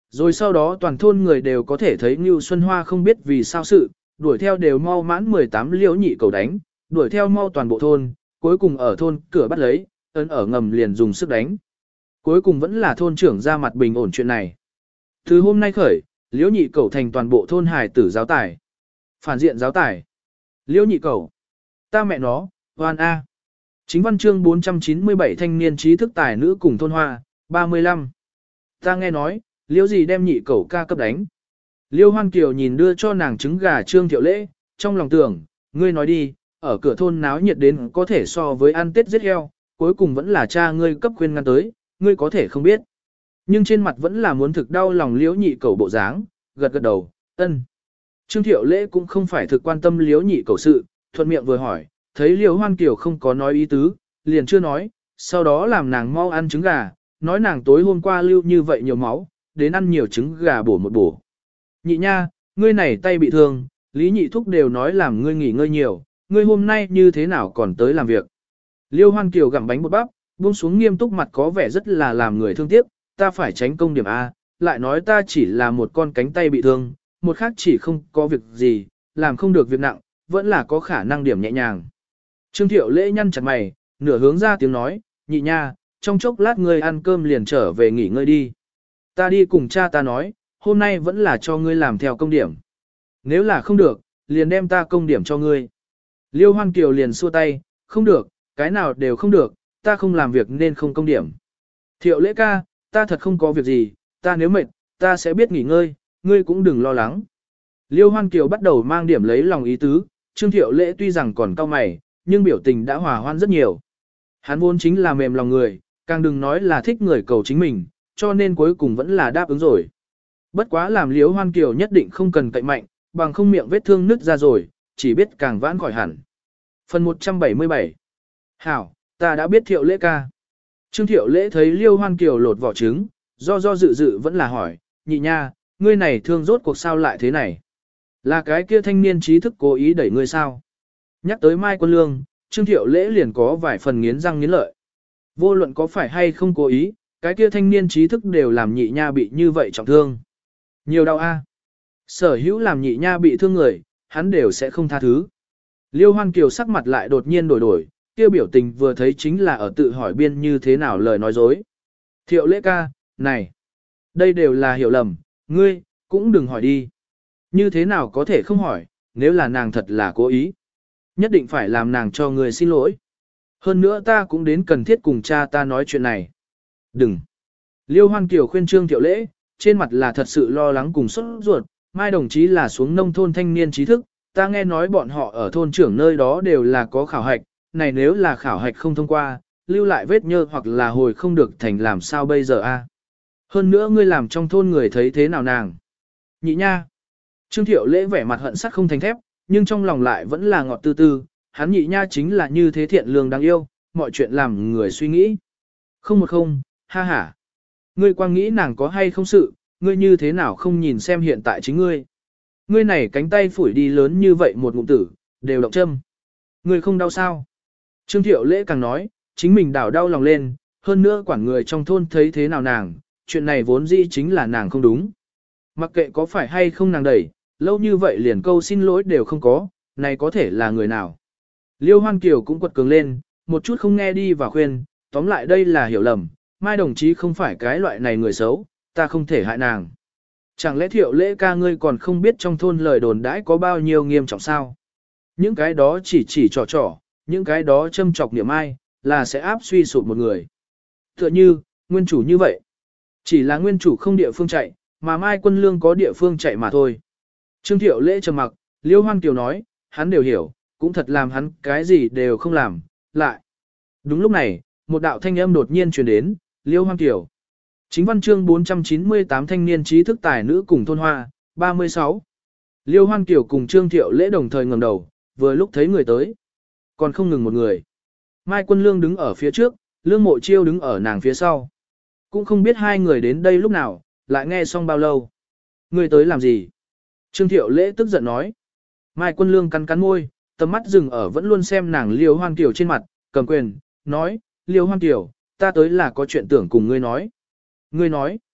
Rồi sau đó toàn thôn người đều có thể thấy Ngưu Xuân Hoa không biết vì sao sự, đuổi theo đều mau mãn 18 liễu nhị cầu đánh, đuổi theo mau toàn bộ thôn, cuối cùng ở thôn cửa bắt lấy, ấn ở ngầm liền dùng sức đánh. Cuối cùng vẫn là thôn trưởng ra mặt bình ổn chuyện này. Từ hôm nay khởi, liễu nhị cầu thành toàn bộ thôn hài tử giáo tải. Phản diện giáo tải. Liễu nhị cầu. Ta mẹ nó, hoan A. Chính văn chương 497 thanh niên trí thức tài nữ cùng thôn hoa, 35. Ta nghe nói, liễu gì đem nhị cầu ca cấp đánh. Liêu Hoan Kiều nhìn đưa cho nàng trứng gà Trương Thiệu Lễ, trong lòng tưởng, ngươi nói đi, ở cửa thôn náo nhiệt đến có thể so với ăn tết giết heo, cuối cùng vẫn là cha ngươi cấp khuyên ngăn tới, ngươi có thể không biết. Nhưng trên mặt vẫn là muốn thực đau lòng liễu nhị cầu bộ dáng, gật gật đầu, ân. Trương Thiệu Lễ cũng không phải thực quan tâm liễu nhị cầu sự, thuận miệng vừa hỏi, thấy Liêu Hoan Kiều không có nói ý tứ, liền chưa nói, sau đó làm nàng mau ăn trứng gà, nói nàng tối hôm qua lưu như vậy nhiều máu, đến ăn nhiều trứng gà bổ một bổ. Nhị nha, ngươi này tay bị thương, Lý Nhị Thúc đều nói làm ngươi nghỉ ngơi nhiều, ngươi hôm nay như thế nào còn tới làm việc. Liêu Hoan Kiều gặm bánh bột bắp, buông xuống nghiêm túc mặt có vẻ rất là làm người thương tiếc, ta phải tránh công điểm A, lại nói ta chỉ là một con cánh tay bị thương, một khác chỉ không có việc gì, làm không được việc nặng, vẫn là có khả năng điểm nhẹ nhàng. Trương Thiệu Lễ nhăn chặt mày, nửa hướng ra tiếng nói, nhị nha, trong chốc lát ngươi ăn cơm liền trở về nghỉ ngơi đi. Ta đi cùng cha ta nói, hôm nay vẫn là cho ngươi làm theo công điểm. Nếu là không được, liền đem ta công điểm cho ngươi. Liêu Hoan Kiều liền xua tay, không được, cái nào đều không được, ta không làm việc nên không công điểm. Thiệu Lễ ca, ta thật không có việc gì, ta nếu mệt, ta sẽ biết nghỉ ngơi, ngươi cũng đừng lo lắng. Liêu Hoan Kiều bắt đầu mang điểm lấy lòng ý tứ, Trương Thiệu Lễ tuy rằng còn cau mày, nhưng biểu tình đã hòa hoan rất nhiều. Hắn vốn chính là mềm lòng người, càng đừng nói là thích người cầu chính mình, cho nên cuối cùng vẫn là đáp ứng rồi. Bất quá làm Liêu Hoan Kiều nhất định không cần cậy mạnh, bằng không miệng vết thương nứt ra rồi, chỉ biết càng vãn khỏi hẳn. Phần 177. Hảo, ta đã biết Thiệu Lễ ca. Trương Thiệu Lễ thấy Liêu Hoan Kiều lột vỏ trứng, do dự dự vẫn là hỏi, nhị nha, ngươi này thương rốt cuộc sao lại thế này? Là cái kia thanh niên trí thức cố ý đẩy ngươi sao? Nhắc tới Mai Quân Lương, Trương Thiệu Lễ liền có vài phần nghiến răng nghiến lợi. Vô luận có phải hay không cố ý, cái kia thanh niên trí thức đều làm nhị nha bị như vậy trọng thương. Nhiều đau a. Sở hữu làm nhị nha bị thương người, hắn đều sẽ không tha thứ. Liêu Hoan Kiều sắc mặt lại đột nhiên đổi, kia biểu tình vừa thấy chính là ở tự hỏi biên như thế nào lời nói dối. Thiệu Lễ ca, này, đây đều là hiểu lầm, ngươi, cũng đừng hỏi đi. Như thế nào có thể không hỏi, nếu là nàng thật là cố ý. Nhất định phải làm nàng cho người xin lỗi. Hơn nữa ta cũng đến cần thiết cùng cha ta nói chuyện này. Đừng. Liêu Hoan Kiều khuyên Trương Thiệu Lễ, trên mặt là thật sự lo lắng cùng sốt ruột, Mai đồng chí là xuống nông thôn thanh niên trí thức, ta nghe nói bọn họ ở thôn trưởng nơi đó đều là có khảo hạch, này nếu là khảo hạch không thông qua, lưu lại vết nhơ hoặc là hồi không được thành làm sao bây giờ a? Hơn nữa ngươi làm trong thôn người thấy thế nào nàng? Nhị nha. Trương Thiệu Lễ vẻ mặt hận sắt không thành thép, nhưng trong lòng lại vẫn là ngọt tư tư, hắn nhị nha chính là như thế thiện lương đáng yêu, mọi chuyện làm người suy nghĩ. Không một không, ha ha. Ngươi quang nghĩ nàng có hay không sự, ngươi như thế nào không nhìn xem hiện tại chính ngươi. Ngươi này cánh tay phủi đi lớn như vậy một ngụm tử, đều động châm. Ngươi không đau sao? Trương Thiệu Lễ càng nói, chính mình đau lòng lên, hơn nữa quản người trong thôn thấy thế nào nàng, chuyện này vốn dĩ chính là nàng không đúng. Mặc kệ có phải hay không nàng đẩy, lâu như vậy liền câu xin lỗi đều không có, này có thể là người nào. Liêu Hoan Kiều cũng quật cường lên, một chút không nghe đi và khuyên, tóm lại đây là hiểu lầm, Mai đồng chí không phải cái loại này người xấu, ta không thể hại nàng. Chẳng lẽ Thiệu Lễ ca ngươi còn không biết trong thôn lời đồn đãi có bao nhiêu nghiêm trọng sao? Những cái đó chỉ trò, những cái đó châm chọc niệm ai, là sẽ áp suy sụp một người. Tựa như, nguyên chủ như vậy. Chỉ là nguyên chủ không địa phương chạy, mà Mai Quân Lương có địa phương chạy mà thôi. Trương Thiệu Lễ trầm mặc, Liêu Hoan Kiều nói, hắn đều hiểu, cũng thật làm hắn cái gì đều không làm, lại. Đúng lúc này, một đạo thanh âm đột nhiên truyền đến, Liêu Hoan Kiều. Chính văn chương 498 thanh niên trí thức tài nữ cùng thôn hoa, 36. Liêu Hoan Kiều cùng Trương Thiệu Lễ đồng thời ngẩng đầu, vừa lúc thấy người tới. Còn không ngừng một người. Mai Quân Lương đứng ở phía trước, Lương Mộ Chiêu đứng ở nàng phía sau. Cũng không biết hai người đến đây lúc nào, lại nghe xong bao lâu. Người tới làm gì? Trương Thiệu Lễ tức giận nói. Mai Quân Lương cắn môi, tầm mắt dừng ở vẫn luôn xem nàng Liêu Hoan Kiều trên mặt, cầm quyền, nói, Liêu Hoan Kiều, ta tới là có chuyện tưởng cùng ngươi nói. Ngươi nói,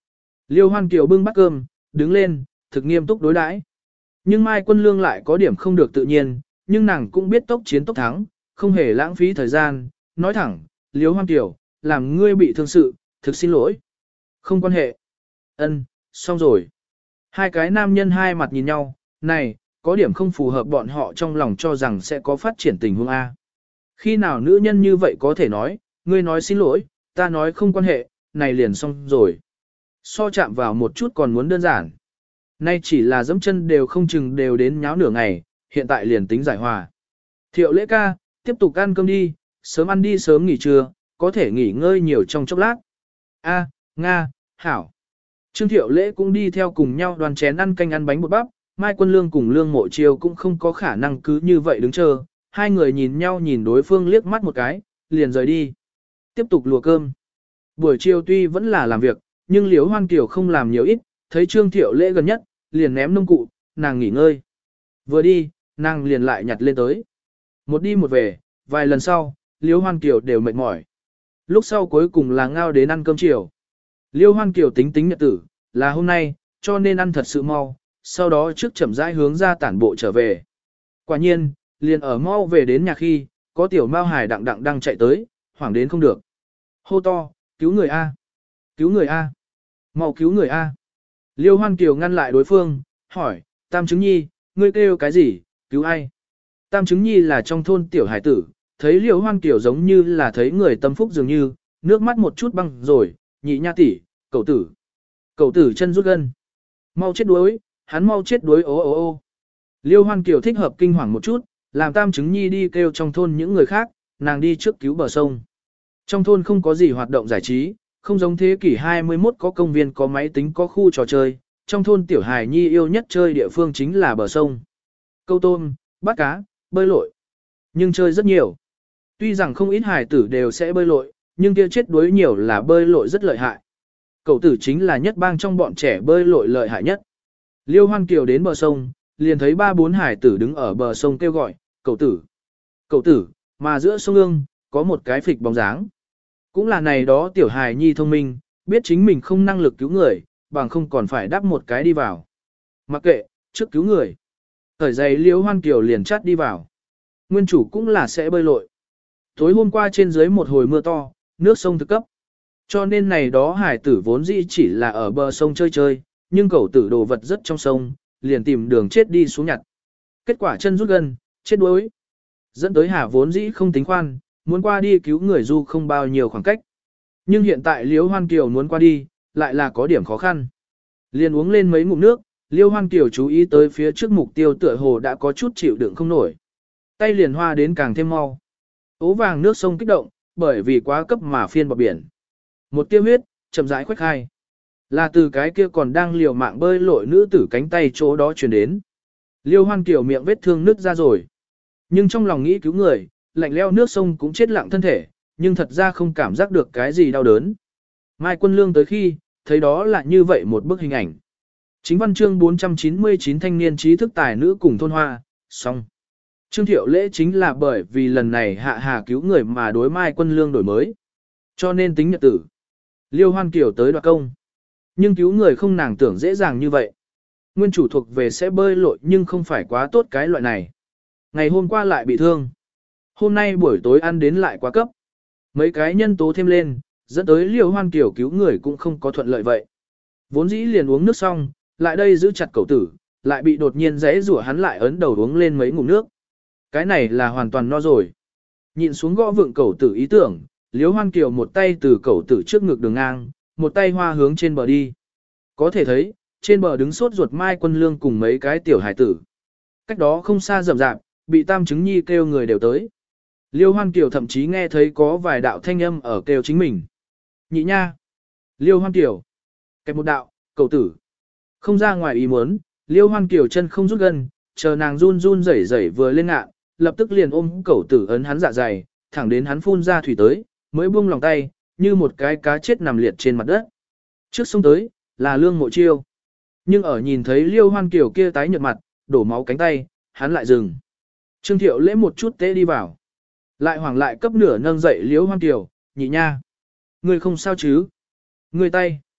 Liêu Hoan Kiều bưng bát cơm, đứng lên, thực nghiêm túc đối đãi. Nhưng Mai Quân Lương lại có điểm không được tự nhiên, nhưng nàng cũng biết tốc chiến tốc thắng, không hề lãng phí thời gian, nói thẳng, Liêu Hoan Kiều, làm ngươi bị thương sự, thực xin lỗi. Không quan hệ. Ân, xong rồi. Hai cái nam nhân hai mặt nhìn nhau, này, có điểm không phù hợp bọn họ trong lòng cho rằng sẽ có phát triển tình huống A. Khi nào nữ nhân như vậy có thể nói, ngươi nói xin lỗi, ta nói không quan hệ, này liền xong rồi. So chạm vào một chút còn muốn đơn giản. Nay chỉ là dẫm chân đều không chừng đều đến nháo nửa ngày, hiện tại liền tính giải hòa. Thiệu Lễ ca, tiếp tục ăn cơm đi, sớm ăn đi sớm nghỉ trưa, có thể nghỉ ngơi nhiều trong chốc lát. A, Nga, Hảo. Trương Thiệu Lễ cũng đi theo cùng nhau đoàn chén ăn canh ăn bánh bột bắp, Mai Quân Lương cùng Lương Mộ Chiêu cũng không có khả năng cứ như vậy đứng chờ, hai người nhìn nhau nhìn đối phương liếc mắt một cái, liền rời đi. Tiếp tục lùa cơm. Buổi chiều tuy vẫn là làm việc, nhưng Liễu Hoan Kiều không làm nhiều ít, thấy Trương Thiệu Lễ gần nhất, liền ném nông cụ, nàng nghỉ ngơi. Vừa đi, nàng liền lại nhặt lên tới. Một đi một về, vài lần sau, Liễu Hoan Kiều đều mệt mỏi. Lúc sau cuối cùng là ngao đến ăn cơm chiều. Liễu Hoan Kiều tính tính nhật tử, là hôm nay, cho nên ăn thật sự mau, sau đó trước chậm rãi hướng ra tản bộ trở về. Quả nhiên, liền ở mau về đến nhà khi, có tiểu Mao Hải đặng đặng đang chạy tới, hoảng đến không được. Hô to, cứu người A! Cứu người A! Mau cứu người A! Liêu Hoan Kiều ngăn lại đối phương, hỏi, Tam Chứng Nhi, ngươi kêu cái gì, cứu ai? Tam Chứng Nhi là trong thôn tiểu hải tử, thấy Liêu Hoan Kiều giống như là thấy người tâm phúc dường như, nước mắt một chút băng rồi, nhị nha tỷ, cậu tử. Cậu tử chân rút gân. Mau chết đuối, hắn mau chết đuối ô ô ô. Liêu Hoan Kiều thích hợp kinh hoàng một chút, làm Tam Chứng Nhi đi kêu trong thôn những người khác, nàng đi trước cứu bờ sông. Trong thôn không có gì hoạt động giải trí, không giống thế kỷ 21 có công viên có máy tính có khu trò chơi, trong thôn tiểu hài nhi yêu nhất chơi địa phương chính là bờ sông. Câu tôm, bắt cá, bơi lội. Nhưng chơi rất nhiều. Tuy rằng không ít hài tử đều sẽ bơi lội, nhưng kia chết đuối nhiều là bơi lội rất lợi hại. Cậu tử chính là nhất bang trong bọn trẻ bơi lội lợi hại nhất. Liêu Hoan Kiều đến bờ sông, liền thấy 3-4 hải tử đứng ở bờ sông kêu gọi, cậu tử. Cậu tử, mà giữa sông ương, có một cái phịch bóng dáng. Cũng là này đó tiểu hài nhi thông minh, biết chính mình không năng lực cứu người, bằng không còn phải đắp một cái đi vào. Mặc kệ, trước cứu người. Thời giày Liêu Hoan Kiều liền chát đi vào. Nguyên chủ cũng là sẽ bơi lội. Tối hôm qua trên dưới một hồi mưa to, nước sông thực cấp. Cho nên này đó hải tử vốn dĩ chỉ là ở bờ sông chơi chơi, nhưng cậu tử đồ vật rất trong sông, liền tìm đường chết đi xuống nhặt. Kết quả chân rút gân, chết đuối. Dẫn tới Hà vốn dĩ không tính khoan, muốn qua đi cứu người du không bao nhiêu khoảng cách. Nhưng hiện tại Liễu Hoan Kiều muốn qua đi, lại là có điểm khó khăn. Liền uống lên mấy ngụm nước, Liễu Hoan Kiều chú ý tới phía trước mục tiêu tựa hồ đã có chút chịu đựng không nổi. Tay liền hoa đến càng thêm mau. Ố vàng nước sông kích động, bởi vì quá cấp mà phiên bọt biển. Một tia huyết, chậm rãi khuếch khai. Là từ cái kia còn đang liều mạng bơi lội nữ tử cánh tay chỗ đó truyền đến. Liêu Hoan Kiều miệng vết thương nứt ra rồi. Nhưng trong lòng nghĩ cứu người, lạnh leo nước sông cũng chết lặng thân thể, nhưng thật ra không cảm giác được cái gì đau đớn. Mai Quân Lương tới khi, thấy đó là như vậy một bức hình ảnh. Chính văn chương 499 thanh niên trí thức tài nữ cùng thôn hoa, xong. Trương Thiệu Lễ chính là bởi vì lần này hạ hà cứu người mà đối Mai Quân Lương đổi mới. Cho nên tính nhật tử. Liêu Hoan Kiều tới đoạt công. Nhưng cứu người không nàng tưởng dễ dàng như vậy. Nguyên chủ thuộc về sẽ bơi lội nhưng không phải quá tốt cái loại này. Ngày hôm qua lại bị thương. Hôm nay buổi tối ăn đến lại quá cấp. Mấy cái nhân tố thêm lên, dẫn tới Liêu Hoan Kiều cứu người cũng không có thuận lợi vậy. Vốn dĩ liền uống nước xong, lại đây giữ chặt cậu tử, lại bị đột nhiên giãy rủa hắn lại ấn đầu uống lên mấy ngụm nước. Cái này là hoàn toàn no rồi. Nhìn xuống gõ vượng cậu tử ý tưởng, Liêu Hoan Kiều một tay từ cậu tử trước ngực đường ngang, một tay hoa hướng trên bờ đi. Có thể thấy, trên bờ đứng sốt ruột Mai Quân Lương cùng mấy cái tiểu hải tử. Cách đó không xa rậm rạp, bị Tam Chứng Nhi kêu người đều tới. Liêu Hoan Kiều thậm chí nghe thấy có vài đạo thanh âm ở kêu chính mình. Nhị nha. Liêu Hoan Kiều. Kẹp một đạo, cậu tử. Không ra ngoài ý muốn, Liêu Hoan Kiều chân không rút gân, chờ nàng run run rẩy rẩy vừa lên ngạn, lập tức liền ôm cậu tử ấn hắn dạ dày, thẳng đến hắn phun ra thủy tới, mới buông lòng tay, như một cái cá chết nằm liệt trên mặt đất. Trước sông tới, là Lương Mộ Chiêu. Nhưng ở nhìn thấy Liêu Hoan Kiều kia tái nhợt mặt, đổ máu cánh tay, hắn lại dừng. Trương Thiệu Lễ một chút tế đi vào. Lại hoảng lại cấp nửa nâng dậy Liêu Hoan Kiều, nhị nha. Ngươi không sao chứ? Ngươi tay.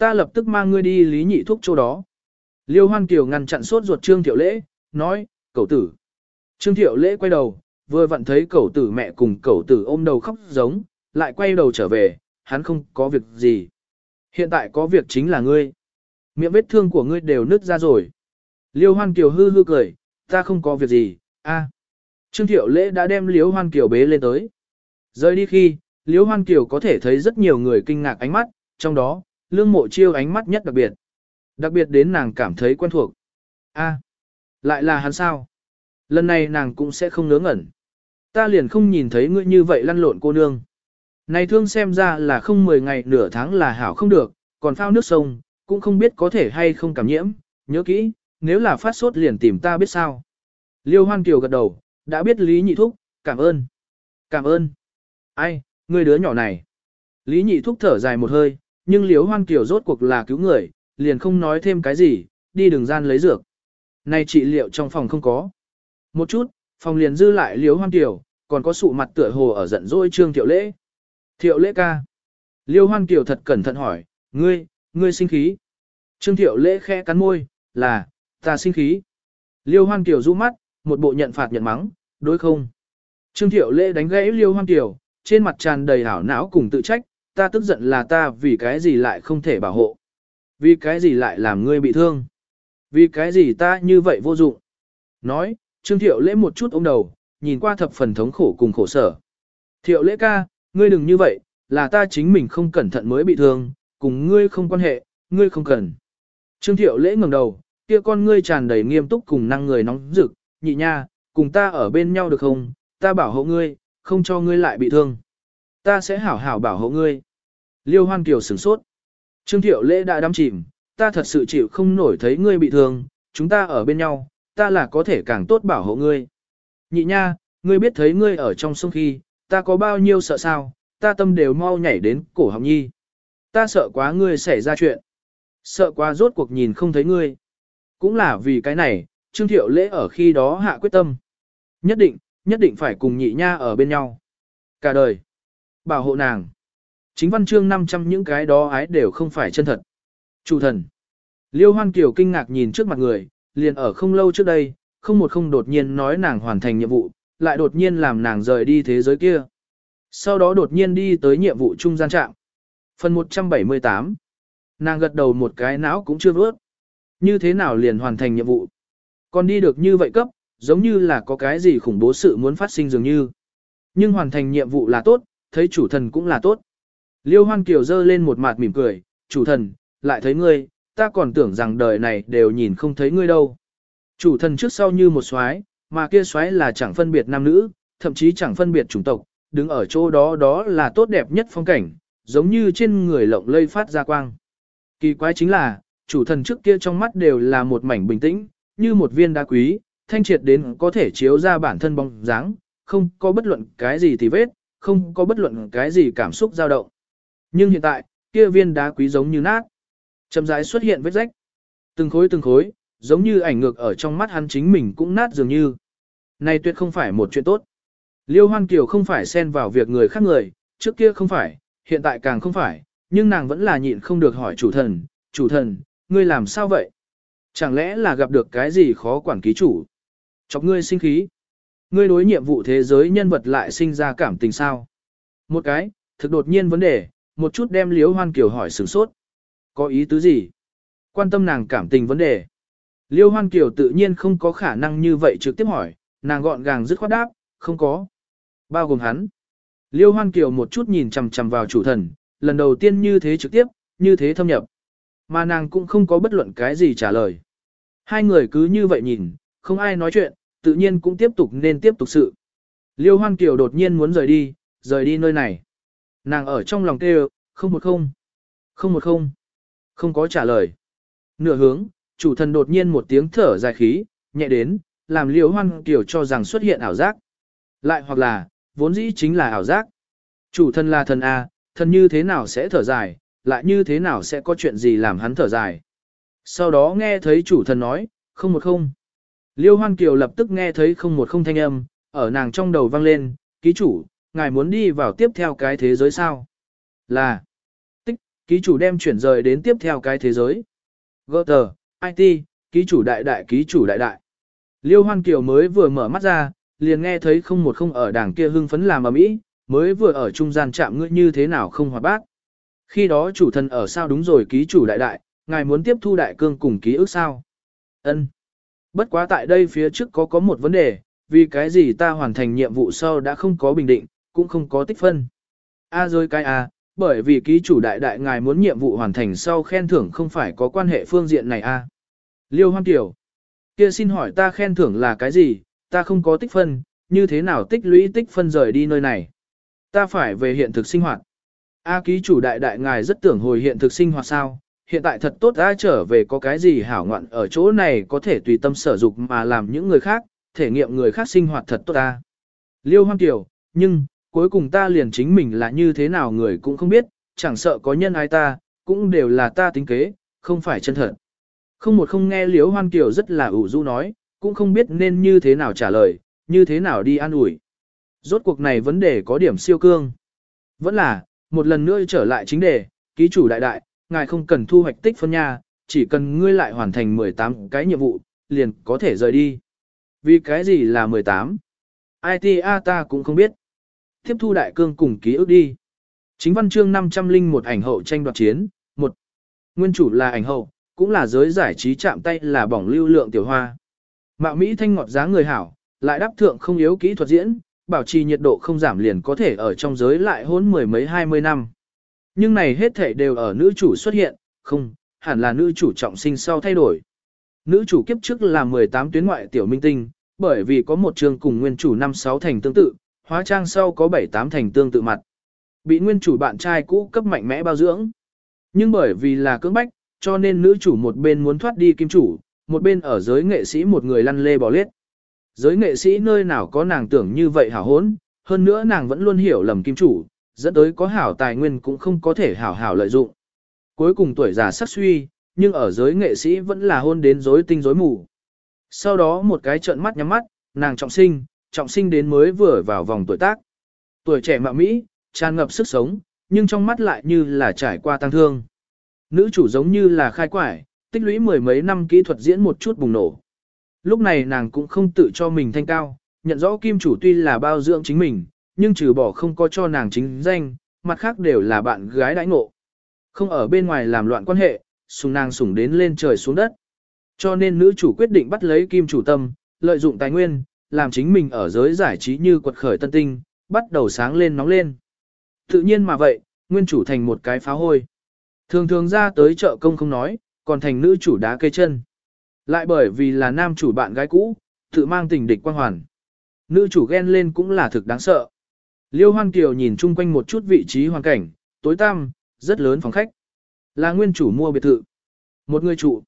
Ta lập tức mang ngươi đi Lý Nhị Thúc chỗ đó. Liêu Hoan Kiều ngăn chặn sốt ruột Trương Thiệu Lễ, nói, cậu tử. Trương Thiệu Lễ quay đầu, vừa vặn thấy cậu tử mẹ cùng cậu tử ôm đầu khóc giống, lại quay đầu trở về, hắn không có việc gì. Hiện tại có việc chính là ngươi. Miệng vết thương của ngươi đều nứt ra rồi. Liêu Hoan Kiều hư hư cười, ta không có việc gì, a. Trương Thiệu Lễ đã đem Liêu Hoan Kiều bế lên tới. Rời đi khi, Liêu Hoan Kiều có thể thấy rất nhiều người kinh ngạc ánh mắt, trong đó, Lương Mộ Chiêu ánh mắt nhất đặc biệt. Đặc biệt đến nàng cảm thấy quen thuộc. A, lại là hắn sao? Lần này nàng cũng sẽ không ngớ ngẩn. Ta liền không nhìn thấy ngươi như vậy lăn lộn cô nương. Này thương xem ra là không 10 ngày nửa tháng là hảo không được, còn phao nước sông, cũng không biết có thể hay không cảm nhiễm, nhớ kỹ, nếu là phát sốt liền tìm ta biết sao. Liêu Hoan Kiều gật đầu, đã biết Lý Nhị Thúc, cảm ơn. Cảm ơn. Ai, ngươi đứa nhỏ này. Lý Nhị Thúc thở dài một hơi, nhưng Liêu Hoan Kiều rốt cuộc là cứu người, liền không nói thêm cái gì, đi đường gian lấy dược. Này trị liệu trong phòng không có. Một chút, phòng liền dư lại Liêu Hoan Kiều, còn có sụ mặt tựa hồ ở giận dỗi Trương Thiệu Lễ. Thiệu Lễ ca. Liêu Hoan Kiều thật cẩn thận hỏi, ngươi sinh khí. Trương Thiệu Lễ khẽ cắn môi, là, ta sinh khí. Liêu Hoan Kiều rũ mắt, một bộ nhận phạt nhận mắng, đối không. Trương Thiệu Lễ đánh gãy Liêu Hoan Kiều, trên mặt tràn đầy hảo não cùng tự trách, ta tức giận là ta vì cái gì lại không thể bảo hộ. Vì cái gì lại làm ngươi bị thương. Vì cái gì ta như vậy vô dụng. Nói, Trương Thiệu Lễ một chút ôm đầu, nhìn qua thập phần thống khổ cùng khổ sở. Thiệu Lễ ca, ngươi đừng như vậy, là ta chính mình không cẩn thận mới bị thương, cùng ngươi không quan hệ, ngươi không cần. Trương Thiệu Lễ ngẩng đầu, kia con ngươi tràn đầy nghiêm túc cùng năng người nóng rực, nhị nha, cùng ta ở bên nhau được không, ta bảo hộ ngươi, không cho ngươi lại bị thương. Ta sẽ hảo hảo bảo hộ ngươi. Liêu Hoan Kiều sửng sốt. Trương Thiệu Lễ đã đắm chìm, ta thật sự chịu không nổi thấy ngươi bị thương, chúng ta ở bên nhau, ta là có thể càng tốt bảo hộ ngươi. Nhị nha, ngươi biết thấy ngươi ở trong sông khi, ta có bao nhiêu sợ sao, ta tâm đều mau nhảy đến cổ họng nhi. Ta sợ quá ngươi xảy ra chuyện. Sợ quá rốt cuộc nhìn không thấy ngươi. Cũng là vì cái này, Trương Thiệu Lễ ở khi đó hạ quyết tâm. Nhất định phải cùng nhị nha ở bên nhau. Cả đời. Bảo hộ nàng. Chính văn chương 500 những cái đó ái đều không phải chân thật. Chủ thần. Liêu Hoan Kiều kinh ngạc nhìn trước mặt người, liền ở không lâu trước đây, không đột nhiên nói nàng hoàn thành nhiệm vụ, lại đột nhiên làm nàng rời đi thế giới kia. Sau đó đột nhiên đi tới nhiệm vụ trung gian trạm. Phần 178. Nàng gật đầu một cái não cũng chưa vớt. Như thế nào liền hoàn thành nhiệm vụ? Còn đi được như vậy cấp, giống như là có cái gì khủng bố sự muốn phát sinh dường như. Nhưng hoàn thành nhiệm vụ là tốt, thấy chủ thần cũng là tốt. Liêu Hoan Kiều giơ lên một mặt mỉm cười, chủ thần, lại thấy ngươi, ta còn tưởng rằng đời này đều nhìn không thấy ngươi đâu. Chủ thần trước sau như một soái, mà kia soái là chẳng phân biệt nam nữ, thậm chí chẳng phân biệt chủng tộc, đứng ở chỗ đó đó là tốt đẹp nhất phong cảnh, giống như trên người lộng lây phát ra quang. Kỳ quái chính là, chủ thần trước kia trong mắt đều là một mảnh bình tĩnh, như một viên đá quý, thanh triệt đến có thể chiếu ra bản thân bóng dáng, không có bất luận cái gì tì vết, không có bất luận cái gì cảm xúc dao động. Nhưng hiện tại, kia viên đá quý giống như nát, chậm rãi xuất hiện vết rách. Từng khối, giống như ảnh ngược ở trong mắt hắn chính mình cũng nát dường như. Này tuyệt không phải một chuyện tốt. Liêu Hoan Kiều không phải xen vào việc người khác người, trước kia không phải, hiện tại càng không phải, nhưng nàng vẫn là nhịn không được hỏi chủ thần, ngươi làm sao vậy? Chẳng lẽ là gặp được cái gì khó quản ký chủ? Chọc ngươi sinh khí. Ngươi đối nhiệm vụ thế giới nhân vật lại sinh ra cảm tình sao? Một cái, thực đột nhiên vấn đề, một chút đem Liêu Hoan Kiều hỏi sửng sốt. Có ý tứ gì? Quan tâm nàng cảm tình vấn đề. Liêu Hoan Kiều tự nhiên không có khả năng như vậy trực tiếp hỏi, nàng gọn gàng dứt khoát đáp, không có. Bao gồm hắn. Liêu Hoan Kiều một chút nhìn chằm chằm vào chủ thần, lần đầu tiên như thế trực tiếp, như thế thâm nhập. Mà nàng cũng không có bất luận cái gì trả lời. Hai người cứ như vậy nhìn, không ai nói chuyện, tự nhiên cũng tiếp tục sự. Liêu Hoan Kiều đột nhiên muốn rời đi nơi này. Nàng ở trong lòng kêu, 010, không có trả lời. Nửa hướng, chủ thần đột nhiên một tiếng thở dài khí, nhẹ đến, làm Liêu Hoan Kiều cho rằng xuất hiện ảo giác. Lại hoặc là, vốn dĩ chính là ảo giác. Chủ thần là thần A, thần như thế nào sẽ thở dài, lại như thế nào sẽ có chuyện gì làm hắn thở dài. Sau đó nghe thấy chủ thần nói, 010. Liêu Hoan Kiều lập tức nghe thấy 010 thanh âm, ở nàng trong đầu vang lên, ký chủ, ngài muốn đi vào tiếp theo cái thế giới sao? Là, tích, ký chủ đem chuyển rời đến tiếp theo cái thế giới. Gutter, IT, ký chủ đại đại ký chủ đại đại. Liêu Hoan Kiều mới vừa mở mắt ra, liền nghe thấy 010 ở đảng kia hưng phấn làm ầm ĩ, mới vừa ở trung gian chạm ngươi như thế nào không hoạt bát. Khi đó chủ thần ở sao đúng rồi ký chủ đại đại, ngài muốn tiếp thu đại cương cùng ký ức sao? Ân. Bất quá tại đây phía trước có một vấn đề, vì cái gì ta hoàn thành nhiệm vụ sau đã không có bình định, cũng không có tích phân. Rồi cái bởi vì ký chủ đại đại ngài muốn nhiệm vụ hoàn thành sau khen thưởng không phải có quan hệ phương diện này Liêu Hoan Kiều. Kia xin hỏi ta khen thưởng là cái gì, ta không có tích phân, như thế nào tích lũy tích phân rời đi nơi này. Ta phải về hiện thực sinh hoạt. Ký chủ đại đại ngài rất tưởng hồi hiện thực sinh hoạt sao, hiện tại thật tốt đã trở về có cái gì hảo ngoạn ở chỗ này có thể tùy tâm sở dục mà làm những người khác, thể nghiệm người khác sinh hoạt thật tốt ta. Liêu Hoan Kiều, nhưng, cuối cùng ta liền chính mình là như thế nào người cũng không biết, chẳng sợ có nhân ai ta, cũng đều là ta tính kế, không phải chân thật. Không nghe Liêu Hoan Kiều rất là ủ rũ nói, cũng không biết nên như thế nào trả lời, như thế nào đi an ủi. Rốt cuộc này vấn đề có điểm siêu cương. Vẫn là, một lần nữa trở lại chính đề, ký chủ đại đại, ngài không cần thu hoạch tích phân nha, chỉ cần ngươi lại hoàn thành 18 cái nhiệm vụ, liền có thể rời đi. Vì cái gì là 18? ITA ta cũng không biết. Tiếp thu đại cương cùng ký ức đi. Chính văn chương 501 ảnh hậu tranh đoạt chiến, 1. Nguyên chủ là ảnh hậu, cũng là giới giải trí chạm tay là bỏng lưu lượng tiểu hoa. Mạo Mỹ thanh ngọt dáng người hảo, lại đáp thượng không yếu kỹ thuật diễn, bảo trì nhiệt độ không giảm liền có thể ở trong giới lại hôn mười mấy 20 năm. Nhưng này hết thảy đều ở nữ chủ xuất hiện, không, hẳn là nữ chủ trọng sinh sau thay đổi. Nữ chủ kiếp trước là 18 tuyến ngoại tiểu minh tinh, bởi vì có một chương cùng nguyên chủ 5-6 thành tương tự, hóa trang sau có 7-8 thành tương tự mặt. Bị nguyên chủ bạn trai cũ cấp mạnh mẽ bao dưỡng. Nhưng bởi vì là cưỡng bách, cho nên nữ chủ một bên muốn thoát đi kim chủ, một bên ở giới nghệ sĩ một người lăn lê bò lết. Giới nghệ sĩ nơi nào có nàng tưởng như vậy hảo hốn, hơn nữa nàng vẫn luôn hiểu lầm kim chủ, dẫn tới có hảo tài nguyên cũng không có thể hảo lợi dụng. Cuối cùng tuổi già sắc suy, nhưng ở giới nghệ sĩ vẫn là hôn đến rối tinh rối mù. Sau đó một cái trợn mắt nhắm mắt, nàng trọng sinh đến mới vừa vào vòng tuổi tác. Tuổi trẻ mạo Mỹ, tràn ngập sức sống, nhưng trong mắt lại như là trải qua tang thương. Nữ chủ giống như là khai quải, tích lũy mười mấy năm kỹ thuật diễn một chút bùng nổ. Lúc này nàng cũng không tự cho mình thanh cao, nhận rõ kim chủ tuy là bao dưỡng chính mình, nhưng trừ bỏ không có cho nàng chính danh, mặt khác đều là bạn gái đãi ngộ. Không ở bên ngoài làm loạn quan hệ, sùng nàng sủng đến lên trời xuống đất. Cho nên nữ chủ quyết định bắt lấy kim chủ tâm, lợi dụng tài nguyên, làm chính mình ở giới giải trí như quật khởi tân tinh, bắt đầu sáng lên nóng lên. Tự nhiên mà vậy, nguyên chủ thành một cái phá hôi. Thường thường ra tới chợ công không nói, còn thành nữ chủ đá cây chân. Lại bởi vì là nam chủ bạn gái cũ, tự mang tình địch quang hoàn. Nữ chủ ghen lên cũng là thực đáng sợ. Liêu Hoan Kiều nhìn chung quanh một chút vị trí hoàn cảnh, tối tăm, rất lớn phòng khách. Là nguyên chủ mua biệt thự. Một người trụ.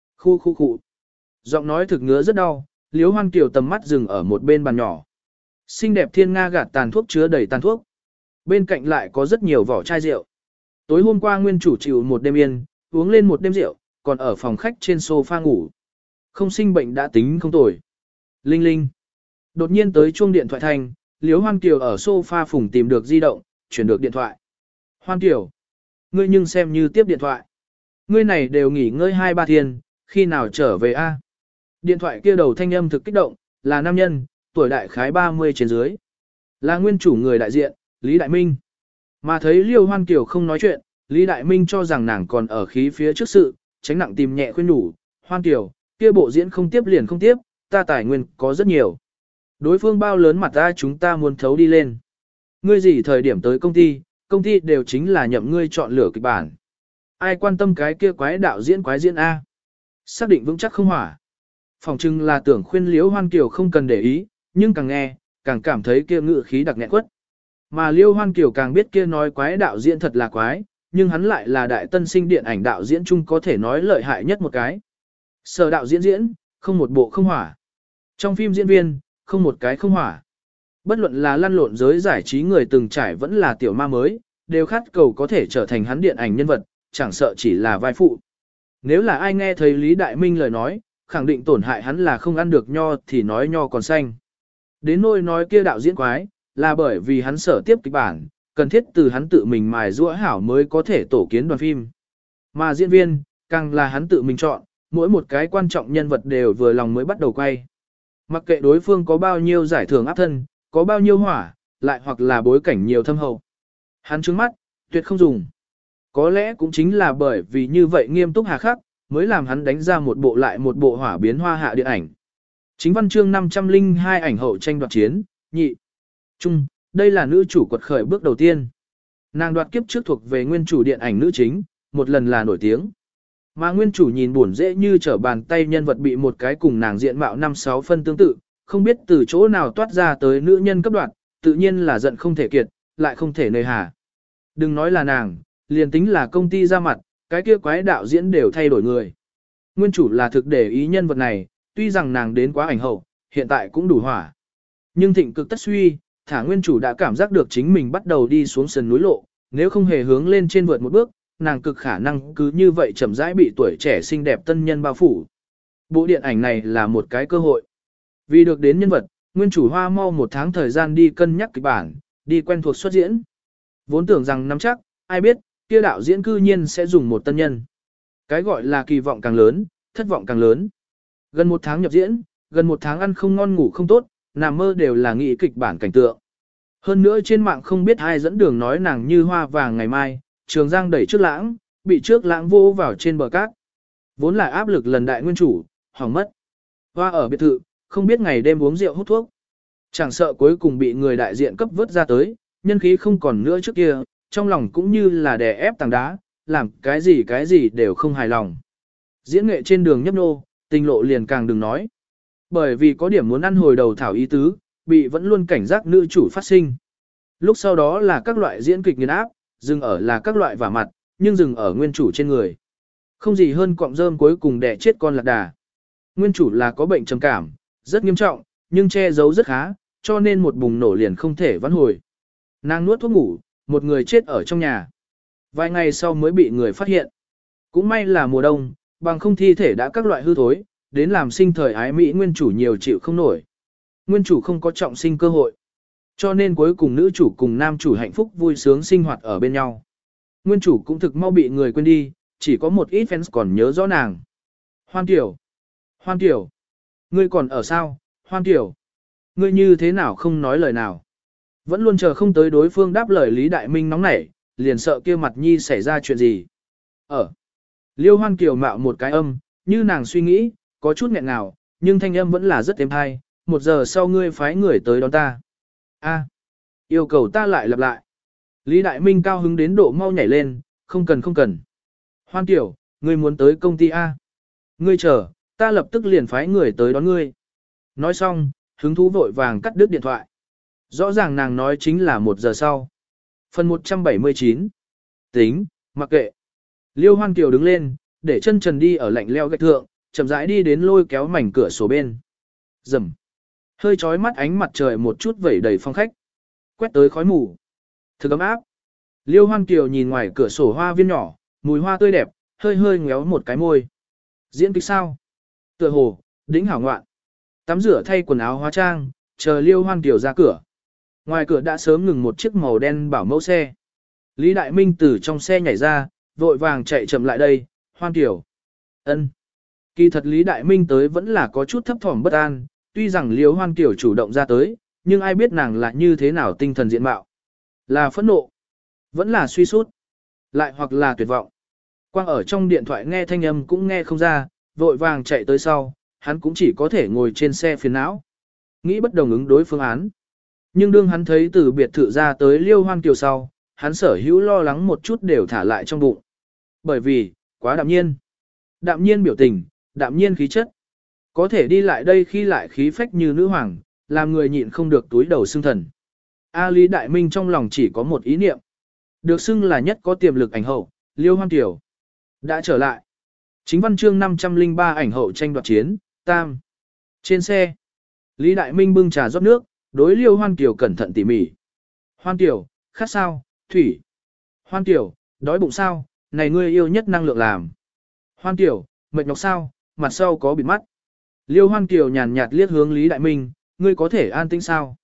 Khu. Giọng nói thực ngứa rất đau, Liêu Hoan Kiều tầm mắt dừng ở một bên bàn nhỏ. Xinh đẹp thiên nga gạt tàn thuốc chứa đầy tàn thuốc. Bên cạnh lại có rất nhiều vỏ chai rượu. Tối hôm qua nguyên chủ chịu một đêm yên, uống lên một đêm rượu, còn ở phòng khách trên sofa ngủ. Không sinh bệnh đã tính không tồi. Linh linh. Đột nhiên tới chuông điện thoại thanh, Liễu Hoan Kiều ở sofa phùng tìm được di động, chuyển được điện thoại. Hoan Kiều. Ngươi nhưng xem như tiếp điện thoại. Ngươi này đều nghỉ ngơi 2-3 thiên, khi nào trở về a? Điện thoại kia đầu thanh âm thực kích động, là nam nhân, tuổi đại khái 30 trên dưới. Là nguyên chủ người đại diện, Lý Đại Minh. Mà thấy Liêu Hoan Kiều không nói chuyện, Lý Đại Minh cho rằng nàng còn ở khí phía trước sự, tránh nặng tìm nhẹ khuyên nhủ, Hoan Kiều, kia bộ diễn không tiếp liền không tiếp, ta tài nguyên có rất nhiều. Đối phương bao lớn mặt ta chúng ta muốn thấu đi lên. Ngươi gì thời điểm tới công ty đều chính là nhậm ngươi chọn lựa kịch bản. Ai quan tâm cái kia quái diễn A. Xác định vững chắc không hỏa. Phòng trưng là tưởng khuyên Liễu Hoan Kiều không cần để ý, nhưng càng nghe, càng cảm thấy kia ngự khí đặc nghẹn quất. Mà Liêu Hoan Kiều càng biết kia nói quái đạo diễn thật là quái, nhưng hắn lại là đại tân sinh điện ảnh đạo diễn chung có thể nói lợi hại nhất một cái. Sở đạo diễn, không một bộ không hỏa. Trong phim diễn viên, không một cái không hỏa. Bất luận là lăn lộn giới giải trí người từng trải vẫn là tiểu ma mới, đều khát cầu có thể trở thành hắn điện ảnh nhân vật, chẳng sợ chỉ là vai phụ. Nếu là ai nghe thấy Lý Đại Minh lời nói, khẳng định tổn hại hắn là không ăn được nho thì nói nho còn xanh. Đến nỗi nói kia đạo diễn quái, là bởi vì hắn sở tiếp kịch bản, cần thiết từ hắn tự mình mài giũa hảo mới có thể tổ kiến đoàn phim. Mà diễn viên, càng là hắn tự mình chọn, mỗi một cái quan trọng nhân vật đều vừa lòng mới bắt đầu quay. Mặc kệ đối phương có bao nhiêu giải thưởng áp thân, có bao nhiêu hỏa, lại hoặc là bối cảnh nhiều thâm hậu. Hắn trứng mắt, tuyệt không dùng. Có lẽ cũng chính là bởi vì như vậy nghiêm túc hà khắc, mới làm hắn đánh ra một bộ lại một bộ hỏa biến hoa hạ điện ảnh. Chính văn chương 502 ảnh hậu tranh đoạt chiến, nhị. Trung, đây là nữ chủ quật khởi bước đầu tiên. Nàng đoạt kiếp trước thuộc về nguyên chủ điện ảnh nữ chính, một lần là nổi tiếng. Mà nguyên chủ nhìn buồn dễ như trở bàn tay nhân vật bị một cái cùng nàng diện mạo 5-6 phân tương tự, không biết từ chỗ nào toát ra tới nữ nhân cấp đoạn, tự nhiên là giận không thể kiệt, lại không thể nơi hà. Đừng nói là nàng, liền tính là công ty ra mặt, cái kia quái đạo diễn đều thay đổi người. Nguyên chủ là thực để ý nhân vật này, tuy rằng nàng đến quá ảnh hậu, hiện tại cũng đủ hỏa. Nhưng thịnh cực tất suy, thả nguyên chủ đã cảm giác được chính mình bắt đầu đi xuống sườn núi lộ, nếu không hề hướng lên trên vượt một bước, nàng cực khả năng cứ như vậy chậm rãi bị tuổi trẻ xinh đẹp tân nhân bao phủ. Bộ điện ảnh này là một cái cơ hội. Vì được đến nhân vật, nguyên chủ hoa mau 1 tháng thời gian đi cân nhắc kịch bản, đi quen thuộc xuất diễn. Vốn tưởng rằng nắm chắc, ai biết, kia đạo diễn cư nhiên sẽ dùng một tân nhân. Cái gọi là kỳ vọng càng lớn, thất vọng càng lớn. Gần 1 tháng nhập diễn, gần 1 tháng ăn không ngon ngủ không tốt, nằm mơ đều là nghĩ kịch bản cảnh tượng. Hơn nữa trên mạng không biết ai dẫn đường nói nàng như hoa vàng ngày mai, Trường Giang đẩy trước lãng, bị trước lãng vô vào trên bờ cát. Vốn là áp lực lần đại nguyên chủ, hỏng mất. Hoa ở biệt thự, không biết ngày đêm uống rượu hút thuốc. Chẳng sợ cuối cùng bị người đại diện cấp vớt ra tới, nhân khí không còn nữa trước kia, trong lòng cũng như là đè ép tảng đá, làm cái gì đều không hài lòng. Diễn nghệ trên đường nhấp nô, tình lộ liền càng đừng nói. Bởi vì có điểm muốn ăn hồi đầu thảo ý tứ, bị vẫn luôn cảnh giác nữ chủ phát sinh. Lúc sau đó là các loại diễn kịch nghiền áp, dừng ở là các loại vả mặt, nhưng dừng ở nguyên chủ trên người. Không gì hơn cọng rơm cuối cùng đẻ chết con lạc đà. Nguyên chủ là có bệnh trầm cảm, rất nghiêm trọng, nhưng che giấu rất khá, cho nên một bùng nổ liền không thể vãn hồi. Nàng nuốt thuốc ngủ, một người chết ở trong nhà. Vài ngày sau mới bị người phát hiện. Cũng may là mùa đông, bằng không thi thể đã các loại hư thối, đến làm sinh thời ái Mỹ nguyên chủ nhiều chịu không nổi. Nguyên chủ không có trọng sinh cơ hội. Cho nên cuối cùng nữ chủ cùng nam chủ hạnh phúc vui sướng sinh hoạt ở bên nhau. Nguyên chủ cũng thực mau bị người quên đi, chỉ có một ít fans còn nhớ rõ nàng. Hoan Tiểu! Hoan Tiểu! Ngươi còn ở sao? Hoan Tiểu! Ngươi như thế nào không nói lời nào? Vẫn luôn chờ không tới đối phương đáp lời Lý Đại Minh nóng nảy, liền sợ kia mặt nhi xảy ra chuyện gì. Liêu Hoan Kiều mạo một cái âm, như nàng suy nghĩ, có chút nghẹn ngào, nhưng thanh âm vẫn là rất êm hay. 1 giờ sau ngươi phái người tới đón ta. Yêu cầu ta lại lặp lại. Lý Đại Minh cao hứng đến độ mau nhảy lên, không cần. Hoan Tiểu, ngươi muốn tới công ty A. Ngươi chờ, ta lập tức liền phái người tới đón ngươi. Nói xong, hứng thú vội vàng cắt đứt điện thoại. Rõ ràng nàng nói chính là 1 giờ sau. Phần 179. Tính, mặc kệ. Liêu Hoan Kiều đứng lên, để chân trần đi ở lạnh leo gạch thượng, chậm rãi đi đến lôi kéo mảnh cửa sổ bên. Rầm. Hơi chói mắt ánh mặt trời một chút vẩy đầy phong khách. Quét tới khói mù. Thực ấm áp. Liêu Hoan Kiều nhìn ngoài cửa sổ hoa viên nhỏ, mùi hoa tươi đẹp, hơi ngéo một cái môi. Diễn kịch sao? Tựa hồ, đỉnh hảo ngoạn. Tắm rửa thay quần áo hóa trang, chờ Liêu Hoan Kiều ra cửa. Ngoài cửa đã sớm ngừng một chiếc màu đen bảo mẫu xe. Lý Đại Minh từ trong xe nhảy ra, vội vàng chạy chậm lại đây. Hoan Kiều. Ân. Kỳ thật Lý Đại Minh tới vẫn là có chút thấp thỏm bất an, tuy rằng Liêu Hoan Kiều chủ động ra tới, nhưng ai biết nàng là như thế nào tinh thần diện mạo. Là phẫn nộ, vẫn là suy sút, lại hoặc là tuyệt vọng. Quang ở trong điện thoại nghe thanh âm cũng nghe không ra, vội vàng chạy tới sau, hắn cũng chỉ có thể ngồi trên xe phiền não. Nghĩ bất đồng ứng đối phương án. Nhưng đương hắn thấy từ biệt thự ra tới Liêu Hoan Kiều sau, hắn sở hữu lo lắng một chút đều thả lại trong bụng. Bởi vì, quá đạm nhiên. Đạm nhiên biểu tình, đạm nhiên khí chất. Có thể đi lại đây khi lại khí phách như nữ hoàng, làm người nhịn không được túi đầu xưng thần. Lý Đại Minh trong lòng chỉ có một ý niệm. Được xưng là nhất có tiềm lực ảnh hậu, Liêu Hoan Kiều. Đã trở lại. Chính văn chương 503 ảnh hậu tranh đoạt chiến, tam. Trên xe, Lý Đại Minh bưng trà rót nước, đối Liêu Hoan Kiều cẩn thận tỉ mỉ. Hoan Kiều, khát sao, thủy. Hoan Kiều, đói bụng sao, này ngươi yêu nhất năng lượng làm. Hoan Kiều, mệt nhọc sao, mặt sau có bịt mắt. Liêu Hoan Kiều nhàn nhạt liếc hướng Lý Đại Minh, ngươi có thể an tĩnh sao?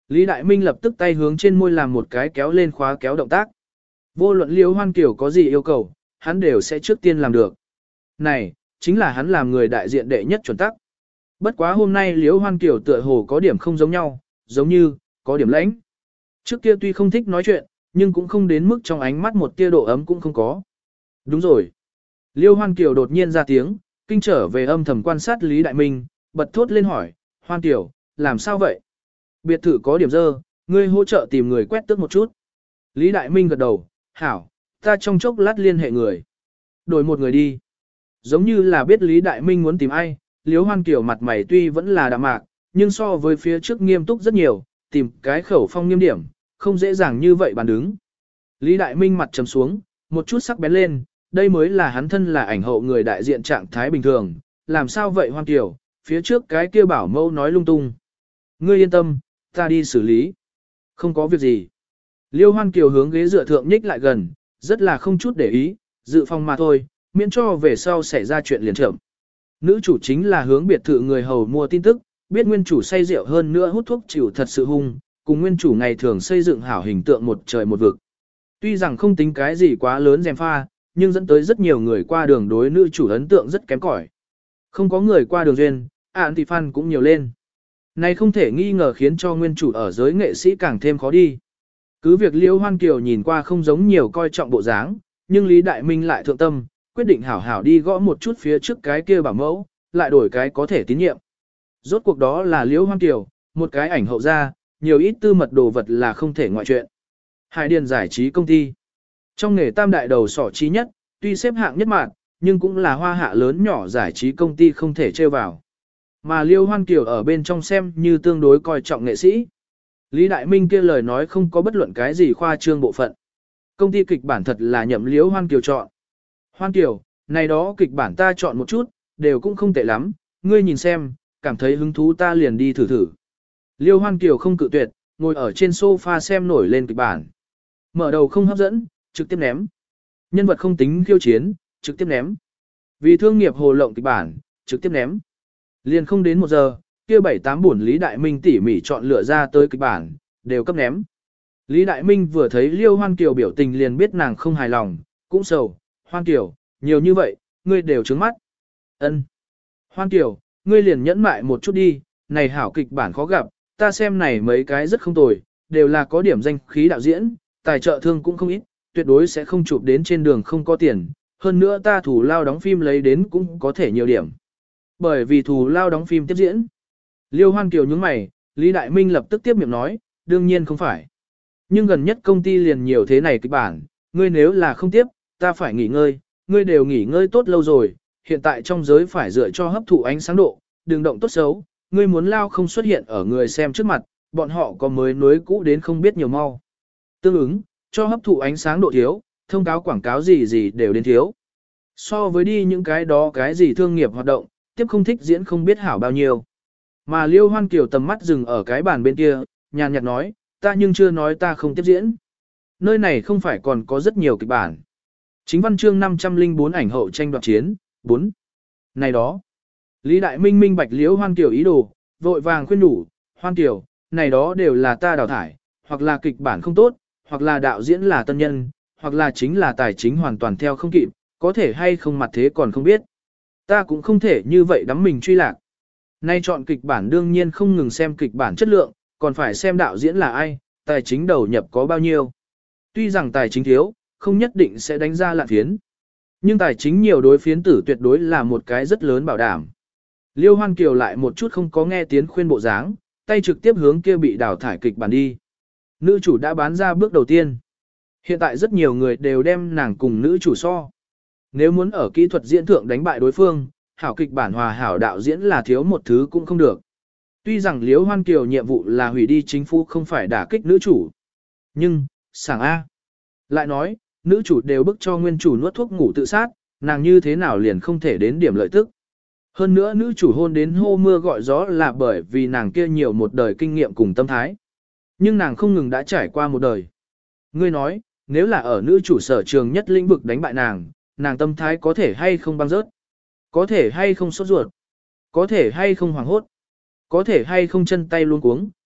Lý Đại Minh lập tức tay hướng trên môi làm một cái kéo lên khóa kéo động tác. Vô luận Liễu Hoan Kiều có gì yêu cầu, hắn đều sẽ trước tiên làm được. Này, chính là hắn làm người đại diện đệ nhất chuẩn tắc. Bất quá hôm nay Liễu Hoan Kiều tựa hồ có điểm không giống nhau, giống như, có điểm lãnh. Trước kia tuy không thích nói chuyện, nhưng cũng không đến mức trong ánh mắt một tia độ ấm cũng không có. Đúng rồi. Liễu Hoan Kiều đột nhiên ra tiếng, kinh trở về âm thầm quan sát Lý Đại Minh, bật thốt lên hỏi, Hoan Kiều, làm sao vậy? Biệt thự có điểm dơ, ngươi hỗ trợ tìm người quét tước một chút. Lý Đại Minh gật đầu, hảo, ta trong chốc lát liên hệ người. Đổi một người đi. Giống như là biết Lý Đại Minh muốn tìm ai, Liễu Hoan Kiều mặt mày tuy vẫn là đạm mạc, nhưng so với phía trước nghiêm túc rất nhiều, tìm cái khẩu phong nghiêm điểm, không dễ dàng như vậy bàn đứng. Lý Đại Minh mặt trầm xuống, một chút sắc bén lên, đây mới là hắn thân là ảnh hậu người đại diện trạng thái bình thường, làm sao vậy Hoan Kiều, phía trước cái kia bảo mẫu nói lung tung. Ngươi yên tâm, ta đi xử lý. Không có việc gì. Liêu Hoan Kiều hướng ghế dựa thượng nhích lại gần, rất là không chút để ý, dự phòng mà thôi, miễn cho về sau xảy ra chuyện liền chậm. Nữ chủ chính là hướng biệt thự người hầu mua tin tức, biết nguyên chủ say rượu hơn nữa hút thuốc chịu thật sự hung, cùng nguyên chủ ngày thường xây dựng hảo hình tượng một trời một vực. Tuy rằng không tính cái gì quá lớn dèm pha, nhưng dẫn tới rất nhiều người qua đường đối nữ chủ ấn tượng rất kém cỏi. Không có người qua đường duyên, thì fan cũng nhiều lên. Này không thể nghi ngờ khiến cho nguyên chủ ở giới nghệ sĩ càng thêm khó đi. Cứ việc Liễu Hoan Kiều nhìn qua không giống nhiều coi trọng bộ dáng, nhưng Lý Đại Minh lại thượng tâm, quyết định hảo hảo đi gõ một chút phía trước cái kia bảo mẫu, lại đổi cái có thể tín nhiệm. Rốt cuộc đó là Liễu Hoan Kiều, một cái ảnh hậu gia, nhiều ít tư mật đồ vật là không thể ngoại chuyện. Hải Điền giải trí công ty. Trong nghề tam đại đầu sỏ trí nhất, tuy xếp hạng nhất mạng, nhưng cũng là hoa hạ lớn nhỏ giải trí công ty không thể trêu vào. Mà Liêu Hoan Kiều ở bên trong xem như tương đối coi trọng nghệ sĩ. Lý Đại Minh kia lời nói không có bất luận cái gì khoa trương bộ phận. Công ty kịch bản thật là nhậm Liêu Hoan Kiều chọn. Hoan Kiều, này đó kịch bản ta chọn một chút, đều cũng không tệ lắm, ngươi nhìn xem, cảm thấy hứng thú ta liền đi thử thử. Liêu Hoan Kiều không cự tuyệt, ngồi ở trên sofa xem nổi lên kịch bản. Mở đầu không hấp dẫn, trực tiếp ném. Nhân vật không tính khiêu chiến, trực tiếp ném. Vì thương nghiệp hồ lộng kịch bản, trực tiếp ném. Liền không đến 1 giờ, kia 7-8 buồn Lý Đại Minh tỉ mỉ chọn lựa ra tới kịch bản, đều cấp ném. Lý Đại Minh vừa thấy Liêu Hoan Kiều biểu tình liền biết nàng không hài lòng, cũng sầu, Hoan Kiều, nhiều như vậy, ngươi đều trướng mắt. Ân, Hoan Kiều, ngươi liền nhẫn mại một chút đi, này hảo kịch bản khó gặp, ta xem này mấy cái rất không tồi, đều là có điểm danh khí đạo diễn, tài trợ thương cũng không ít, tuyệt đối sẽ không chụp đến trên đường không có tiền, hơn nữa ta thủ lao đóng phim lấy đến cũng có thể nhiều điểm. Bởi vì thù lao đóng phim tiếp diễn. Liêu Hoan Kiều nhướng mày, Lý Đại Minh lập tức tiếp miệng nói, đương nhiên không phải. Nhưng gần nhất công ty liền nhiều thế này kịch bản, ngươi nếu là không tiếp, ta phải nghỉ ngơi, ngươi đều nghỉ ngơi tốt lâu rồi, hiện tại trong giới phải dựa cho hấp thụ ánh sáng độ, đừng động tốt xấu, ngươi muốn lao không xuất hiện ở người xem trước mặt, bọn họ có mới nối cũ đến không biết nhiều mau. Tương ứng, cho hấp thụ ánh sáng độ thiếu, thông cáo quảng cáo gì gì đều đến thiếu. So với đi những cái đó cái gì thương nghiệp hoạt động, tiếp không thích diễn không biết hảo bao nhiêu. Mà Liêu Hoan Kiều tầm mắt dừng ở cái bàn bên kia, nhàn nhạt nói, ta nhưng chưa nói ta không tiếp diễn. Nơi này không phải còn có rất nhiều kịch bản. Chính văn chương 504 ảnh hậu tranh đoạt chiến, 4. Này đó. Lý Đại Minh minh bạch Liêu Hoan Kiều ý đồ, vội vàng khuyên nhủ, Hoan Kiều, này đó đều là ta đào thải, hoặc là kịch bản không tốt, hoặc là đạo diễn là tân nhân, hoặc là chính là tài chính hoàn toàn theo không kịp, có thể hay không mặt thế còn không biết. Ta cũng không thể như vậy đắm mình truy lạc. Nay chọn kịch bản đương nhiên không ngừng xem kịch bản chất lượng, còn phải xem đạo diễn là ai, tài chính đầu nhập có bao nhiêu. Tuy rằng tài chính thiếu, không nhất định sẽ đánh ra lạn phiến. Nhưng tài chính nhiều đối phiến tử tuyệt đối là một cái rất lớn bảo đảm. Liêu Hoan Kiều lại một chút không có nghe tiếng khuyên bộ dáng, tay trực tiếp hướng kia bị đào thải kịch bản đi. Nữ chủ đã bán ra bước đầu tiên. Hiện tại rất nhiều người đều đem nàng cùng nữ chủ so. Nếu muốn ở kỹ thuật diễn thượng đánh bại đối phương, hảo kịch bản hòa hảo đạo diễn là thiếu một thứ cũng không được. Tuy rằng Liễu Hoan Kiều nhiệm vụ là hủy đi chính phủ không phải đả kích nữ chủ. Nhưng, sảng A. Lại nói, nữ chủ đều bức cho nguyên chủ nuốt thuốc ngủ tự sát, nàng như thế nào liền không thể đến điểm lợi tức. Hơn nữa nữ chủ hôn đến hô mưa gọi gió là bởi vì nàng kia nhiều một đời kinh nghiệm cùng tâm thái. Nhưng nàng không ngừng đã trải qua một đời. Ngươi nói, nếu là ở nữ chủ sở trường nhất lĩnh vực đánh bại nàng, nàng tâm thái có thể hay không băng rớt, có thể hay không sốt ruột, có thể hay không hoảng hốt, có thể hay không chân tay luống cuống,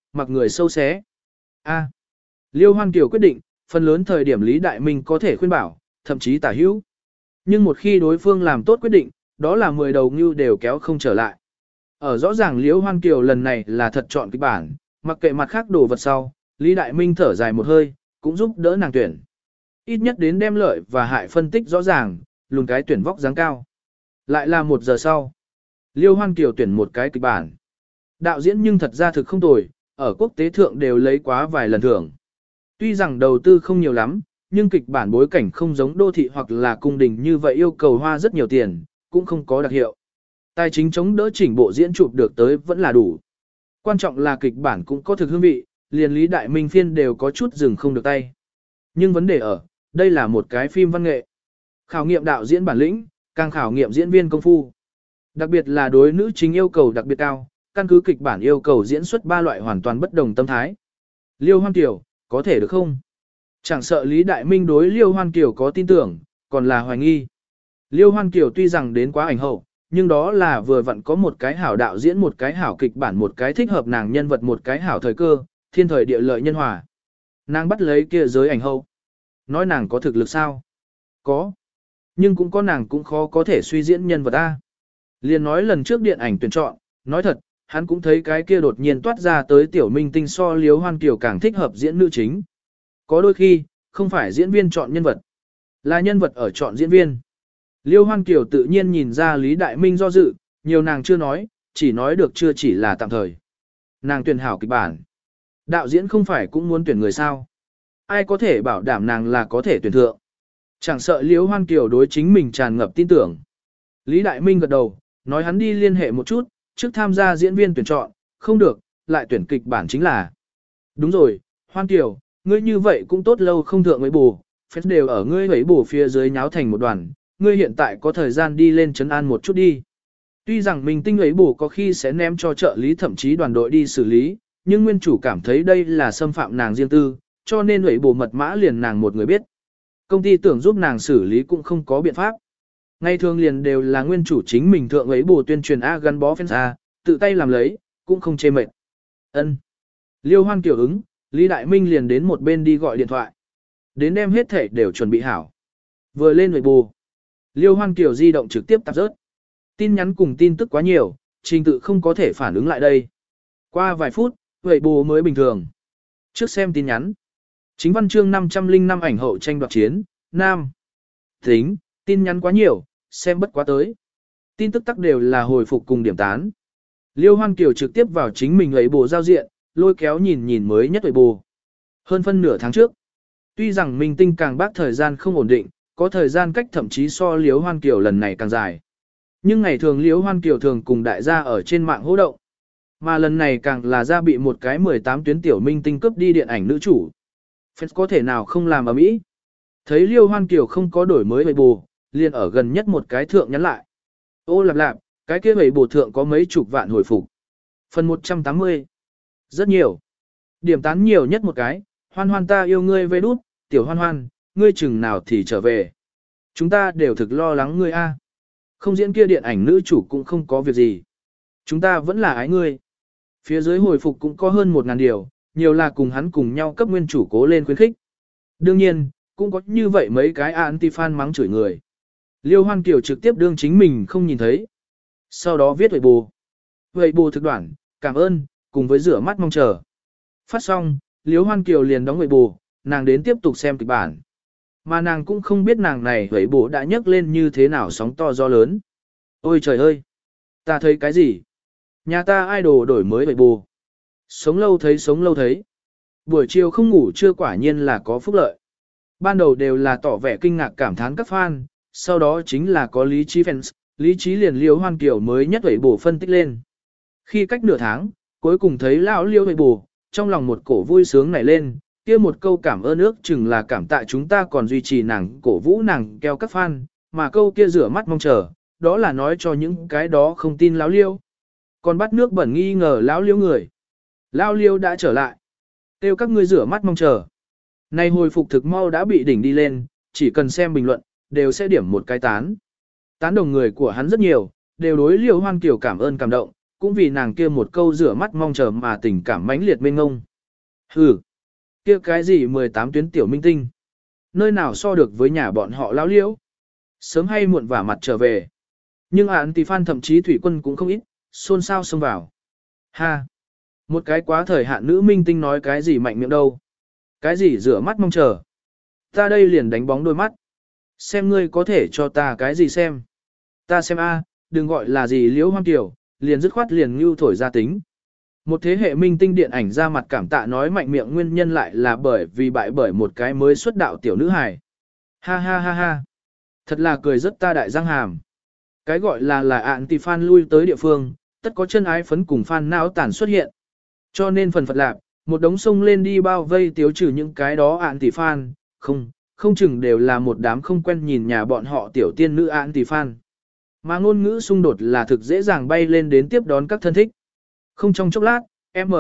mặc người sâu xé. A. Liêu Hoan Kiều quyết định, phần lớn thời điểm Lý Đại Minh có thể khuyên bảo, thậm chí tả hữu. Nhưng một khi đối phương làm tốt quyết định, đó là 10 đầu ngưu đều kéo không trở lại. Ở rõ ràng Liêu Hoan Kiều lần này là thật chọn kịch bản, mặc kệ mặt khác đồ vật sau, Lý Đại Minh thở dài một hơi, cũng giúp đỡ nàng tuyển. Ít nhất đến đem lợi và hại phân tích rõ ràng, lùn cái tuyển vóc dáng cao. Lại là 1 giờ sau. Liêu Hoan Kiều tuyển một cái kịch bản. Đạo diễn nhưng thật ra thực không tồi, ở quốc tế thượng đều lấy quá vài lần thưởng. Tuy rằng đầu tư không nhiều lắm, nhưng kịch bản bối cảnh không giống đô thị hoặc là cung đình như vậy yêu cầu hoa rất nhiều tiền, cũng không có đặc hiệu. Tài chính chống đỡ chỉnh bộ diễn chụp được tới vẫn là đủ. Quan trọng là kịch bản cũng có thực hương vị, liền Lý Đại Minh phiên đều có chút dừng không được tay. Nhưng vấn đề ở, đây là một cái phim văn nghệ. Khảo nghiệm đạo diễn bản lĩnh, càng khảo nghiệm diễn viên công phu. Đặc biệt là đối nữ chính yêu cầu đặc biệt cao, căn cứ kịch bản yêu cầu diễn xuất 3 loại hoàn toàn bất đồng tâm thái. Liêu Hoan Kiều, có thể được không? Chẳng sợ Lý Đại Minh đối Liêu Hoan Kiều có tin tưởng, còn là hoài nghi. Liêu Hoan Kiều tuy rằng đến quá ảnh hậu, nhưng đó là vừa vặn có một cái hảo đạo diễn, một cái hảo kịch bản, một cái thích hợp nàng nhân vật, một cái hảo thời cơ, thiên thời địa lợi nhân hòa. Nàng bắt lấy kia giới ảnh hậu. Nói nàng có thực lực sao? Có. Nhưng cũng có nàng cũng khó có thể suy diễn nhân vật A. Liền nói lần trước điện ảnh tuyển chọn, nói thật, hắn cũng thấy cái kia đột nhiên toát ra tới tiểu minh tinh so Liêu Hoan Kiều càng thích hợp diễn nữ chính. Có đôi khi, không phải diễn viên chọn nhân vật, là nhân vật ở chọn diễn viên. Liêu Hoan Kiều tự nhiên nhìn ra Lý Đại Minh do dự, nhiều nàng chưa nói, chỉ nói được chưa chỉ là tạm thời. Nàng tuyển hảo kịch bản. Đạo diễn không phải cũng muốn tuyển người sao. Ai có thể bảo đảm nàng là có thể tuyển thượng. Chẳng sợ Liêu Hoan Kiều đối chính mình tràn ngập tin tưởng. Lý Đại Minh gật đầu, nói hắn đi liên hệ một chút, trước tham gia diễn viên tuyển chọn, không được, lại tuyển kịch bản chính là. Đúng rồi, Hoan Kiều, ngươi như vậy cũng tốt lâu không thượng ấy bù, phép đều ở ngươi ấy bù phía dưới nháo thành một đoàn, ngươi hiện tại có thời gian đi lên trấn an một chút đi. Tuy rằng mình tinh ấy bù có khi sẽ ném cho trợ lý thậm chí đoàn đội đi xử lý, nhưng nguyên chủ cảm thấy đây là xâm phạm nàng riêng tư, cho nên ấy bù mật mã liền nàng một người biết. Công ty tưởng giúp nàng xử lý cũng không có biện pháp. Ngày thường liền đều là nguyên chủ chính mình thượng ấy bù tuyên truyền A gắn bó fans A, tự tay làm lấy, cũng không chê mệt. Ân. Liêu Hoan Kiều ứng, Lý Đại Minh liền đến một bên đi gọi điện thoại. Đến đem hết thể đều chuẩn bị hảo. Vừa lên ấy bù. Liêu Hoan Kiều di động trực tiếp tạp rớt. Tin nhắn cùng tin tức quá nhiều, trình tự không có thể phản ứng lại đây. Qua vài phút, vậy bù mới bình thường. Trước xem tin nhắn. Chính văn chương 505 ảnh hậu tranh đoạt chiến, Nam. Tính, tin nhắn quá nhiều, xem bất quá tới. Tin tức tắc đều là hồi phục cùng điểm tán. Liêu Hoan Kiều trực tiếp vào chính mình ấy bù giao diện, lôi kéo nhìn nhìn mới nhất ấy bù. Hơn phân nửa tháng trước. Tuy rằng minh tinh càng bác thời gian không ổn định, có thời gian cách thậm chí so Liêu Hoan Kiều lần này càng dài. Nhưng ngày thường Liêu Hoan Kiều thường cùng đại gia ở trên mạng hô động. Mà lần này càng là ra bị một cái 18 tuyến tiểu minh tinh cướp đi điện ảnh nữ chủ. Fans có thể nào không làm ở mỹ. Thấy Liêu Hoan Kiều không có đổi mới bầy bù, liền ở gần nhất một cái thượng nhắn lại. Ô lạp lạp, cái kia bầy bù thượng có mấy chục vạn hồi phục. Phần 180. Rất nhiều. Điểm tán nhiều nhất một cái, Hoan Hoan ta yêu ngươi vê đút, tiểu Hoan Hoan, ngươi chừng nào thì trở về. Chúng ta đều thực lo lắng ngươi a. Không diễn kia điện ảnh nữ chủ cũng không có việc gì. Chúng ta vẫn là ái ngươi. Phía dưới hồi phục cũng có hơn 1.000 điều, nhiều là cùng hắn cùng nhau cấp nguyên chủ cố lên khuyến khích. Đương nhiên, cũng có như vậy mấy cái anti-fan mắng chửi người. Liêu Hoan Kiều trực tiếp đương chính mình không nhìn thấy. Sau đó viết vậy bù thực đoạn, cảm ơn, cùng với rửa mắt mong chờ. Phát xong, Liêu Hoan Kiều liền đóng vậy bù, nàng đến tiếp tục xem kịch bản. Mà nàng cũng không biết nàng này vậy bù đã nhấc lên như thế nào sóng to gió lớn. Ôi trời ơi! Ta thấy cái gì? Nhà ta idol đổi mới vậy bù. Sống lâu thấy. Buổi chiều không ngủ chưa quả nhiên là có phúc lợi. Ban đầu đều là tỏ vẻ kinh ngạc cảm thán các fan, sau đó chính là có lý trí fans, lý trí liền Liêu Hoan Kiều mới nhất vậy bù phân tích lên. Khi cách nửa tháng, cuối cùng thấy lão Liêu vậy bù, trong lòng một cổ vui sướng nảy lên, kia một câu cảm ơn ước chừng là cảm tạ chúng ta còn duy trì nàng cổ vũ nàng keo các fan, mà câu kia rửa mắt mong chờ, đó là nói cho những cái đó không tin lão Liêu. Còn bắt nước bẩn nghi ngờ lão Liêu người. Lão Liêu đã trở lại. Kêu các ngươi rửa mắt mong chờ. Này hồi phục thực mau đã bị đỉnh đi lên, chỉ cần xem bình luận, đều sẽ điểm một cái tán. Tán đồng người của hắn rất nhiều, đều đối Liêu Hoan Kiều cảm ơn cảm động, cũng vì nàng kia một câu rửa mắt mong chờ mà tình cảm mãnh liệt mênh ngông. Hừ, kia cái gì 18 tuyến tiểu minh tinh, nơi nào so được với nhà bọn họ lão liễu. Sớm hay muộn vả mặt trở về. Nhưng anti-fan thậm chí thủy quân cũng không ít, xôn xao xông vào. Ha! Một cái quá thời hạn nữ minh tinh nói cái gì mạnh miệng đâu. Cái gì rửa mắt mong chờ. Ta đây liền đánh bóng đôi mắt. Xem ngươi có thể cho ta cái gì xem. Ta xem a, đừng gọi là gì liễu hoang tiểu, liền dứt khoát liền ngưu thổi ra tính. Một thế hệ minh tinh điện ảnh ra mặt cảm tạ nói mạnh miệng nguyên nhân lại là bởi vì bại bởi một cái mới xuất đạo tiểu nữ hài. Ha ha ha ha. Thật là cười rất ta đại răng hàm. Cái gọi là anti-fan lui tới địa phương, tất có chân ái phấn cùng fan não tàn xuất hiện. Cho nên phần phật lạc, một đống sông lên đi bao vây tiếu trừ những cái đó anti-fan, không chừng đều là một đám không quen nhìn nhà bọn họ tiểu tiên nữ anti-fan. Mà ngôn ngữ xung đột là thực dễ dàng bay lên đến tiếp đón các thân thích. Không trong chốc lát,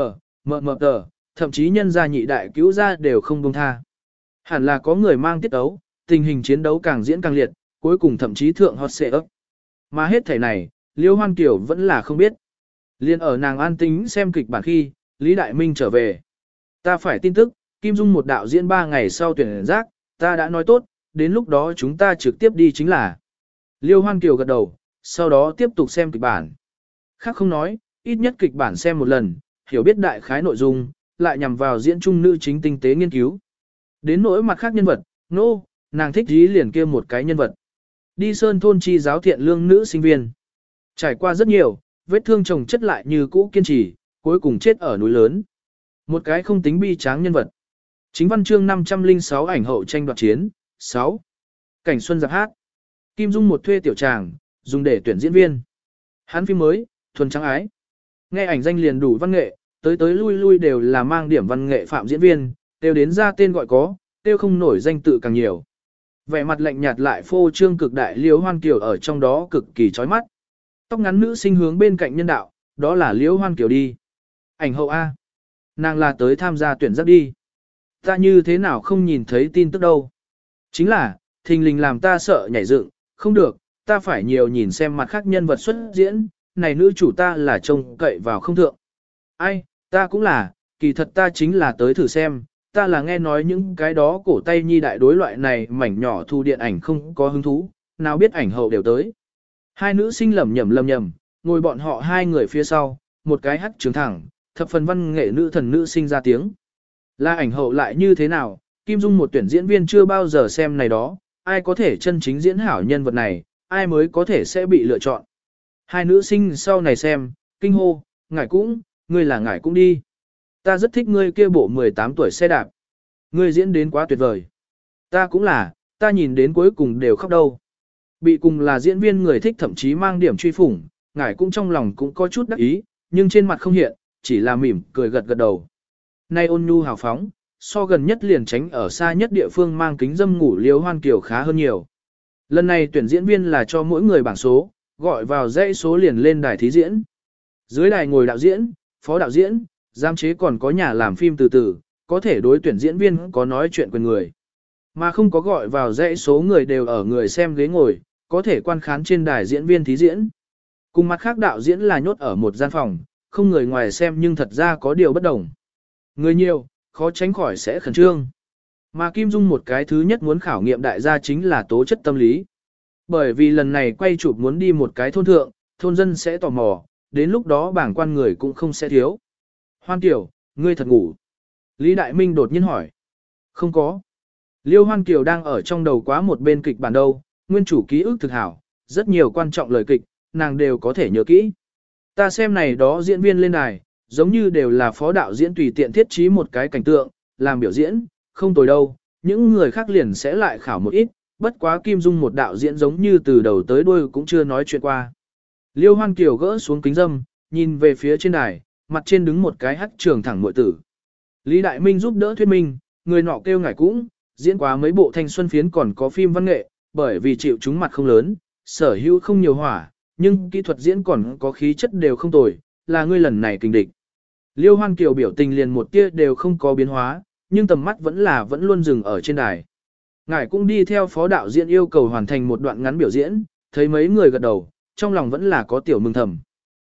tờ, thậm chí nhân gia nhị đại cứu gia đều không buông tha. Hẳn là có người mang tiết ấu, tình hình chiến đấu càng diễn càng liệt, cuối cùng thậm chí thượng hot xệ ấp. Mà hết thảy này, Liêu Hoan Kiều vẫn là không biết. Liên ở nàng an tính xem kịch bản khi, Lý Đại Minh trở về. Ta phải tin tức, Kim Dung một đạo diễn 3 ngày sau tuyển giác, ta đã nói tốt, đến lúc đó chúng ta trực tiếp đi chính là. Liêu Hoan Kiều gật đầu, sau đó tiếp tục xem kịch bản. Khác không nói, ít nhất kịch bản xem một lần, hiểu biết đại khái nội dung, lại nhằm vào diễn trung nữ chính tinh tế nghiên cứu. Đến nỗi mặt khác nhân vật, nàng thích dí liền kia một cái nhân vật. Đi sơn thôn chi giáo thiện lương nữ sinh viên. Trải qua rất nhiều, vết thương chồng chất lại như cũ kiên trì, cuối cùng chết ở núi lớn. Một cái không tính bi tráng nhân vật. Chính văn chương 506 ảnh hậu tranh đoạt chiến, 6. Cảnh xuân giặc hát. Kim Dung một thuê tiểu tràng, dùng để tuyển diễn viên. Hắn phim mới, thuần trắng ái. Nghe ảnh danh liền đủ văn nghệ, tới lui đều là mang điểm văn nghệ phạm diễn viên, đều đến ra tên gọi có, tiêu không nổi danh tự càng nhiều. Vẻ mặt lạnh nhạt lại phô trương cực đại Liễu Hoan Kiều ở trong đó cực kỳ chói mắt. Tóc ngắn nữ sinh hướng bên cạnh nhân đạo, đó là Liễu Hoan Kiều đi. Ảnh hậu A. Nàng là tới tham gia tuyển giác đi. Ta như thế nào không nhìn thấy tin tức đâu. Chính là, thình lình làm ta sợ nhảy dựng, không được, ta phải nhiều nhìn xem mặt khác nhân vật xuất diễn, này nữ chủ ta là trông cậy vào không thượng. Ai, ta cũng là, kỳ thật ta chính là tới thử xem, ta là nghe nói những cái đó cổ tay nhi đại đối loại này mảnh nhỏ thu điện ảnh không có hứng thú, nào biết ảnh hậu đều tới. Hai nữ sinh lầm nhầm, ngồi bọn họ hai người phía sau, một cái hắc trường thẳng, thập phần văn nghệ nữ thần nữ sinh ra tiếng. Là ảnh hậu lại như thế nào, Kim Dung một tuyển diễn viên chưa bao giờ xem này đó, ai có thể chân chính diễn hảo nhân vật này, ai mới có thể sẽ bị lựa chọn. Hai nữ sinh sau này xem, kinh hô, ngươi là ngải cũng đi. Ta rất thích ngươi kia bộ 18 tuổi xe đạp. Ngươi diễn đến quá tuyệt vời. Ta cũng là, ta nhìn đến cuối cùng đều khóc đâu. Bị cùng là diễn viên người thích thậm chí mang điểm truy phủng, ngải cũng trong lòng cũng có chút đắc ý, nhưng trên mặt không hiện, chỉ là mỉm cười gật đầu. Nay ôn nhu hào phóng, so gần nhất liền tránh ở xa nhất địa phương mang kính dâm ngủ Liễu Hoan Kiều khá hơn nhiều. Lần này tuyển diễn viên là cho mỗi người bảng số, gọi vào dãy số liền lên đài thí diễn. Dưới đài ngồi đạo diễn, phó đạo diễn, giám chế còn có nhà làm phim từ, có thể đối tuyển diễn viên có nói chuyện quyền người. Mà không có gọi vào dãy số người đều ở người xem ghế ngồi, có thể quan khán trên đài diễn viên thí diễn. Cùng mặt khác đạo diễn là nhốt ở một gian phòng, không người ngoài xem nhưng thật ra có điều bất đồng. Người nhiều, khó tránh khỏi sẽ khẩn trương. Mà Kim Dung một cái thứ nhất muốn khảo nghiệm đại gia chính là tố chất tâm lý. Bởi vì lần này quay chụp muốn đi một cái thôn thượng, thôn dân sẽ tò mò, đến lúc đó bảng quan người cũng không sẽ thiếu. Hoan Kiều, ngươi thật ngủ. Lý Đại Minh đột nhiên hỏi. Không có. Liêu Hoan Kiều đang ở trong đầu quá một bên kịch bản đâu, nguyên chủ ký ức thực hảo, rất nhiều quan trọng lời kịch, nàng đều có thể nhớ kỹ. Ta xem này đó diễn viên lên đài, giống như đều là phó đạo diễn tùy tiện thiết trí một cái cảnh tượng, làm biểu diễn, không tồi đâu, những người khác liền sẽ lại khảo một ít, bất quá Kim Dung một đạo diễn giống như từ đầu tới đuôi cũng chưa nói chuyện qua. Liêu Hoan Kiều gỡ xuống kính dâm, nhìn về phía trên đài, mặt trên đứng một cái hắc trường thẳng muội tử. Lý Đại Minh giúp đỡ thuyết minh, người nọ kêu ngải cũng, diễn quá mấy bộ thanh xuân phiến còn có phim văn nghệ, bởi vì chịu chúng mặt không lớn, sở hữu không nhiều hỏa, nhưng kỹ thuật diễn còn có khí chất đều không tồi, là ngươi lần này kình địch. Liêu Hoan Kiều biểu tình liền một tia đều không có biến hóa, nhưng tầm mắt vẫn luôn dừng ở trên đài. Ngài cũng đi theo phó đạo diễn yêu cầu hoàn thành một đoạn ngắn biểu diễn, thấy mấy người gật đầu, trong lòng vẫn là có tiểu mừng thầm.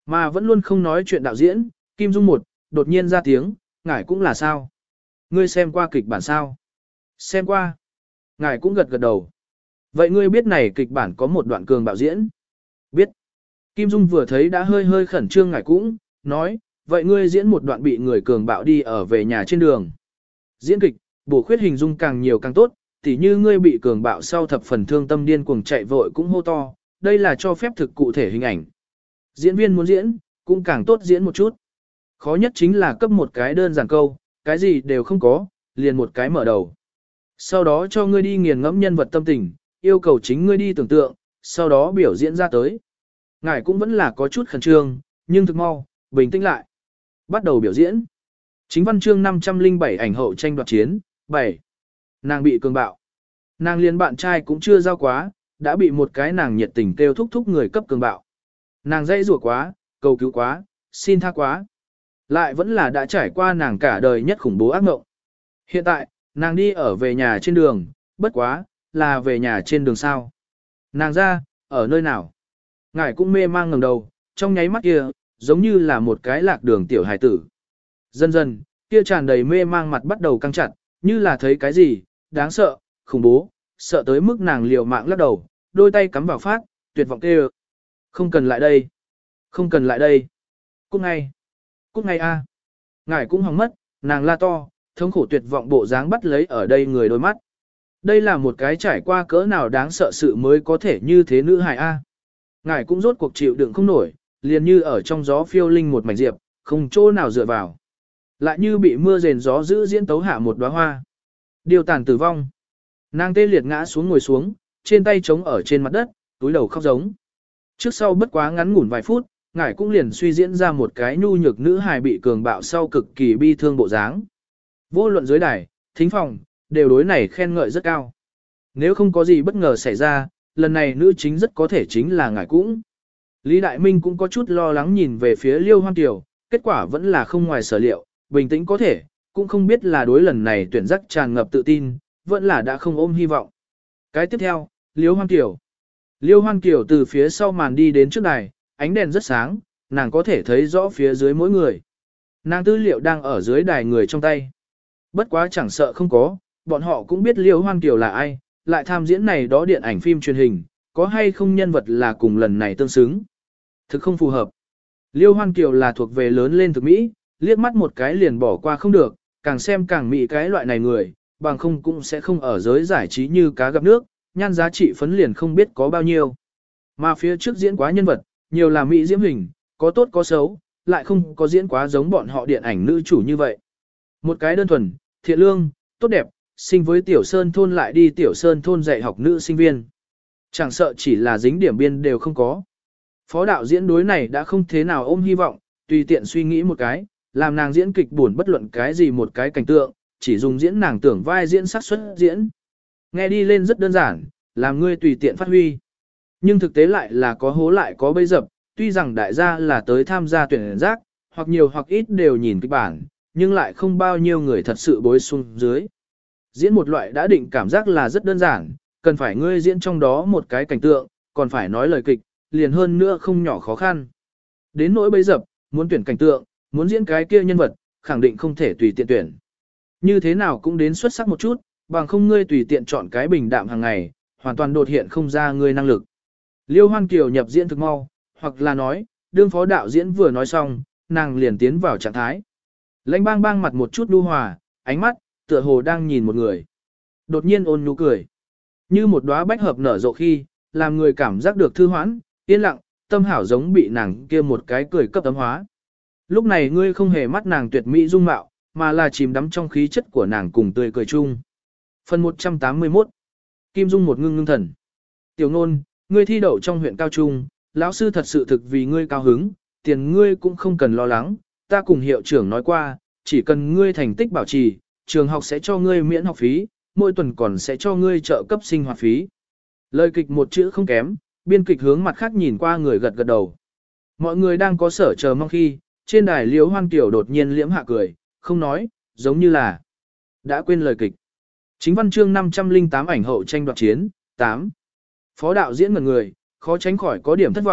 Mà vẫn luôn không nói chuyện đạo diễn, Kim Dung một, đột nhiên ra tiếng, ngài cũng là sao? Ngươi xem qua kịch bản sao? Xem qua. Ngài cũng gật gật đầu. Vậy ngươi biết này kịch bản có một đoạn cường bạo diễn? Biết. Kim Dung vừa thấy đã hơi hơi khẩn trương ngài cũng, nói, vậy ngươi diễn một đoạn bị người cường bạo đi ở về nhà trên đường. Diễn kịch, bổ khuyết hình dung càng nhiều càng tốt, tỉ như ngươi bị cường bạo sau thập phần thương tâm điên cuồng chạy vội cũng hô to, đây là cho phép thực cụ thể hình ảnh. Diễn viên muốn diễn, cũng càng tốt diễn một chút. Khó nhất chính là cấp một cái đơn giản câu, cái gì đều không có, liền một cái mở đầu. Sau đó cho ngươi đi nghiền ngẫm nhân vật tâm tình, yêu cầu chính ngươi đi tưởng tượng, sau đó biểu diễn ra tới. Ngài cũng vẫn là có chút khẩn trương, nhưng thực mau, bình tĩnh lại. Bắt đầu biểu diễn. Chính văn chương 507 ảnh hậu tranh đoạt chiến, 7. Nàng bị cường bạo. Nàng liền bạn trai cũng chưa giao quá, đã bị một cái nàng nhiệt tình kêu thúc thúc người cấp cường bạo. Nàng dãy rủa quá, cầu cứu quá, xin tha quá. Lại vẫn là đã trải qua nàng cả đời nhất khủng bố ác mộng. Hiện tại, nàng đi ở về nhà trên đường, bất quá, là về nhà trên đường sao. Nàng ra, ở nơi nào? Ngài cũng mê mang ngẩng đầu, trong nháy mắt kia, giống như là một cái lạc đường tiểu hài tử. Dần dần, kia tràn đầy mê mang mặt bắt đầu căng chặt, như là thấy cái gì, đáng sợ, khủng bố, sợ tới mức nàng liều mạng lắc đầu, đôi tay cắm vào phát, tuyệt vọng kêu. Không cần lại đây. Không cần lại đây. Cút ngay. Cút ngay a. Ngài cũng hỏng mất, nàng la to, thống khổ tuyệt vọng bộ dáng bắt lấy ở đây người đôi mắt. Đây là một cái trải qua cỡ nào đáng sợ sự mới có thể như thế nữ hài a. Ngài cũng rốt cuộc chịu đựng không nổi, liền như ở trong gió phiêu linh một mảnh diệp, không chỗ nào dựa vào. Lại như bị mưa rền gió giữ diễn tấu hạ một đóa hoa. Điều tàn tử vong. Nàng tê liệt ngã xuống ngồi xuống, trên tay trống ở trên mặt đất, túi đầu khóc giống. Trước sau bất quá ngắn ngủn vài phút, ngài cũng liền suy diễn ra một cái nhu nhược nữ hài bị cường bạo sau cực kỳ bi thương bộ dáng. Vô luận dưới đài, thính phòng, đều đối này khen ngợi rất cao. Nếu không có gì bất ngờ xảy ra, lần này nữ chính rất có thể chính là ngài cũng. Lý Đại Minh cũng có chút lo lắng nhìn về phía Liêu Hoan Kiều, kết quả vẫn là không ngoài sở liệu, bình tĩnh có thể, cũng không biết là đối lần này tuyển giác tràn ngập tự tin, vẫn là đã không ôm hy vọng. Cái tiếp theo, Liêu Hoan Kiều. Liêu Hoan Kiều từ phía sau màn đi đến trước đài, ánh đèn rất sáng, nàng có thể thấy rõ phía dưới mỗi người. Nàng tư liệu đang ở dưới đài người trong tay. Bất quá chẳng sợ không có, bọn họ cũng biết Liêu Hoan Kiều là ai, lại tham diễn này đó điện ảnh phim truyền hình, có hay không nhân vật là cùng lần này tương xứng. Thực không phù hợp. Liêu Hoan Kiều là thuộc về lớn lên thực Mỹ, liếc mắt một cái liền bỏ qua không được, càng xem càng Mỹ cái loại này người, bằng không cũng sẽ không ở giới giải trí như cá gặp nước, nhan giá trị phấn liền không biết có bao nhiêu. Mà phía trước diễn quá nhân vật, nhiều là Mỹ diễm hình, có tốt có xấu, lại không có diễn quá giống bọn họ điện ảnh nữ chủ như vậy. Một cái đơn thuần, thiện lương, tốt đẹp, sinh với tiểu sơn thôn lại đi tiểu sơn thôn dạy học nữ sinh viên. Chẳng sợ chỉ là dính điểm biên đều không có. Phó đạo diễn đối này đã không thế nào ôm hy vọng, tùy tiện suy nghĩ một cái, làm nàng diễn kịch buồn bất luận cái gì một cái cảnh tượng, chỉ dùng diễn nàng tưởng vai diễn xác suất diễn. Nghe đi lên rất đơn giản, làm ngươi tùy tiện phát huy. Nhưng thực tế lại là có hố lại có bấy dập, tuy rằng đại gia là tới tham gia tuyển giác, hoặc nhiều hoặc ít đều nhìn kịch bản, nhưng lại không bao nhiêu người thật sự bối xuống dưới. Diễn một loại đã định cảm giác là rất đơn giản, cần phải ngươi diễn trong đó một cái cảnh tượng, còn phải nói lời kịch, liền hơn nữa không nhỏ khó khăn. Đến nỗi bấy dập, muốn tuyển cảnh tượng, muốn diễn cái kia nhân vật, khẳng định không thể tùy tiện tuyển. Như thế nào cũng đến xuất sắc một chút, bằng không ngươi tùy tiện chọn cái bình đạm hàng ngày, hoàn toàn đột hiện không ra ngươi năng lực. Liêu Hoan Kiều nhập diễn thực mau, hoặc là nói, đương phó đạo diễn vừa nói xong, nàng liền tiến vào trạng thái. Lãnh bang bang mặt một chút nhu hòa, ánh mắt, tựa hồ đang nhìn một người. Đột nhiên ôn nhu cười. Như một đóa bách hợp nở rộ khi, làm người cảm giác được thư hoãn, yên lặng, tâm hảo giống bị nàng kia một cái cười cấp tấm hóa. Lúc này ngươi không hề mắt nàng tuyệt mỹ dung mạo, mà là chìm đắm trong khí chất của nàng cùng tươi cười chung. Phần 181 Kim Dung một ngưng thần. Tiểu Nôn, ngươi thi đậu trong huyện cao trung, lão sư thật sự thực vì ngươi cao hứng, tiền ngươi cũng không cần lo lắng, ta cùng hiệu trưởng nói qua, chỉ cần ngươi thành tích bảo trì, trường học sẽ cho ngươi miễn học phí, mỗi tuần còn sẽ cho ngươi trợ cấp sinh hoạt phí. Lời kịch một chữ không kém, biên kịch hướng mặt khác nhìn qua người gật gật đầu. Mọi người đang có sở chờ mong khi, trên đài Liễu Hoan Kiều đột nhiên liễm hạ cười, không nói, giống như là đã quên lời kịch. Chính văn chương 508 ảnh hậu tranh đoạt chiến, 8. Phó đạo diễn ngần người, khó tránh khỏi có điểm thất vọng,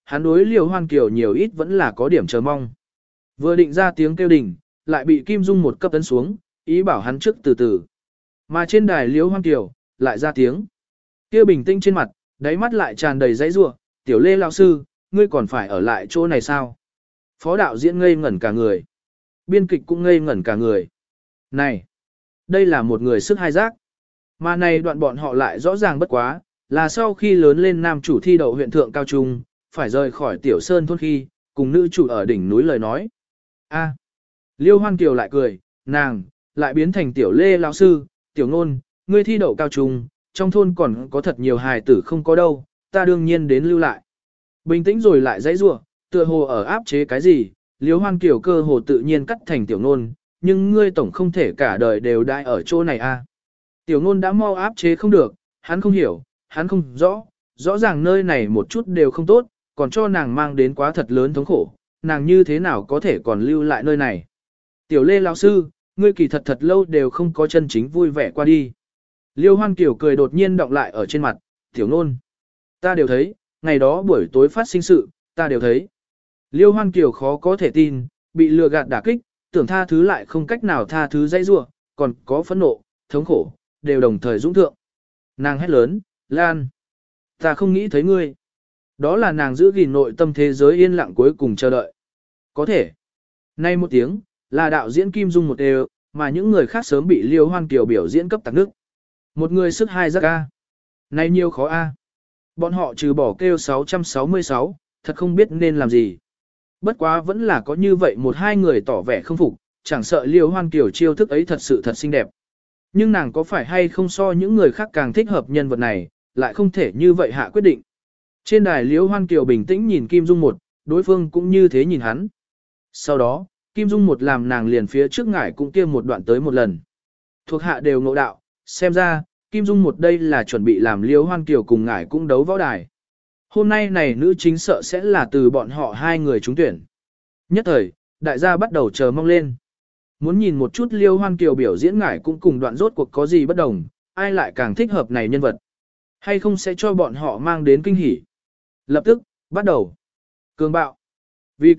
hắn đối Liêu Hoan Kiều nhiều ít vẫn là có điểm chờ mong. Vừa định ra tiếng kêu đỉnh, lại bị Kim Dung một cấp tấn xuống, ý bảo hắn trước từ từ. Mà trên đài Liêu Hoan Kiều, lại ra tiếng. Kia bình tĩnh trên mặt, đáy mắt lại tràn đầy dãy rủa, "Tiểu Lê lão sư, ngươi còn phải ở lại chỗ này sao?" Phó đạo diễn ngây ngẩn cả người. Biên kịch cũng ngây ngẩn cả người. Này, đây là một người sức hai giác. Mà này đoạn bọn họ lại rõ ràng bất quá, là sau khi lớn lên nam chủ thi đậu huyện thượng cao trung, phải rời khỏi tiểu sơn thôn khi, cùng nữ chủ ở đỉnh núi lời nói. A. Liêu Hoan Kiều lại cười, nàng, lại biến thành tiểu Lê lão sư, "Tiểu Ngôn, ngươi thi đậu cao trung, trong thôn còn có thật nhiều hài tử không có đâu, ta đương nhiên đến lưu lại." Bình tĩnh rồi lại dãy rủa, tựa hồ ở áp chế cái gì, Liêu Hoan Kiều cơ hồ tự nhiên cắt thành Tiểu Ngôn, "Nhưng ngươi tổng không thể cả đời đều đãi ở chỗ này a." Tiểu Ngôn đã mau áp chế không được, hắn không hiểu, hắn không rõ, rõ ràng nơi này một chút đều không tốt, còn cho nàng mang đến quá thật lớn thống khổ, nàng như thế nào có thể còn lưu lại nơi này. "Tiểu Lê lão sư, ngươi kỳ thật thật lâu đều không có chân chính vui vẻ qua đi." Liêu Hoan Kiều cười đột nhiên đọng lại ở trên mặt, "Tiểu Ngôn, ta đều thấy, ngày đó buổi tối phát sinh sự, ta đều thấy." Liêu Hoan Kiều khó có thể tin, bị lừa gạt đả kích, tưởng tha thứ lại không cách nào tha thứ dãy rủa, còn có phẫn nộ, thống khổ, đều đồng thời dũng thượng. Nàng hét lớn, "Lan, ta không nghĩ thấy ngươi." Đó là nàng giữ gìn nội tâm thế giới yên lặng cuối cùng chờ đợi. Có thể. Nay một tiếng, là đạo diễn Kim Dung một đều, mà những người khác sớm bị Liêu Hoan Kiều biểu diễn cấp tạc nước. Một người sức hai giác A. Nay nhiều khó A. Bọn họ trừ bỏ kêu 666, thật không biết nên làm gì. Bất quá vẫn là có như vậy một hai người tỏ vẻ không phục, chẳng sợ Liêu Hoan Kiều chiêu thức ấy thật sự thật xinh đẹp. Nhưng nàng có phải hay không so những người khác càng thích hợp nhân vật này, lại không thể như vậy hạ quyết định. Trên đài Liêu Hoan Kiều bình tĩnh nhìn Kim Dung một, đối phương cũng như thế nhìn hắn. Sau đó, Kim Dung một làm nàng liền phía trước ngải cũng kia một đoạn tới một lần. Thuộc hạ đều ngộ đạo, xem ra, Kim Dung một đây là chuẩn bị làm Liêu Hoan Kiều cùng ngải cũng đấu võ đài. Hôm nay này nữ chính sợ sẽ là từ bọn họ hai người trúng tuyển. Nhất thời, đại gia bắt đầu chờ mong lên. Muốn nhìn một chút Liêu Hoan Kiều biểu diễn ngải cũng cùng đoạn rốt cuộc có gì bất đồng, ai lại càng thích hợp này nhân vật. Hay không sẽ cho bọn họ mang đến kinh hỉ. Lập tức, bắt đầu. Cường bạo. Vì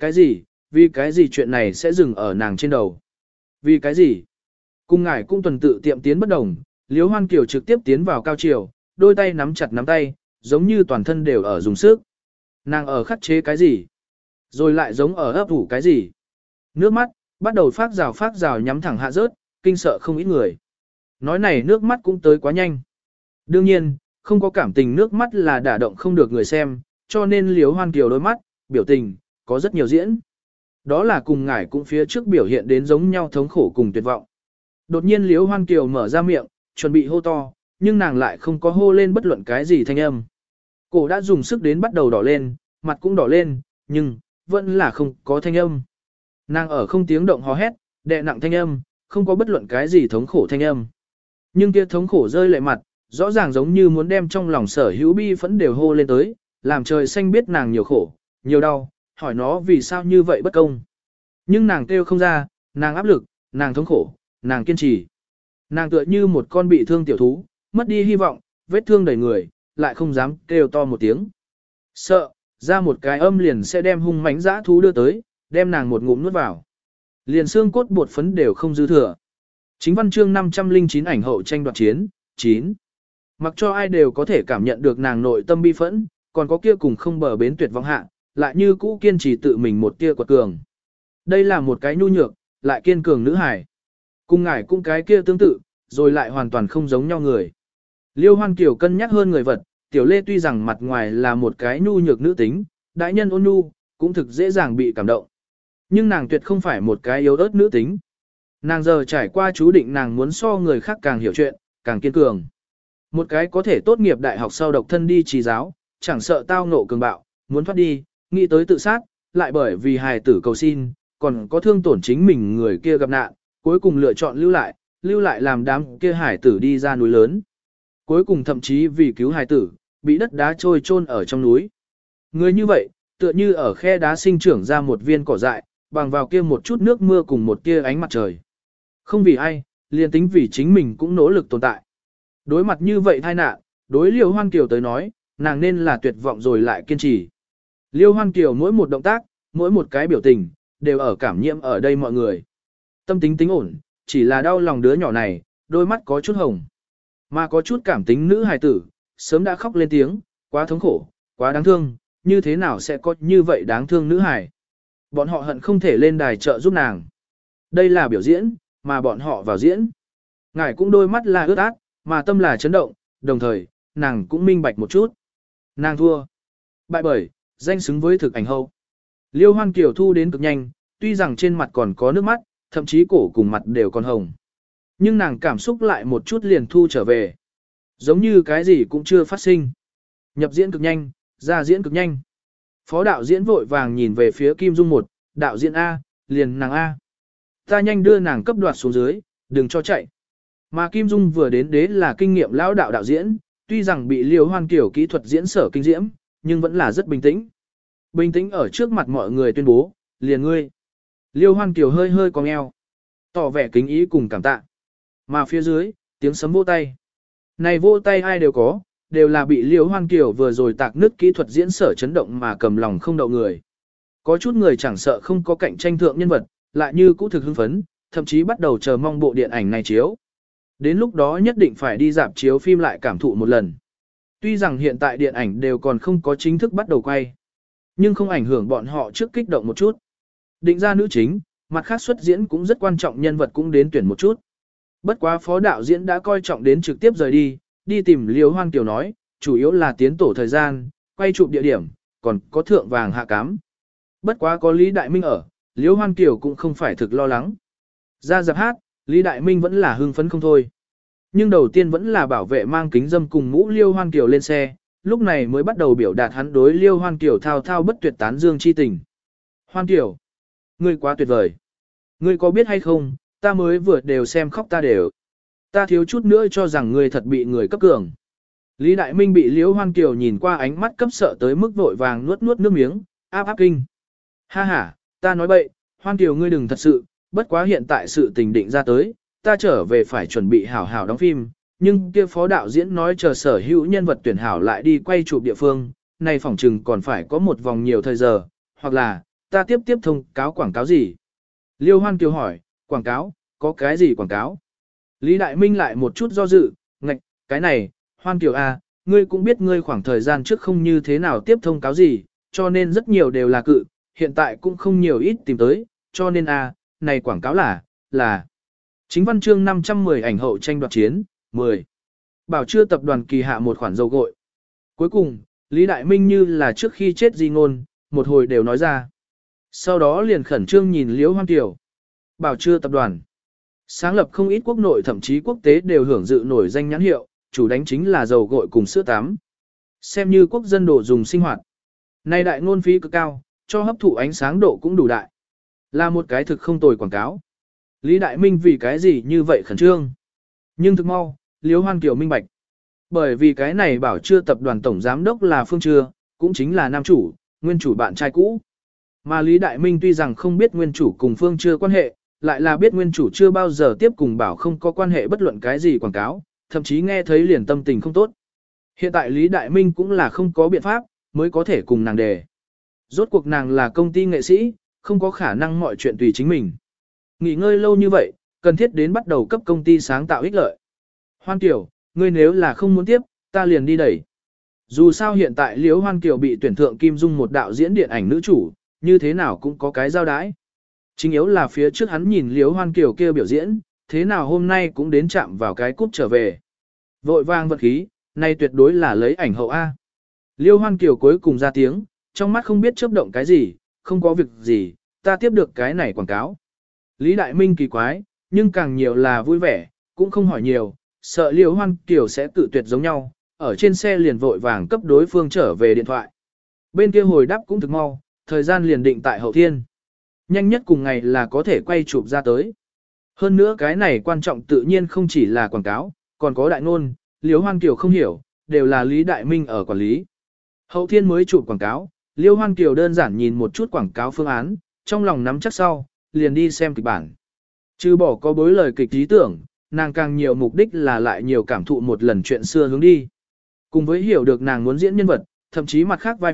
cái gì chuyện này sẽ dừng ở nàng trên đầu. Vì cái gì? Cùng ngải cũng tuần tự tiệm tiến bất đồng, Liêu Hoan Kiều trực tiếp tiến vào cao chiều, đôi tay nắm chặt nắm tay, giống như toàn thân đều ở dùng sức. Nàng ở khắc chế cái gì? Rồi lại giống ở ấp ủ cái gì? Nước mắt, bắt đầu phát rào nhắm thẳng hạ rớt, kinh sợ không ít người. Nói này nước mắt cũng tới quá nhanh. Đương nhiên, không có cảm tình nước mắt là đả động không được người xem, cho nên Liêu Hoan Kiều đôi mắt, biểu tình, có rất nhiều diễn. Đó là cùng ngải cũng phía trước biểu hiện đến giống nhau thống khổ cùng tuyệt vọng. Đột nhiên Liêu Hoan Kiều mở ra miệng, chuẩn bị hô to, nhưng nàng lại không có hô lên bất luận cái gì thanh âm. Cổ đã dùng sức đến bắt đầu đỏ lên, mặt cũng đỏ lên, nhưng, vẫn là không có thanh âm. Nàng ở không tiếng động hò hét, đè nặng thanh âm, không có bất luận cái gì thống khổ thanh âm. Nhưng kia thống khổ rơi lệ mặt, rõ ràng giống như muốn đem trong lòng sở hữu bi phẫn đều hô lên tới, làm trời xanh biết nàng nhiều khổ, nhiều đau, hỏi nó vì sao như vậy bất công. Nhưng nàng kêu không ra, nàng áp lực, nàng thống khổ, nàng kiên trì. Nàng tựa như một con bị thương tiểu thú, mất đi hy vọng, vết thương đầy người, lại không dám kêu to một tiếng. Sợ, ra một cái âm liền sẽ đem hung mãnh dã thú đưa tới, đem nàng một ngụm nuốt vào. Liền xương cốt bột phấn đều không dư thừa. Chính văn chương 509 ảnh hậu tranh đoạt chiến, 9. Mặc cho ai đều có thể cảm nhận được nàng nội tâm bi phẫn, còn có kia cùng không bờ bến tuyệt vọng hạ, lại như cũ kiên trì tự mình một tia quật cường. Đây là một cái nhu nhược, lại kiên cường nữ hài. Cùng ngải cũng cái kia tương tự, rồi lại hoàn toàn không giống nhau người. Liêu Hoan Kiều cân nhắc hơn người vật, Tiểu Lê tuy rằng mặt ngoài là một cái nhu nhược nữ tính, đại nhân ôn nhu, cũng thực dễ dàng bị cảm động. Nhưng nàng tuyệt không phải một cái yếu ớt nữ tính. Nàng giờ trải qua chú định nàng muốn so người khác càng hiểu chuyện, càng kiên cường. Một cái có thể tốt nghiệp đại học sau độc thân đi trì giáo, chẳng sợ tao ngộ cường bạo, muốn thoát đi, nghĩ tới tự sát, lại bởi vì hài tử cầu xin, còn có thương tổn chính mình người kia gặp nạn, cuối cùng lựa chọn lưu lại làm đám kia hài tử đi ra núi lớn. Cuối cùng thậm chí vì cứu hài tử, bị đất đá trôi chôn ở trong núi. Người như vậy, tựa như ở khe đá sinh trưởng ra một viên cỏ dại, bằng vào kia một chút nước mưa cùng một tia ánh mặt trời. Không vì ai, liền tính vì chính mình cũng nỗ lực tồn tại. Đối mặt như vậy tai nạn, đối Liêu Hoan Kiều tới nói, nàng nên là tuyệt vọng rồi lại kiên trì. Liêu Hoan Kiều mỗi một động tác, mỗi một cái biểu tình, đều ở cảm nhiễm ở đây mọi người. Tâm tính tính ổn, chỉ là đau lòng đứa nhỏ này, đôi mắt có chút hồng. Mà có chút cảm tính nữ hài tử, sớm đã khóc lên tiếng, quá thống khổ, quá đáng thương, như thế nào sẽ có như vậy đáng thương nữ hài. Bọn họ hận không thể lên đài trợ giúp nàng. Đây là biểu diễn, mà bọn họ vào diễn. Ngài cũng đôi mắt là ướt át, mà tâm là chấn động, đồng thời, nàng cũng minh bạch một chút. Nàng thua. Bại bởi, danh xứng với thực ảnh hậu. Liêu Hoan Kiều thu đến cực nhanh, tuy rằng trên mặt còn có nước mắt, thậm chí cổ cùng mặt đều còn hồng. Nhưng nàng cảm xúc lại một chút liền thu trở về. Giống như cái gì cũng chưa phát sinh. Nhập diễn cực nhanh, ra diễn cực nhanh. Phó đạo diễn vội vàng nhìn về phía Kim Dung một, đạo diễn A, liền nàng A. Ta nhanh đưa nàng cấp đoạt xuống dưới, đừng cho chạy. Mà Kim Dung vừa đến đế là kinh nghiệm lão đạo đạo diễn, tuy rằng bị Liêu Hoan Kiều kỹ thuật diễn sở kinh diễm, nhưng vẫn là rất bình tĩnh. Bình tĩnh ở trước mặt mọi người tuyên bố, liền ngươi. Liêu Hoan Kiều hơi hơi cong eo, tỏ vẻ kính ý cùng cảm tạ. Mà phía dưới, tiếng sấm vỗ tay. Này vỗ tay ai đều có, đều là bị Liêu Hoan Kiều vừa rồi tạc nứt kỹ thuật diễn sở chấn động mà cầm lòng không đậu người. Có chút người chẳng sợ không có cạnh tranh thượng nhân vật, lại như cũ thực hưng phấn, thậm chí bắt đầu chờ mong bộ điện ảnh này chiếu. Đến lúc đó nhất định phải đi dạp chiếu phim lại cảm thụ một lần. Tuy rằng hiện tại điện ảnh đều còn không có chính thức bắt đầu quay, nhưng không ảnh hưởng bọn họ trước kích động một chút. Định ra nữ chính, mặt khác xuất diễn cũng rất quan trọng, nhân vật cũng đến tuyển một chút. Bất quá phó đạo diễn đã coi trọng đến trực tiếp rời đi tìm Liêu Hoan Kiều nói, chủ yếu là tiến tổ thời gian, quay chụp địa điểm, còn có thượng vàng hạ cám. Bất quá có Lý Đại Minh ở, Liêu Hoan Kiều cũng không phải thực lo lắng. Ra dạp hát, Lý Đại Minh vẫn là hưng phấn không thôi. Nhưng đầu tiên vẫn là bảo vệ mang kính dâm cùng mũ Liêu Hoan Kiều lên xe, lúc này mới bắt đầu biểu đạt hắn đối Liêu Hoan Kiều thao thao bất tuyệt tán dương chi tình. Hoan Kiều, ngươi quá tuyệt vời. Ngươi có biết hay không, ta mới vừa đều xem khóc ta đều. Ta thiếu chút nữa cho rằng ngươi thật bị người cấp cường. Lý Đại Minh bị Liêu Hoan Kiều nhìn qua ánh mắt cấp sợ tới mức vội vàng nuốt nuốt nước miếng, áp kinh. Ha ha, ta nói bậy, Hoan Kiều ngươi đừng thật sự, bất quá hiện tại sự tình định ra tới, ta trở về phải chuẩn bị hảo hảo đóng phim, nhưng kia phó đạo diễn nói chờ sở hữu nhân vật tuyển hảo lại đi quay chụp địa phương, này phỏng chừng còn phải có một vòng nhiều thời giờ, hoặc là, ta tiếp thông cáo quảng cáo gì? Liêu Hoan Kiều hỏi, quảng cáo, có cái gì quảng cáo? Lý Đại Minh lại một chút do dự, ngạch, cái này, Hoan Kiều à, ngươi cũng biết ngươi khoảng thời gian trước không như thế nào tiếp thông cáo gì, cho nên rất nhiều đều là cự, hiện tại cũng không nhiều ít tìm tới, cho nên à, này quảng cáo là chính văn chương 510 ảnh hậu tranh đoạt chiến, 10. Bảo chưa tập đoàn kỳ hạ một khoản dầu gội. Cuối cùng, Lý Đại Minh như là trước khi chết di ngôn, một hồi đều nói ra. Sau đó liền khẩn trương nhìn Liễu Hoan Kiều. Bảo chưa tập đoàn. Sáng lập không ít quốc nội thậm chí quốc tế đều hưởng dự nổi danh nhãn hiệu, chủ đánh chính là dầu gội cùng sữa tắm. Xem như quốc dân đồ dùng sinh hoạt. Này đại ngôn phí cực cao, cho hấp thụ ánh sáng độ cũng đủ đại. Là một cái thực không tồi quảng cáo. Lý Đại Minh vì cái gì như vậy khẩn trương. Nhưng thực mau, Liễu Hoan Kiều minh bạch. Bởi vì cái này bảo chưa tập đoàn tổng giám đốc là Phương Trưa, cũng chính là nam chủ, nguyên chủ bạn trai cũ. Mà Lý Đại Minh tuy rằng không biết nguyên chủ cùng Phương Trưa quan hệ, lại là biết nguyên chủ chưa bao giờ tiếp cùng bảo không có quan hệ bất luận cái gì quảng cáo, thậm chí nghe thấy liền tâm tình không tốt. Hiện tại Lý Đại Minh cũng là không có biện pháp, mới có thể cùng nàng đề. Rốt cuộc nàng là công ty nghệ sĩ, không có khả năng mọi chuyện tùy chính mình. Nghỉ ngơi lâu như vậy, cần thiết đến bắt đầu cấp công ty sáng tạo ích lợi. Hoan Kiều, ngươi nếu là không muốn tiếp, ta liền đi đẩy. Dù sao hiện tại Liễu Hoan Kiều bị tuyển thượng Kim Dung một đạo diễn điện ảnh nữ chủ, như thế nào cũng có cái giao đái. Chính yếu là phía trước hắn nhìn Liễu Hoan Kiều kia biểu diễn, thế nào hôm nay cũng đến chạm vào cái cúp trở về. Vội vang vật khí, nay tuyệt đối là lấy ảnh hậu A. Liễu Hoan Kiều cuối cùng ra tiếng, trong mắt không biết chớp động cái gì, không có việc gì, ta tiếp được cái này quảng cáo. Lý Đại Minh kỳ quái, nhưng càng nhiều là vui vẻ, cũng không hỏi nhiều, sợ Liễu Hoan Kiều sẽ tự tuyệt giống nhau, ở trên xe liền vội vàng cấp đối phương trở về điện thoại. Bên kia hồi đáp cũng thực mau, thời gian liền định tại hậu thiên. Nhanh nhất cùng ngày là có thể quay chụp ra tới. Hơn nữa cái này quan trọng tự nhiên không chỉ là quảng cáo, còn có đại ngôn, Liễu Hoan Kiều không hiểu, đều là Lý Đại Minh ở quản lý. Hậu thiên mới chụp quảng cáo, Liễu Hoan Kiều đơn giản nhìn một chút quảng cáo phương án, trong lòng nắm chắc sau, liền đi xem kịch bản. Chứ bỏ có bối lời kịch ý tưởng, nàng càng nhiều mục đích là lại nhiều cảm thụ một lần chuyện xưa hướng đi. Cùng với hiểu được nàng muốn diễn nhân vật, thậm chí mặt khác vai phụ,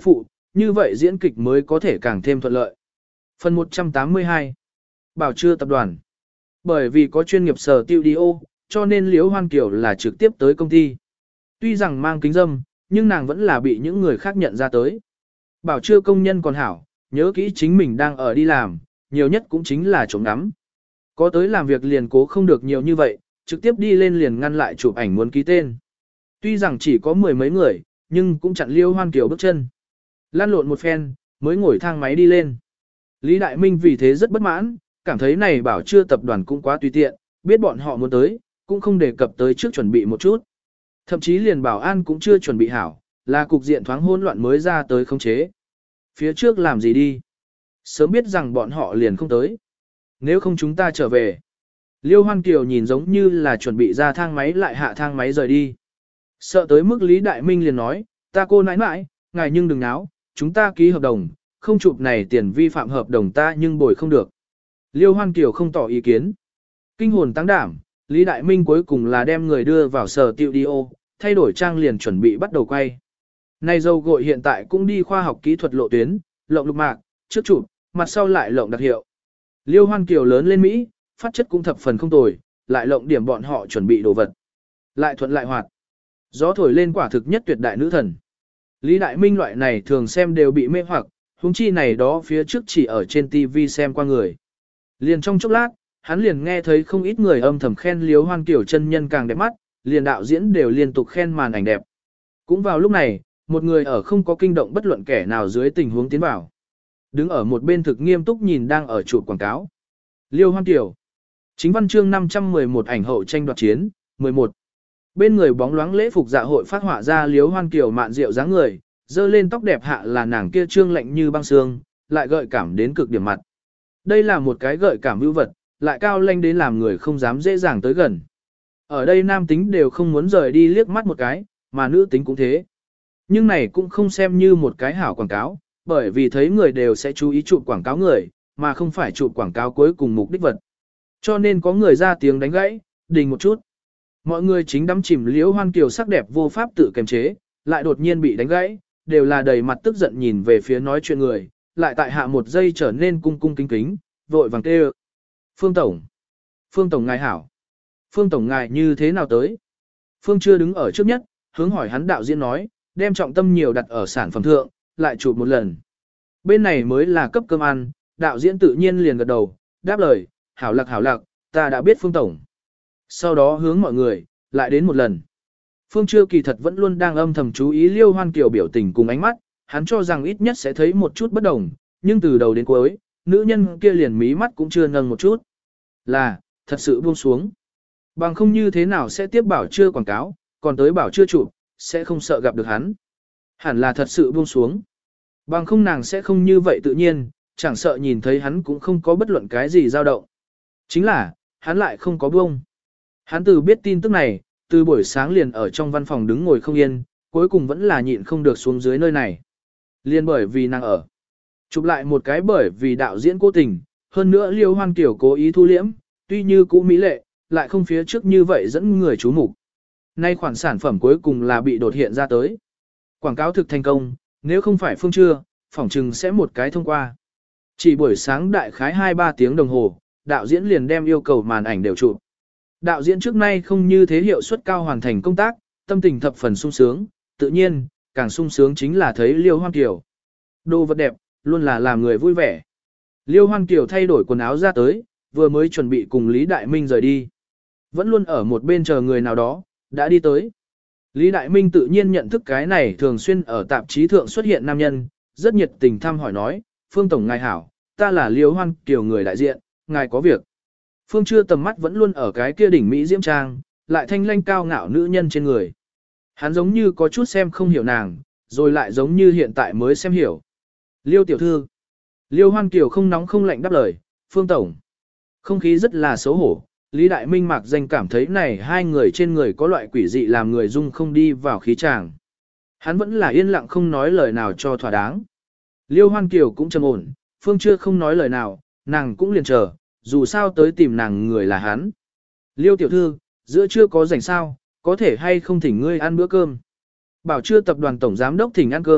như vậy diễn kịch mới có thể càng thêm thuận lợi. Phần 182 Bảo Trưa tập đoàn. Bởi vì có chuyên nghiệp sở studio, cho nên Liễu Hoan Kiều là trực tiếp tới công ty. Tuy rằng mang kính dâm, nhưng nàng vẫn là bị những người khác nhận ra tới. Bảo Trưa công nhân còn hảo, nhớ kỹ chính mình đang ở đi làm, nhiều nhất cũng chính là trộm ngắm. Có tới làm việc liền cố không được nhiều như vậy, trực tiếp đi lên liền ngăn lại chụp ảnh muốn ký tên. Tuy rằng chỉ có mười mấy người, nhưng cũng chặn Liễu Hoan Kiều bước chân. Lăn lộn một phen, mới ngồi thang máy đi lên. Lý Đại Minh vì thế rất bất mãn, cảm thấy này Bảo Trưa tập đoàn cũng quá tùy tiện, biết bọn họ muốn tới, cũng không đề cập tới trước chuẩn bị một chút. Thậm chí liền bảo an cũng chưa chuẩn bị hảo, là cục diện thoáng hỗn loạn mới ra tới khống chế. Phía trước làm gì đi? Sớm biết rằng bọn họ liền không tới. Nếu không chúng ta trở về. Liêu Hoan Kiều nhìn giống như là chuẩn bị ra thang máy lại hạ thang máy rời đi. Sợ tới mức Lý Đại Minh liền nói, ta cô nãi nãi, ngài nhưng đừng náo, chúng ta ký hợp đồng, không chụp này tiền vi phạm hợp đồng ta nhưng bồi không được. Liêu Hoan Kiều không tỏ ý kiến. Kinh hồn tăng đảm, Lý Đại Minh cuối cùng là đem người đưa vào sở studio, thay đổi trang liền chuẩn bị bắt đầu quay. Này dâu gội hiện tại cũng đi khoa học kỹ thuật lộ tuyến, lộng lục mạc, trước chụp, mặt sau lại lộng đặc hiệu. Liêu Hoan Kiều lớn lên Mỹ, phát chất cũng thập phần không tồi, lại lộng điểm bọn họ chuẩn bị đồ vật. Lại thuận lại hoạt. Gió thổi lên quả thực nhất tuyệt đại nữ thần. Lý Đại Minh loại này thường xem đều bị mê hoặc, huống chi này đó phía trước chỉ ở trên TV xem qua người. Liền trong chốc lát, hắn liền nghe thấy không ít người âm thầm khen Liêu Hoan Kiều chân nhân càng đẹp mắt, liền đạo diễn đều liên tục khen màn ảnh đẹp. Cũng vào lúc này, một người ở không có kinh động bất luận kẻ nào dưới tình huống tiến vào. Đứng ở một bên thực nghiêm túc nhìn đang ở chụp quảng cáo. Liêu Hoan Kiều. Chính văn chương 511 ảnh hậu tranh đoạt chiến, 11. Bên người bóng loáng lễ phục dạ hội phát họa ra Liêu Hoan Kiều mạn rượu dáng người, dơ lên tóc đẹp hạ là nàng kia trương lạnh như băng xương, lại gợi cảm đến cực điểm mặt. Đây là một cái gợi cảm vưu vật, lại cao lanh đến làm người không dám dễ dàng tới gần. Ở đây nam tính đều không muốn rời đi liếc mắt một cái, mà nữ tính cũng thế. Nhưng này cũng không xem như một cái hảo quảng cáo, bởi vì thấy người đều sẽ chú ý chụp quảng cáo người, mà không phải chụp quảng cáo cuối cùng mục đích vật. Cho nên có người ra tiếng đánh gãy, đình một chút. Mọi người chính đắm chìm Liễu Hoan Kiều sắc đẹp vô pháp tự kiềm chế, lại đột nhiên bị đánh gãy, đều là đầy mặt tức giận nhìn về phía nói chuyện người, lại tại hạ một giây trở nên cung cung kính kính, vội vàng kêu. Phương Tổng. Phương Tổng ngài hảo. Phương Tổng ngài như thế nào tới? Phương chưa đứng ở trước nhất, hướng hỏi hắn đạo diễn nói, đem trọng tâm nhiều đặt ở sản phẩm thượng, lại chụp một lần. Bên này mới là cấp cơm ăn, đạo diễn tự nhiên liền gật đầu, đáp lời, hảo lạc, ta đã biết Phương Tổng. Sau đó hướng mọi người, lại đến một lần. Phương chưa kỳ thật vẫn luôn đang âm thầm chú ý Liêu Hoan Kiều biểu tình cùng ánh mắt, hắn cho rằng ít nhất sẽ thấy một chút bất đồng, nhưng từ đầu đến cuối, nữ nhân kia liền mí mắt cũng chưa nâng một chút. Là, thật sự buông xuống. Bằng không như thế nào sẽ tiếp bảo chưa quảng cáo, còn tới bảo chưa chụp, sẽ không sợ gặp được hắn. Hẳn là thật sự buông xuống. Bằng không nàng sẽ không như vậy tự nhiên, chẳng sợ nhìn thấy hắn cũng không có bất luận cái gì dao động. Chính là, hắn lại không có buông. Hắn từ biết tin tức này, từ buổi sáng liền ở trong văn phòng đứng ngồi không yên, cuối cùng vẫn là nhịn không được xuống dưới nơi này. Liên bởi vì nàng ở. Chụp lại một cái bởi vì đạo diễn cố tình, hơn nữa Liêu Hoan Kiều cố ý thu liễm, tuy như cũ mỹ lệ, lại không phía trước như vậy dẫn người chú mục. Nay khoản sản phẩm cuối cùng là bị đột hiện ra tới. Quảng cáo thực thành công, nếu không phải Phương Trưa, phỏng chừng sẽ một cái thông qua. Chỉ buổi sáng đại khái 2-3 tiếng đồng hồ, đạo diễn liền đem yêu cầu màn ảnh đều chụp. Đạo diễn trước nay không như thế hiệu suất cao hoàn thành công tác, tâm tình thập phần sung sướng, tự nhiên, càng sung sướng chính là thấy Liêu Hoan Kiều. Đồ vật đẹp, luôn là làm người vui vẻ. Liêu Hoan Kiều thay đổi quần áo ra tới, vừa mới chuẩn bị cùng Lý Đại Minh rời đi. Vẫn luôn ở một bên chờ người nào đó, đã đi tới. Lý Đại Minh tự nhiên nhận thức cái này thường xuyên ở tạp chí thượng xuất hiện nam nhân, rất nhiệt tình thăm hỏi nói, Phương Tổng ngài hảo, ta là Liêu Hoan Kiều người đại diện, ngài có việc. Phương chưa tầm mắt vẫn luôn ở cái kia đỉnh Mỹ diễm trang, lại thanh lanh cao ngạo nữ nhân trên người. Hắn giống như có chút xem không hiểu nàng, rồi lại giống như hiện tại mới xem hiểu. Liêu tiểu thư. Liêu Hoan Kiều không nóng không lạnh đáp lời, Phương Tổng. Không khí rất là xấu hổ, Lý Đại Minh mạc danh cảm thấy này hai người trên người có loại quỷ dị làm người dung không đi vào khí tràng. Hắn vẫn là yên lặng không nói lời nào cho thỏa đáng. Liêu Hoan Kiều cũng trầm ổn, Phương chưa không nói lời nào, nàng cũng liền chờ, dù sao tới tìm nàng người là hắn. Liêu tiểu thư, giữa trưa có rảnh sao, có thể hay không thỉnh ngươi ăn bữa cơm. Bảo Trưa tập đoàn tổng giám đốc thỉnh ăn cơm,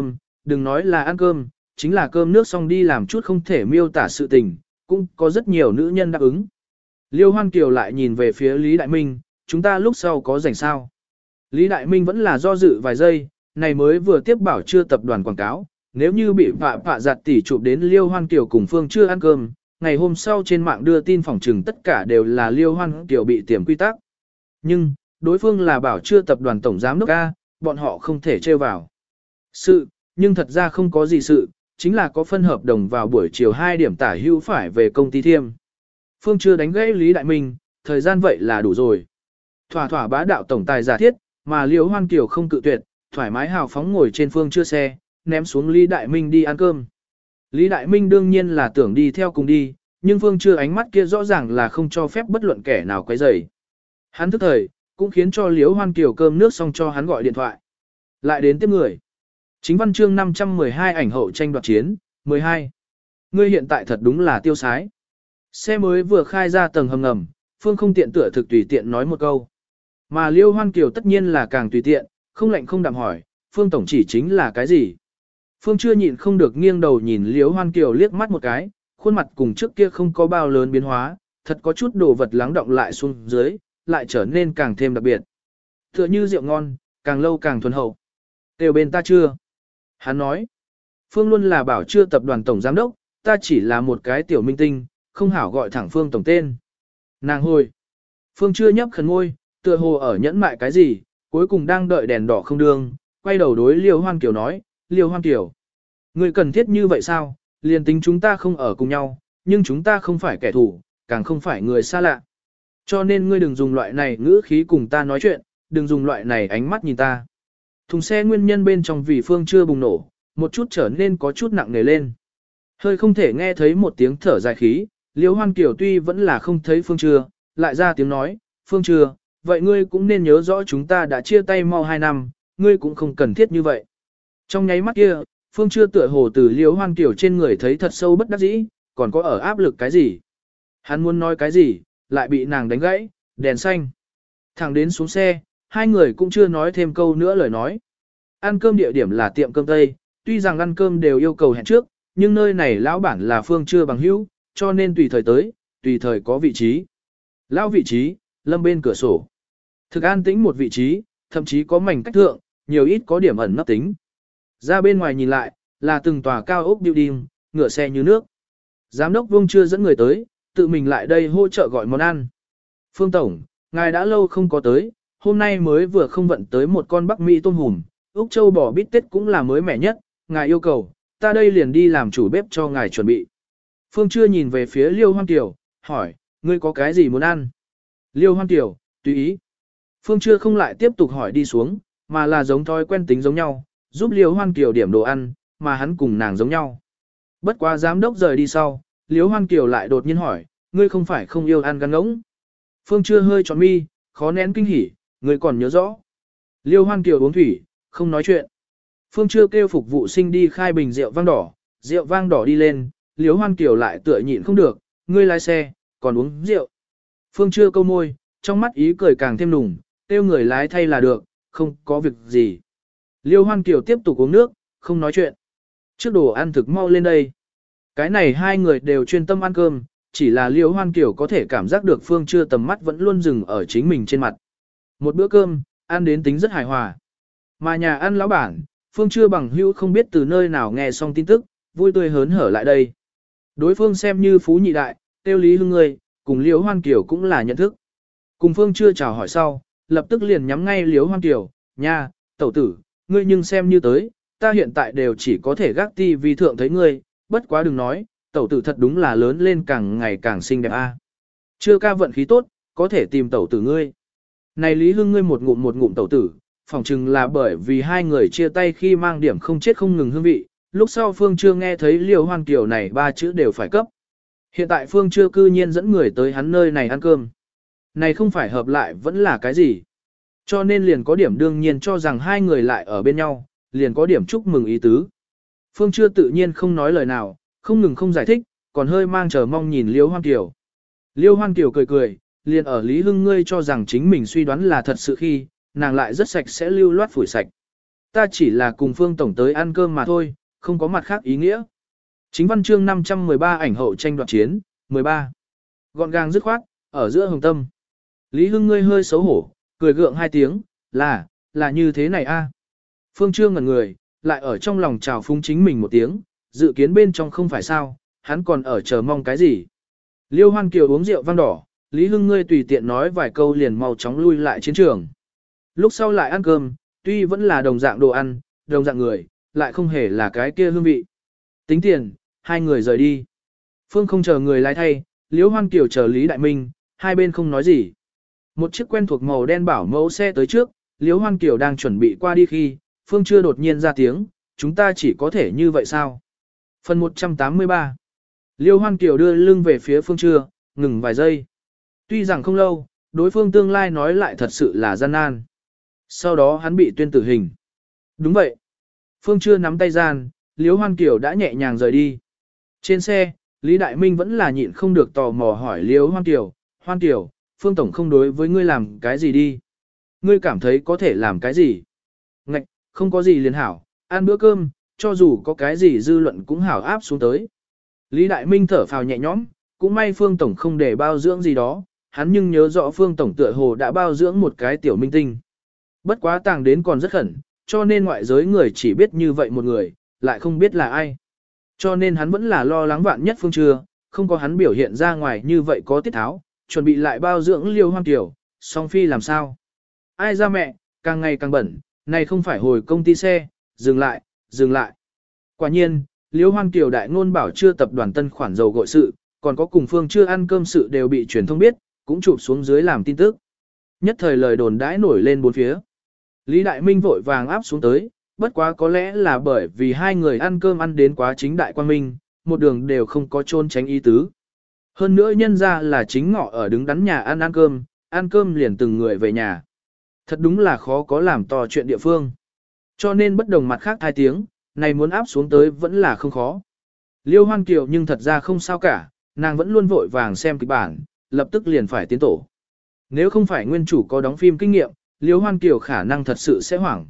đừng nói là ăn cơm, chính là cơm nước xong đi làm chút không thể miêu tả sự tình, cũng có rất nhiều nữ nhân đáp ứng. Liêu Hoan Kiều lại nhìn về phía Lý Đại Minh, chúng ta lúc sau có rảnh sao? Lý Đại Minh vẫn là do dự vài giây, này mới vừa tiếp bảo chưa tập đoàn quảng cáo, nếu như bị phạ giặt tỉ chụp đến Liêu Hoan Kiều cùng Phương chưa ăn cơm, ngày hôm sau trên mạng đưa tin phỏng trừng tất cả đều là Liêu Hoan Kiều bị tiềm quy tắc. Nhưng, đối phương là bảo chưa tập đoàn tổng giám đốc A, bọn họ không thể trêu vào. Nhưng thật ra không có gì sự, chính là có phân hợp đồng vào buổi chiều 2 điểm tả hữu phải về công ty Thiêm. Phương chưa đánh gãy Lý Đại Minh, thời gian vậy là đủ rồi. Thỏa thỏa bá đạo tổng tài giả thiết, mà Liêu Hoan Kiều không cự tuyệt, thoải mái hào phóng ngồi trên Phương chưa xe, ném xuống Lý Đại Minh đi ăn cơm. Lý Đại Minh đương nhiên là tưởng đi theo cùng đi, nhưng Phương chưa ánh mắt kia rõ ràng là không cho phép bất luận kẻ nào quấy rầy. Hắn thức thời, cũng khiến cho Liêu Hoan Kiều cơm nước xong cho hắn gọi điện thoại. Lại đến tiếp người. Chính văn chương 512 ảnh hậu tranh đoạt chiến, 12. Ngươi hiện tại thật đúng là tiêu sái. Xe mới vừa khai ra tầng hầm ngầm, Phương không tiện tựa thực tùy tiện nói một câu. Mà Liêu Hoan Kiều tất nhiên là càng tùy tiện, không lạnh không đạm hỏi, Phương tổng chỉ chính là cái gì? Phương chưa nhịn không được nghiêng đầu nhìn Liêu Hoan Kiều liếc mắt một cái, khuôn mặt cùng trước kia không có bao lớn biến hóa, thật có chút đồ vật lắng động lại xuống dưới, lại trở nên càng thêm đặc biệt. Tựa như rượu ngon, càng lâu càng thuần hậu. Đều bên ta chưa? Hắn nói, Phương luôn là bảo chưa tập đoàn tổng giám đốc, ta chỉ là một cái tiểu minh tinh, không hảo gọi thẳng Phương tổng tên. Nàng hồi. Phương chưa nhấp khẩn ngôi, tựa hồ ở nhẫn mại cái gì, cuối cùng đang đợi đèn đỏ không đường, quay đầu đối Liêu Hoan Kiều nói, Liêu Hoan Kiều. Người cần thiết như vậy sao, liền tính chúng ta không ở cùng nhau, nhưng chúng ta không phải kẻ thù, càng không phải người xa lạ. Cho nên ngươi đừng dùng loại này ngữ khí cùng ta nói chuyện, đừng dùng loại này ánh mắt nhìn ta. Thùng xe nguyên nhân bên trong vì Phương chưa bùng nổ, một chút trở nên có chút nặng nề lên. Hơi không thể nghe thấy một tiếng thở dài khí, Liêu Hoan Kiều tuy vẫn là không thấy Phương chưa, lại ra tiếng nói, Phương chưa, vậy ngươi cũng nên nhớ rõ chúng ta đã chia tay mau 2 năm, ngươi cũng không cần thiết như vậy. Trong nháy mắt kia, Phương chưa tựa hồ từ Liêu Hoan Kiều trên người thấy thật sâu bất đắc dĩ, còn có ở áp lực cái gì. Hắn muốn nói cái gì, lại bị nàng đánh gãy, đèn xanh. Thẳng đến xuống xe, hai người cũng chưa nói thêm câu nữa lời nói. Ăn cơm địa điểm là tiệm cơm Tây, tuy rằng ăn cơm đều yêu cầu hẹn trước, nhưng nơi này lão bản là Phương chưa bằng hữu, cho nên tùy thời tới, tùy thời có vị trí. Lão vị trí, lâm bên cửa sổ. Thực an tĩnh một vị trí, thậm chí có mảnh cách thượng, nhiều ít có điểm ẩn nấp tính. Ra bên ngoài nhìn lại, là từng tòa cao ốc building, ngựa xe như nước. Giám đốc Vương chưa dẫn người tới, tự mình lại đây hỗ trợ gọi món ăn. Phương Tổng, ngài đã lâu không có tới, hôm nay mới vừa không vận tới một con Bắc Mỹ tôm hùm, Úc Châu bò bít tết cũng là mới mẻ nhất, ngài yêu cầu, ta đây liền đi làm chủ bếp cho ngài chuẩn bị. Phương chưa nhìn về phía Liêu Hoan Kiều, hỏi, ngươi có cái gì muốn ăn? Liêu Hoan Kiều, tùy ý. Phương chưa không lại tiếp tục hỏi đi xuống, mà là giống thói quen tính giống nhau, giúp Liêu Hoan Kiều điểm đồ ăn, mà hắn cùng nàng giống nhau. Bất quá giám đốc rời đi sau, Liêu Hoan Kiều lại đột nhiên hỏi, ngươi không phải không yêu ăn gan ngỗng? Phương chưa hơi tròn mi, khó nén kinh hỉ, ngươi còn nhớ rõ. Liêu Hoan Kiều uống thủy, không nói chuyện. Phương chưa kêu phục vụ sinh đi khai bình rượu vang đỏ đi lên, Liêu Hoan Kiều lại tựa nhịn không được, ngươi lái xe, còn uống rượu. Phương chưa câu môi, trong mắt ý cười càng thêm nùng, kêu người lái thay là được, không có việc gì. Liêu Hoan Kiều tiếp tục uống nước, không nói chuyện. Trước đồ ăn thực mau lên đây. Cái này hai người đều chuyên tâm ăn cơm, chỉ là Liêu Hoan Kiều có thể cảm giác được Phương chưa tầm mắt vẫn luôn dừng ở chính mình trên mặt. Một bữa cơm, ăn đến tính rất hài hòa. Mà nhà ăn lão bản, Phương chưa bằng hữu không biết từ nơi nào nghe xong tin tức, vui tươi hớn hở lại đây. Đối phương xem như phú nhị đại, tiêu Lý Hưng người, cùng Liêu Hoan Kiều cũng là nhận thức. Cùng Phương chưa chào hỏi sau, lập tức liền nhắm ngay Liêu Hoan Kiều, nha, tẩu tử, ngươi nhưng xem như tới, ta hiện tại đều chỉ có thể gác ti vì thượng thấy ngươi, bất quá đừng nói, tẩu tử thật đúng là lớn lên càng ngày càng xinh đẹp a. Chưa ca vận khí tốt, có thể tìm tẩu tử ngươi. Này Lý Hưng ngươi một ngụm tẩu tử, phỏng chừng là bởi vì hai người chia tay khi mang điểm không chết không ngừng hương vị, lúc sau Phương chưa nghe thấy Liêu Hoan Kiều này ba chữ đều phải cấp. Hiện tại Phương chưa cư nhiên dẫn người tới hắn nơi này ăn cơm. Này không phải hợp lại vẫn là cái gì. Cho nên liền có điểm đương nhiên cho rằng hai người lại ở bên nhau, liền có điểm chúc mừng ý tứ. Phương chưa tự nhiên không nói lời nào, không ngừng không giải thích, còn hơi mang chờ mong nhìn Liêu Hoan Kiều. Liêu Hoan Kiều cười cười, liền ở Lý Hưng ngươi cho rằng chính mình suy đoán là thật sự khi, nàng lại rất sạch sẽ lưu loát phủi sạch. Ta chỉ là cùng Phương Tổng tới ăn cơm mà thôi, không có mặt khác ý nghĩa. Chính văn chương 513 ảnh hậu tranh đoạt chiến, 13. Gọn gàng dứt khoát, ở giữa hồng tâm. Lý Hưng ngươi hơi xấu hổ, cười gượng hai tiếng, là như thế này a. Phương Trương ngẩn người, lại ở trong lòng chào phúng chính mình một tiếng, dự kiến bên trong không phải sao, hắn còn ở chờ mong cái gì. Liêu Hoan Kiều uống rượu vang đỏ, Lý Hưng ngươi tùy tiện nói vài câu liền mau chóng lui lại chiến trường. Lúc sau lại ăn cơm, tuy vẫn là đồng dạng đồ ăn, đồng dạng người, lại không hề là cái kia hương vị. Tính tiền, hai người rời đi. Phương không chờ người lái thay, Liêu Hoan Kiều chờ Lý Đại Minh, hai bên không nói gì. Một chiếc quen thuộc màu đen bảo mẫu xe tới trước, Liêu Hoan Kiều đang chuẩn bị qua đi khi, Phương chưa đột nhiên ra tiếng, chúng ta chỉ có thể như vậy sao? Phần 183. Liêu Hoan Kiều đưa lưng về phía Phương Trưa, ngừng vài giây. Tuy rằng không lâu, đối phương tương lai nói lại thật sự là gian nan. Sau đó hắn bị tuyên tử hình. Đúng vậy. Phương Trưa nắm tay gian, Liêu Hoan Kiều đã nhẹ nhàng rời đi. Trên xe, Lý Đại Minh vẫn là nhịn không được tò mò hỏi Liêu Hoan Kiều, Phương Tổng không đối với ngươi làm cái gì đi. Ngươi cảm thấy có thể làm cái gì? Ngạch, không có gì liền hảo, ăn bữa cơm, cho dù có cái gì dư luận cũng hảo áp xuống tới. Lý Đại Minh thở phào nhẹ nhõm, cũng may Phương Tổng không để bao dưỡng gì đó, hắn nhưng nhớ rõ Phương Tổng tựa hồ đã bao dưỡng một cái tiểu minh tinh. Bất quá tàng đến còn rất khẩn, cho nên ngoại giới người chỉ biết như vậy một người, lại không biết là ai. Cho nên hắn vẫn là lo lắng vạn nhất Phương Trưa, không có hắn biểu hiện ra ngoài như vậy có tiết tháo, chuẩn bị lại bao dưỡng Liêu Hoan Kiều, song phi làm sao. Ai ra mẹ, càng ngày càng bẩn, này không phải hồi công ty xe, dừng lại. Quả nhiên, Liêu Hoan Kiều đại ngôn bảo chưa tập đoàn tân khoản dầu gội sự, còn có cùng Phương chưa ăn cơm sự đều bị truyền thông biết, cũng chụp xuống dưới làm tin tức. Nhất thời lời đồn đãi nổi lên bốn phía. Lý Đại Minh vội vàng áp xuống tới, bất quá có lẽ là bởi vì hai người ăn cơm ăn đến quá chính đại quan minh, một đường đều không có trôn tránh ý tứ. Hơn nữa nhân ra là chính ngọ ở đứng đắn nhà ăn cơm liền từng người về nhà. Thật đúng là khó có làm to chuyện địa phương. Cho nên bất đồng mặt khác hai tiếng, này muốn áp xuống tới vẫn là không khó. Liêu Hoan Kiều nhưng thật ra không sao cả, nàng vẫn luôn vội vàng xem kịch bản, lập tức liền phải tiến tổ. Nếu không phải nguyên chủ có đóng phim kinh nghiệm, Liêu Hoan Kiều khả năng thật sự sẽ hoảng.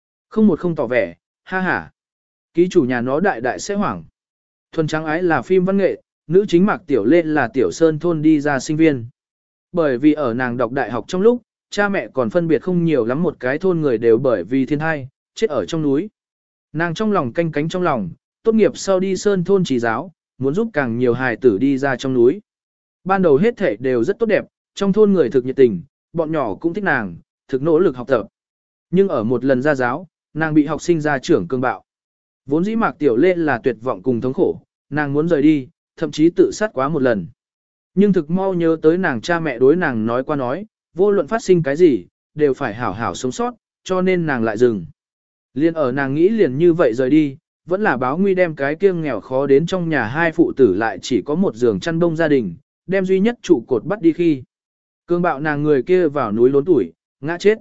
Không tỏ vẻ, ha ha. Ký chủ nhà nó đại sẽ hoảng. Thuần trắng ái là phim văn nghệ, nữ chính Mạc Tiểu Lê là Tiểu Sơn thôn đi ra sinh viên. Bởi vì ở nàng đọc đại học trong lúc, cha mẹ còn phân biệt không nhiều lắm một cái thôn người đều bởi vì thiên tai, chết ở trong núi. Nàng trong lòng canh cánh trong lòng, tốt nghiệp sau đi Sơn thôn chỉ giáo, muốn giúp càng nhiều hài tử đi ra trong núi. Ban đầu hết thể đều rất tốt đẹp, trong thôn người thực nhiệt tình, bọn nhỏ cũng thích nàng, thực nỗ lực học tập. Nhưng ở một lần ra giáo, nàng bị học sinh ra trưởng cương bạo. Vốn dĩ Mạc Tiểu Lê là tuyệt vọng cùng thống khổ, nàng muốn rời đi, thậm chí tự sát quá một lần. Nhưng thực mau nhớ tới nàng cha mẹ đối nàng nói qua nói, vô luận phát sinh cái gì, đều phải hảo hảo sống sót, cho nên nàng lại dừng. Liên ở nàng nghĩ liền như vậy rời đi, vẫn là báo nguy đem cái kiêng nghèo khó đến trong nhà hai phụ tử lại chỉ có một giường chăn bông gia đình, đem duy nhất trụ cột bắt đi khi. Cương bạo nàng người kia vào núi lốn tuổi, ngã chết.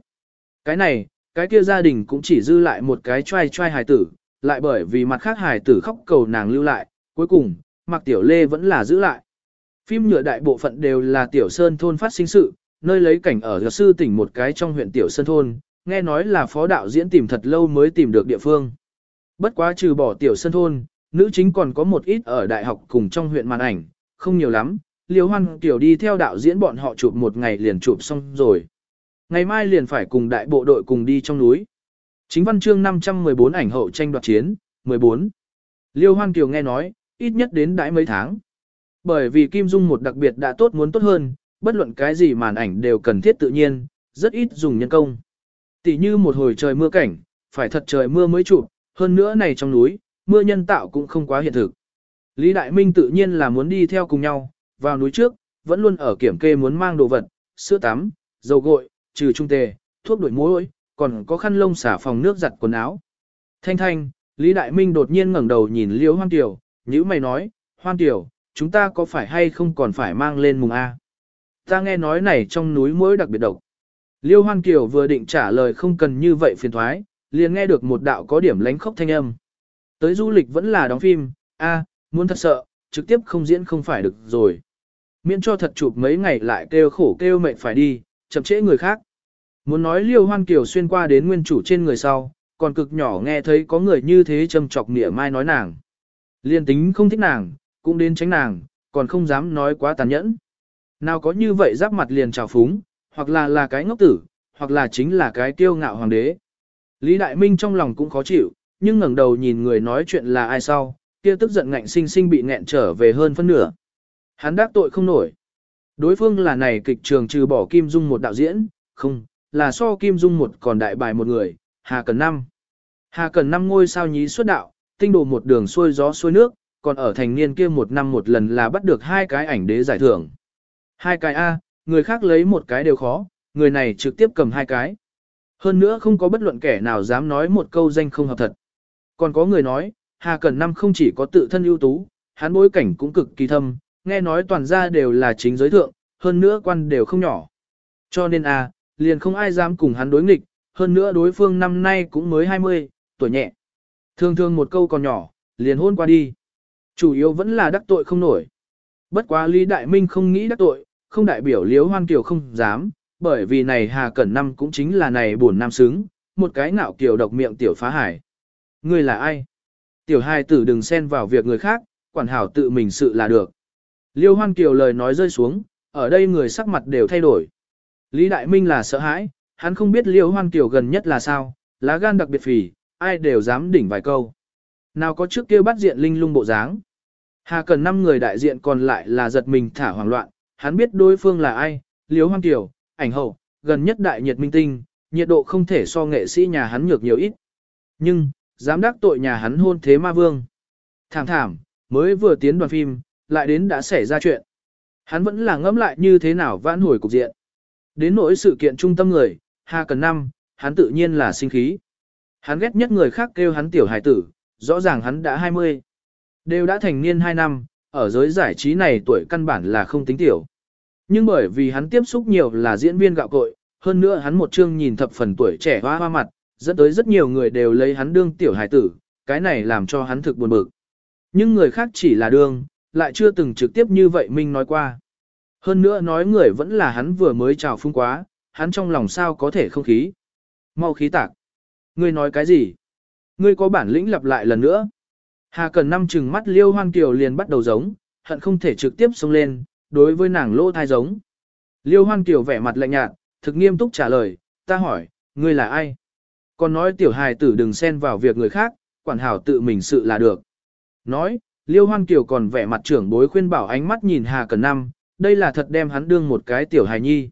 Cái kia gia đình cũng chỉ dư lại một cái trai hài tử, lại bởi vì mặt khác hài tử khóc cầu nàng lưu lại, cuối cùng, Mạc Tiểu Lê vẫn là giữ lại. Phim nhựa đại bộ phận đều là Tiểu Sơn thôn phát sinh sự, nơi lấy cảnh ở giáo sư tỉnh một cái trong huyện Tiểu Sơn thôn, nghe nói là phó đạo diễn tìm thật lâu mới tìm được địa phương. Bất quá trừ bỏ Tiểu Sơn thôn, nữ chính còn có một ít ở đại học cùng trong huyện màn ảnh, không nhiều lắm, Liêu Hoan Kiều đi theo đạo diễn bọn họ chụp một ngày liền chụp xong rồi. Ngày mai liền phải cùng đại bộ đội cùng đi trong núi. Chính văn chương 514 ảnh hậu tranh đoạt chiến, 14. Liêu Hoan Kiều nghe nói, ít nhất đến đãi mấy tháng. Bởi vì Kim Dung một đặc biệt đã tốt muốn tốt hơn, bất luận cái gì màn ảnh đều cần thiết tự nhiên, rất ít dùng nhân công. Tỷ như một hồi trời mưa cảnh, phải thật trời mưa mới chụp, hơn nữa này trong núi, mưa nhân tạo cũng không quá hiện thực. Lý Đại Minh tự nhiên là muốn đi theo cùng nhau, vào núi trước, vẫn luôn ở kiểm kê muốn mang đồ vật, sữa tắm, dầu gội, trừ trung tề, thuốc đổi mối, còn có khăn lông xả phòng nước giặt quần áo. Thanh, Lý Đại Minh đột nhiên ngẩng đầu nhìn Liêu Hoan Kiều, nhíu mày nói, Hoan Kiều, chúng ta có phải hay không còn phải mang lên mùng A? Ta nghe nói này trong núi muỗi đặc biệt độc. Liêu Hoan Kiều vừa định trả lời không cần như vậy phiền thoái, liền nghe được một đạo có điểm lánh khóc thanh âm. Tới du lịch vẫn là đóng phim, muốn thật sợ, trực tiếp không diễn không phải được rồi. Miễn cho thật chụp mấy ngày lại kêu khổ kêu mệt phải đi, chậm trễ người khác. Muốn nói Liêu Hoan Kiều xuyên qua đến nguyên chủ trên người sau, còn cực nhỏ nghe thấy có người như thế châm chọc nịa mai nói nàng. Liên tính không thích nàng, cũng đến tránh nàng, còn không dám nói quá tàn nhẫn. Nào có như vậy giáp mặt liền trào phúng, hoặc là cái ngốc tử, hoặc là chính là cái kiêu ngạo hoàng đế. Lý Đại Minh trong lòng cũng khó chịu, nhưng ngẩng đầu nhìn người nói chuyện là ai sau, kia tức giận ngạnh sinh sinh bị nghẹn trở về hơn phân nửa. Hắn đắc tội không nổi. Đối phương là này kịch trường trừ bỏ Kim Dung một đạo diễn, không, là so Kim Dung một còn đại bài một người, Hà Cần Năm. Hà Cần Năm ngôi sao nhí xuất đạo, tinh đồ một đường xuôi gió xuôi nước, còn ở thành niên kia một năm một lần là bắt được 2 cái ảnh đế giải thưởng. 2 cái A, người khác lấy một cái đều khó, người này trực tiếp cầm 2 cái. Hơn nữa không có bất luận kẻ nào dám nói một câu danh không hợp thật. Còn có người nói, Hà Cẩn Năm không chỉ có tự thân ưu tú, hắn bối cảnh cũng cực kỳ thâm, nghe nói toàn gia đều là chính giới thượng, hơn nữa quan đều không nhỏ. Cho nên liền không ai dám cùng hắn đối nghịch, hơn nữa đối phương năm nay cũng mới 20, tuổi nhẹ. Thường thường một câu còn nhỏ, liền hôn qua đi. Chủ yếu vẫn là đắc tội không nổi. Bất quá Lý Đại Minh không nghĩ đắc tội, không đại biểu Liễu Hoan Kiều không dám, bởi vì này Hà Cẩn Năm cũng chính là này buồn nam xứng, một cái ngạo kiều độc miệng tiểu phá hải. Ngươi là ai? Tiểu hài tử đừng xen vào việc người khác, quản hảo tự mình sự là được. Liêu Hoan Kiều lời nói rơi xuống, ở đây người sắc mặt đều thay đổi. Lý Đại Minh là sợ hãi, hắn không biết Liêu Hoan Kiều gần nhất là sao, lá gan đặc biệt phì, ai đều dám đỉnh vài câu. Nào có trước kia bắt diện linh lung bộ dáng. Hà Cần 5 người đại diện còn lại là giật mình thả hoảng loạn, hắn biết đối phương là ai, Liêu Hoan Kiều, ảnh hậu, gần nhất đại nhiệt minh tinh, nhiệt độ không thể so nghệ sĩ nhà hắn nhược nhiều ít. Nhưng, dám đắc tội nhà hắn hôn thế ma vương. Thảm thảm, mới vừa tiến đoàn phim, lại đến đã xảy ra chuyện. Hắn vẫn là ngẫm lại như thế nào vãn hồi cục diện. Đến nỗi sự kiện trung tâm người, Hà Cần Năm, hắn tự nhiên là sinh khí. Hắn ghét nhất người khác kêu hắn tiểu hài tử, rõ ràng hắn đã 20. Đều đã thành niên 2 năm, ở giới giải trí này tuổi căn bản là không tính tiểu. Nhưng bởi vì hắn tiếp xúc nhiều là diễn viên gạo cội, hơn nữa hắn một chương nhìn thập phần tuổi trẻ hoa hoa mặt, dẫn tới rất nhiều người đều lấy hắn đương tiểu hài tử, cái này làm cho hắn thực buồn bực. Nhưng người khác chỉ là đương, lại chưa từng trực tiếp như vậy Minh nói qua. Hơn nữa nói người vẫn là hắn vừa mới chào phung quá, hắn trong lòng sao có thể không khí. Mau khí tạc. Ngươi nói cái gì? Ngươi có bản lĩnh lặp lại lần nữa. Hà Cần Năm chừng mắt Liêu Hoan Kiều liền bắt đầu giống, hận không thể trực tiếp xông lên, đối với nàng lỗ thai giống. Liêu Hoan Kiều vẻ mặt lạnh nhạt, thực nghiêm túc trả lời, ta hỏi, ngươi là ai? Còn nói tiểu hài tử đừng xen vào việc người khác, quản hảo tự mình sự là được. Nói, Liêu Hoan Kiều còn vẻ mặt trưởng bối khuyên bảo ánh mắt nhìn Hà Cần Năm, đây là thật đem hắn đương một cái tiểu hài nhi.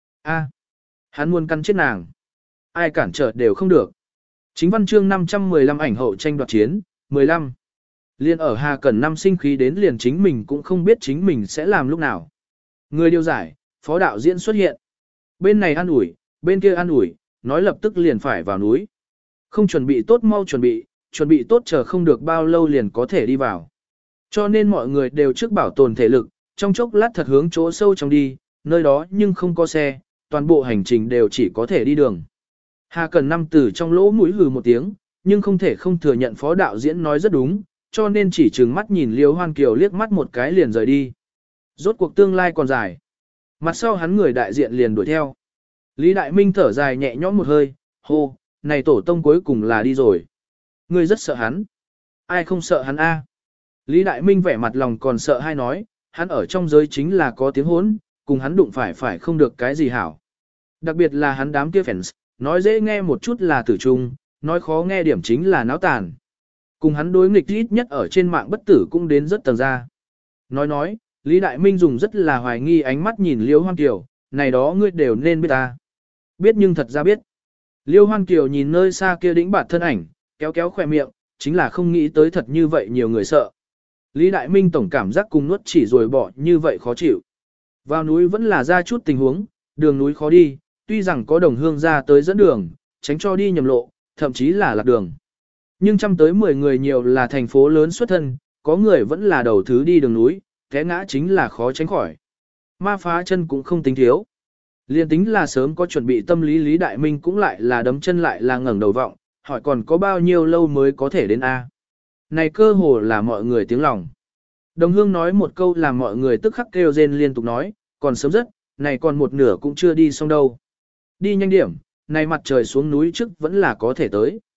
Hắn muốn căn chết nàng. Ai cản trở đều không được. Chính văn chương 515 ảnh hậu tranh đoạt chiến, 15. Liên ở Hà Cần Năm sinh khí đến liền chính mình cũng không biết chính mình sẽ làm lúc nào. Người điều giải, phó đạo diễn xuất hiện. Bên này an ủi, bên kia an ủi, nói lập tức liền phải vào núi. Không chuẩn bị tốt mau chuẩn bị tốt chờ không được bao lâu liền có thể đi vào. Cho nên mọi người đều trước bảo tồn thể lực, trong chốc lát thật hướng chỗ sâu trong đi, nơi đó nhưng không có xe, toàn bộ hành trình đều chỉ có thể đi đường. Hà Cần Năm từ trong lỗ mũi hừ một tiếng, nhưng không thể không thừa nhận phó đạo diễn nói rất đúng, cho nên chỉ trừng mắt nhìn Liêu Hoan Kiều liếc mắt một cái liền rời đi. Rốt cuộc tương lai còn dài. Mặt sau hắn người đại diện liền đuổi theo. Lý Đại Minh thở dài nhẹ nhõm một hơi, hô, này tổ tông cuối cùng là đi rồi. Ngươi rất sợ hắn. Ai không sợ hắn a? Lý Đại Minh vẻ mặt lòng còn sợ hay nói, hắn ở trong giới chính là có tiếng hỗn, cùng hắn đụng phải không được cái gì hảo. Đặc biệt là hắn đám kia fans, nói dễ nghe một chút là tử trung, nói khó nghe điểm chính là náo tàn. Cùng hắn đối nghịch ít nhất ở trên mạng bất tử cũng đến rất tầng ra. Nói, Lý Đại Minh dùng rất là hoài nghi ánh mắt nhìn Liêu Hoan Kiều, này đó ngươi đều nên biết ta. Biết nhưng thật ra biết. Liêu Hoan Kiều nhìn nơi xa kia đĩnh bạt thân ảnh, kéo khỏe miệng, chính là không nghĩ tới thật như vậy nhiều người sợ. Lý Đại Minh tổng cảm giác cùng nuốt chỉ rồi bỏ như vậy khó chịu. Vào núi vẫn là ra chút tình huống, đường núi khó đi, tuy rằng có đồng hương ra tới dẫn đường, tránh cho đi nhầm lộ, thậm chí là lạc đường. Nhưng trăm tới 10 người nhiều là thành phố lớn xuất thân, có người vẫn là đầu thứ đi đường núi, té ngã chính là khó tránh khỏi. Ma phá chân cũng không tính thiếu. Liên tính là sớm có chuẩn bị tâm lý Lý Đại Minh cũng lại là đấm chân lại là ngẩng đầu vọng, hỏi còn có bao nhiêu lâu mới có thể đến A. Này cơ hồ là mọi người tiếng lòng. Đồng hương nói một câu làm mọi người tức khắc kêu rên liên tục nói, còn sớm rất, này còn một nửa cũng chưa đi xong đâu. Đi nhanh điểm, này mặt trời xuống núi trước vẫn là có thể tới.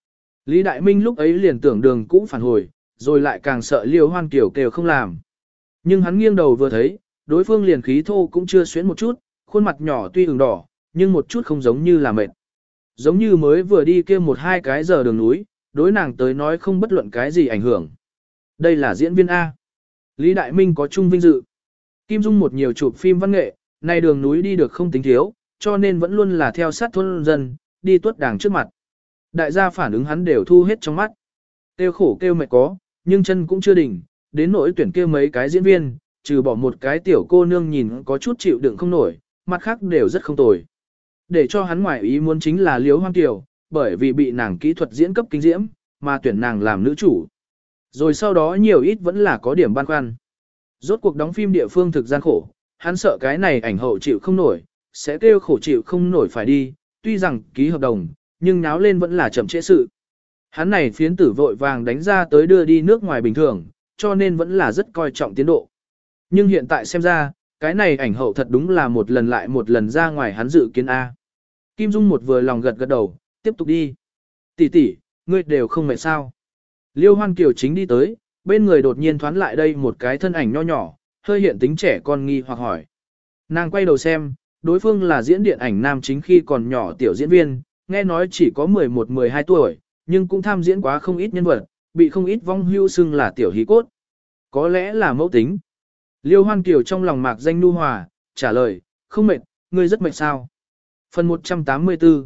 Lý Đại Minh lúc ấy liền tưởng đường cũ phản hồi, rồi lại càng sợ Liêu Hoan Kiều kêu không làm. Nhưng hắn nghiêng đầu vừa thấy, đối phương liền khí thô cũng chưa xuyến một chút, khuôn mặt nhỏ tuy ửng đỏ, nhưng một chút không giống như là mệt. Giống như mới vừa đi kia 1-2 cái giờ đường núi, đối nàng tới nói không bất luận cái gì ảnh hưởng. Đây là diễn viên A. Lý Đại Minh có chung vinh dự. Kim Dung một nhiều chụp phim văn nghệ, nay đường núi đi được không tính thiếu, cho nên vẫn luôn là theo sát thôn dân, đi tuốt đàng trước mặt. Đại gia phản ứng hắn đều thu hết trong mắt. Kêu khổ kêu mệt có, nhưng chân cũng chưa đỉnh, đến nỗi tuyển kêu mấy cái diễn viên, trừ bỏ một cái tiểu cô nương nhìn có chút chịu đựng không nổi, mặt khác đều rất không tồi. Để cho hắn ngoài ý muốn chính là Liễu Hoang Kiều, bởi vì bị nàng kỹ thuật diễn cấp kinh diễm, mà tuyển nàng làm nữ chủ. Rồi sau đó nhiều ít vẫn là có điểm băn khoăn. Rốt cuộc đóng phim địa phương thực gian khổ, hắn sợ cái này ảnh hậu chịu không nổi, sẽ kêu khổ chịu không nổi phải đi, tuy rằng ký hợp đồng, nhưng náo lên vẫn là chậm trễ sự. Hắn này phiến tử vội vàng đánh ra tới đưa đi nước ngoài bình thường, cho nên vẫn là rất coi trọng tiến độ. Nhưng hiện tại xem ra, cái này ảnh hậu thật đúng là một lần lại một lần ra ngoài hắn dự kiến A. Kim Dung một vừa lòng gật gật đầu, tiếp tục đi. Tỷ tỷ, ngươi đều không mệt sao. Liêu Hoan Kiều chính đi tới, bên người đột nhiên thoán lại đây một cái thân ảnh nho nhỏ, hơi hiện tính trẻ con nghi hoặc hỏi. Nàng quay đầu xem, đối phương là diễn điện ảnh nam chính khi còn nhỏ tiểu diễn viên, nghe nói chỉ có 11-12 tuổi, nhưng cũng tham diễn quá không ít nhân vật, bị không ít vong hưu xưng là tiểu hí cốt. Có lẽ là mẫu tính. Liêu Hoan Kiều trong lòng mạc danh nu hòa, trả lời, không mệt, ngươi rất mệt sao. Phần 184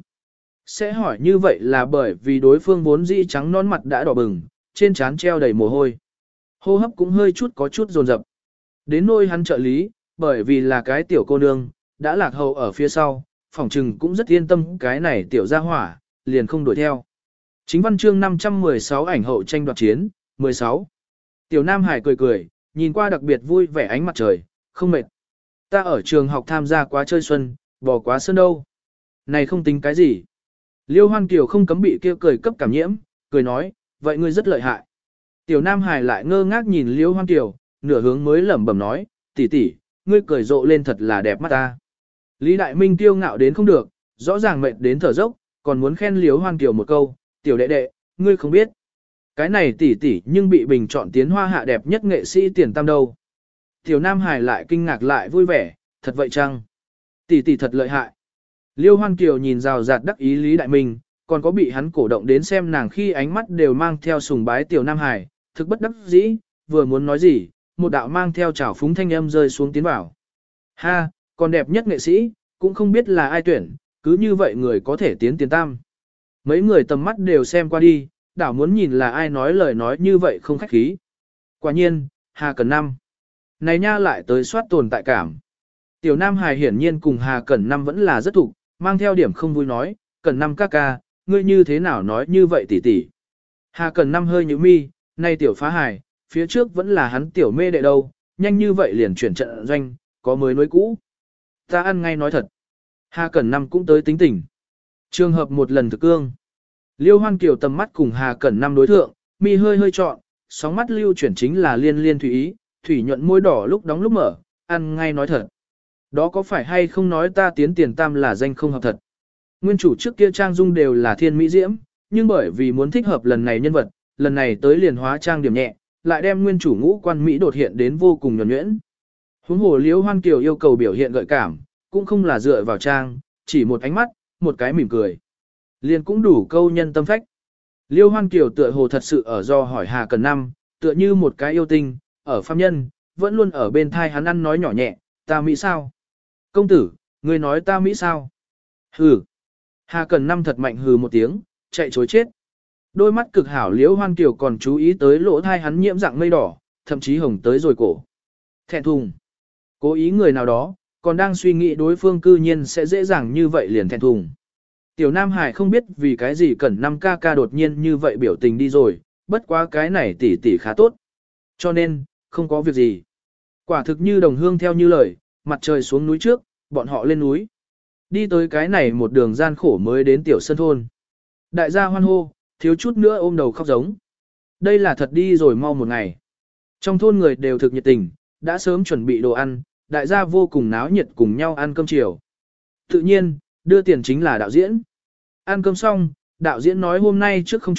sẽ hỏi như vậy là bởi vì đối phương vốn dĩ trắng non mặt đã đỏ bừng, trên trán treo đầy mồ hôi. Hô hấp cũng hơi chút có chút dồn dập. Đến nôi hắn trợ lý, bởi vì là cái tiểu cô nương, đã lạc hậu ở phía sau, phỏng trừng cũng rất yên tâm cái này tiểu gia hỏa, liền không đuổi theo. Chính văn chương 516 ảnh hậu tranh đoạt chiến, 16. Tiểu Nam Hải cười cười, nhìn qua đặc biệt vui vẻ ánh mặt trời, không mệt. Ta ở trường học tham gia quá chơi xuân, bò quá sơn đâu. Này không tính cái gì. Liêu Hoan Kiều không cấm bị kia cười cấp cảm nhiễm, cười nói, vậy ngươi rất lợi hại. Tiểu Nam Hải lại ngơ ngác nhìn Liêu Hoan Kiều, nửa hướng mới lẩm bẩm nói, tỷ tỷ, ngươi cười rộ lên thật là đẹp mắt ta. Lý Đại Minh tiêu ngạo đến không được, rõ ràng mệt đến thở dốc, còn muốn khen Liêu Hoan Kiều một câu, tiểu đệ đệ, ngươi không biết. Cái này tỷ tỷ nhưng bị bình chọn tiến hoa hạ đẹp nhất nghệ sĩ tiền tam đâu. Tiểu Nam Hải lại kinh ngạc lại vui vẻ, thật vậy chăng? Tỷ tỷ thật lợi hại. Liêu Hoan Kiều nhìn rào rạt đắc ý Lý Đại Minh, còn có bị hắn cổ động đến xem nàng khi ánh mắt đều mang theo sùng bái Tiểu Nam Hải, thực bất đắc dĩ, vừa muốn nói gì, một đạo mang theo trào phúng thanh âm rơi xuống tiến vào. Ha, còn đẹp nhất nghệ sĩ, cũng không biết là ai tuyển, cứ như vậy người có thể tiến tiền tam. Mấy người tầm mắt đều xem qua đi, đảo muốn nhìn là ai nói lời nói như vậy không khách khí. Quả nhiên, Hà Cẩn Năm. Này nha lại tới soát tồn tại cảm. Tiểu Nam Hải hiển nhiên cùng Hà Cẩn Năm vẫn là rất thủ, mang theo điểm không vui nói, Cẩn Năm ca ca, ngươi như thế nào nói như vậy tỷ tỷ. Hà Cẩn Năm hơi nhíu mi, nay tiểu phá hài, phía trước vẫn là hắn tiểu mê đệ đâu, nhanh như vậy liền chuyển trận doanh, có mới nối cũ. Ta ăn ngay nói thật. Hà Cẩn Năm cũng tới tính tình. Trường hợp một lần thực cương. Liêu Hoan Kiều tầm mắt cùng Hà Cẩn Năm đối thượng, mi hơi hơi trọn, sóng mắt lưu chuyển chính là liên liên thủy ý, thủy nhuận môi đỏ lúc đóng lúc mở, ăn ngay nói thật. Đó có phải hay không nói ta tiến tiền tam là danh không hợp thật. Nguyên chủ trước kia trang dung đều là thiên mỹ diễm, nhưng bởi vì muốn thích hợp lần này nhân vật, lần này tới liền hóa trang điểm nhẹ, lại đem nguyên chủ ngũ quan Mỹ đột hiện đến vô cùng nhuần nhuyễn. Huống hồ Liễu Hoan Kiều yêu cầu biểu hiện gợi cảm, cũng không là dựa vào trang, chỉ một ánh mắt, một cái mỉm cười. Liền cũng đủ câu nhân tâm phách. Liêu Hoan Kiều tựa hồ thật sự ở do hỏi Hà Cẩn Năm, tựa như một cái yêu tinh, ở phàm nhân, vẫn luôn ở bên thai hắn ăn nói nhỏ nhẹ, ta Mỹ sao? Công tử, người nói ta Mỹ sao? Hừ. Hà Cẩn Năm thật mạnh hừ một tiếng, chạy chối chết. Đôi mắt cực hảo Liễu Hoan Kiều còn chú ý tới lỗ thai hắn nhiễm dạng mây đỏ, thậm chí hồng tới rồi cổ. Thẹn thùng. Cố ý người nào đó, còn đang suy nghĩ đối phương cư nhiên sẽ dễ dàng như vậy liền thẹn thùng. Tiểu Nam Hải không biết vì cái gì Cẩn Năm ca ca đột nhiên như vậy biểu tình đi rồi, bất quá cái này tỷ tỷ khá tốt. Cho nên, không có việc gì. Quả thực như đồng hương theo như lời, mặt trời xuống núi trước, bọn họ lên núi. Đi tới cái này một đường gian khổ mới đến tiểu sân thôn. Đại gia hoan hô, thiếu chút nữa ôm đầu khóc giống. Đây là thật đi rồi mau một ngày. Trong thôn người đều thực nhiệt tình, đã sớm chuẩn bị đồ ăn, đại gia vô cùng náo nhiệt cùng nhau ăn cơm chiều. Tự nhiên, đưa tiền chính là đạo diễn. Ăn cơm xong, đạo diễn nói hôm nay trước không chụp,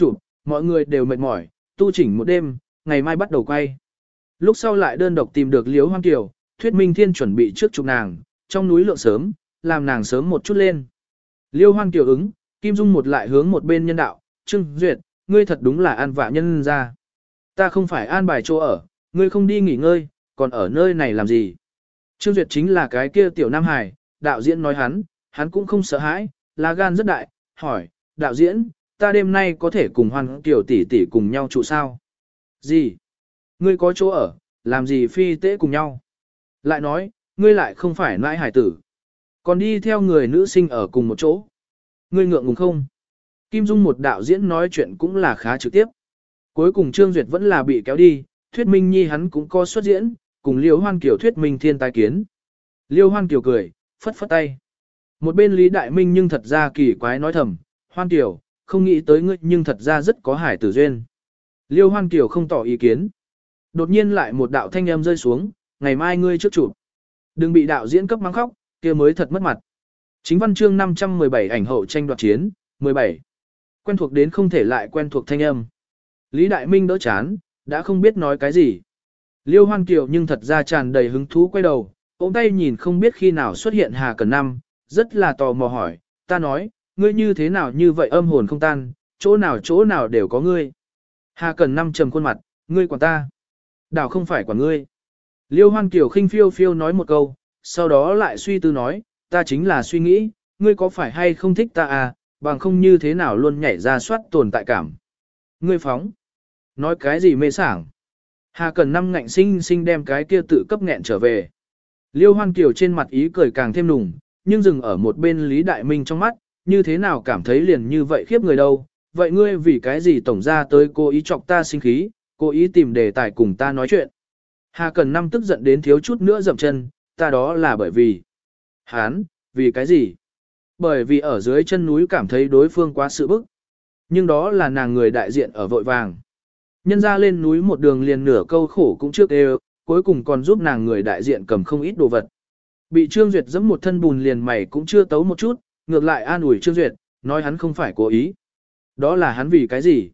mọi người đều mệt mỏi, tu chỉnh một đêm, ngày mai bắt đầu quay. Lúc sau lại đơn độc tìm được Liễu Hoang Kiều, Thuyết Minh Thiên chuẩn bị trước chụp nàng, trong núi lượng sớm, làm nàng sớm một chút lên. Liễu Hoang Kiều ứng, Kim Dung một lại hướng một bên nhân đạo, Trương Duyệt, ngươi thật đúng là an vạ nhân ra. Ta không phải an bài chỗ ở, ngươi không đi nghỉ ngơi, còn ở nơi này làm gì. Trương Duyệt chính là cái kia tiểu Nam Hải, đạo diễn nói hắn cũng không sợ hãi, lá gan rất đại, hỏi, đạo diễn, ta đêm nay có thể cùng Hoan Kiều tỷ tỷ cùng nhau trụ sao? Gì? Ngươi có chỗ ở, làm gì phi tễ cùng nhau? Lại nói, ngươi lại không phải nãi hải tử. Còn đi theo người nữ sinh ở cùng một chỗ. Ngươi ngượng ngùng không? Kim Dung một đạo diễn nói chuyện cũng là khá trực tiếp. Cuối cùng Trương Duyệt vẫn là bị kéo đi, Thuyết Minh Nhi hắn cũng có xuất diễn, cùng Liêu Hoan Kiều Thuyết Minh Thiên tái kiến. Liêu Hoan Kiều cười, phất phất tay. Một bên Lý Đại Minh nhưng thật ra kỳ quái nói thầm, Hoan Kiều, không nghĩ tới ngươi nhưng thật ra rất có hải tử duyên. Liêu Hoan Kiều không tỏ ý kiến. Đột nhiên lại một đạo thanh âm rơi xuống, ngày mai ngươi trước chụp. Đừng bị đạo diễn cấp mắng khóc, kia mới thật mất mặt. Chính văn chương 517 ảnh hậu tranh đoạt chiến, 17. Quen thuộc đến không thể lại quen thuộc thanh âm. Lý Đại Minh đỡ chán, đã không biết nói cái gì. Liêu Hoan Kiều nhưng thật ra tràn đầy hứng thú quay đầu, ôm tay nhìn không biết khi nào xuất hiện Hà Cẩn Năm, rất là tò mò hỏi, ta nói, ngươi như thế nào như vậy âm hồn không tan, chỗ nào đều có ngươi. Hà Cẩn Năm trầm khuôn mặt, ngươi quản ta. Đảo không phải quản ngươi. Liêu Hoan Kiều khinh phiêu phiêu nói một câu, sau đó lại suy tư nói, ta chính là suy nghĩ, ngươi có phải hay không thích ta à, bằng không như thế nào luôn nhảy ra soát tồn tại cảm. Ngươi phóng. Nói cái gì mê sảng. Hà Cẩn Năm ngạnh sinh sinh đem cái kia tự cấp nghẹn trở về. Liêu Hoan Kiều trên mặt ý cười càng thêm nùng, nhưng dừng ở một bên Lý Đại Minh trong mắt, như thế nào cảm thấy liền như vậy khiếp người đâu. Vậy ngươi vì cái gì tổng ra tới cố ý chọc ta sinh khí, cố ý tìm đề tài cùng ta nói chuyện. Hà Cẩn Năm tức giận đến thiếu chút nữa dậm chân, ta đó là bởi vì. Hán, vì cái gì? Bởi vì ở dưới chân núi cảm thấy đối phương quá sự bức. Nhưng đó là nàng người đại diện ở vội vàng. Nhân ra lên núi một đường liền nửa câu khổ cũng trước đều, cuối cùng còn giúp nàng người đại diện cầm không ít đồ vật. Bị Trương Duyệt giẫm một thân bùn liền mày cũng chưa tấu một chút, ngược lại an ủi Trương Duyệt, nói hắn không phải cố ý. Đó là hắn vì cái gì?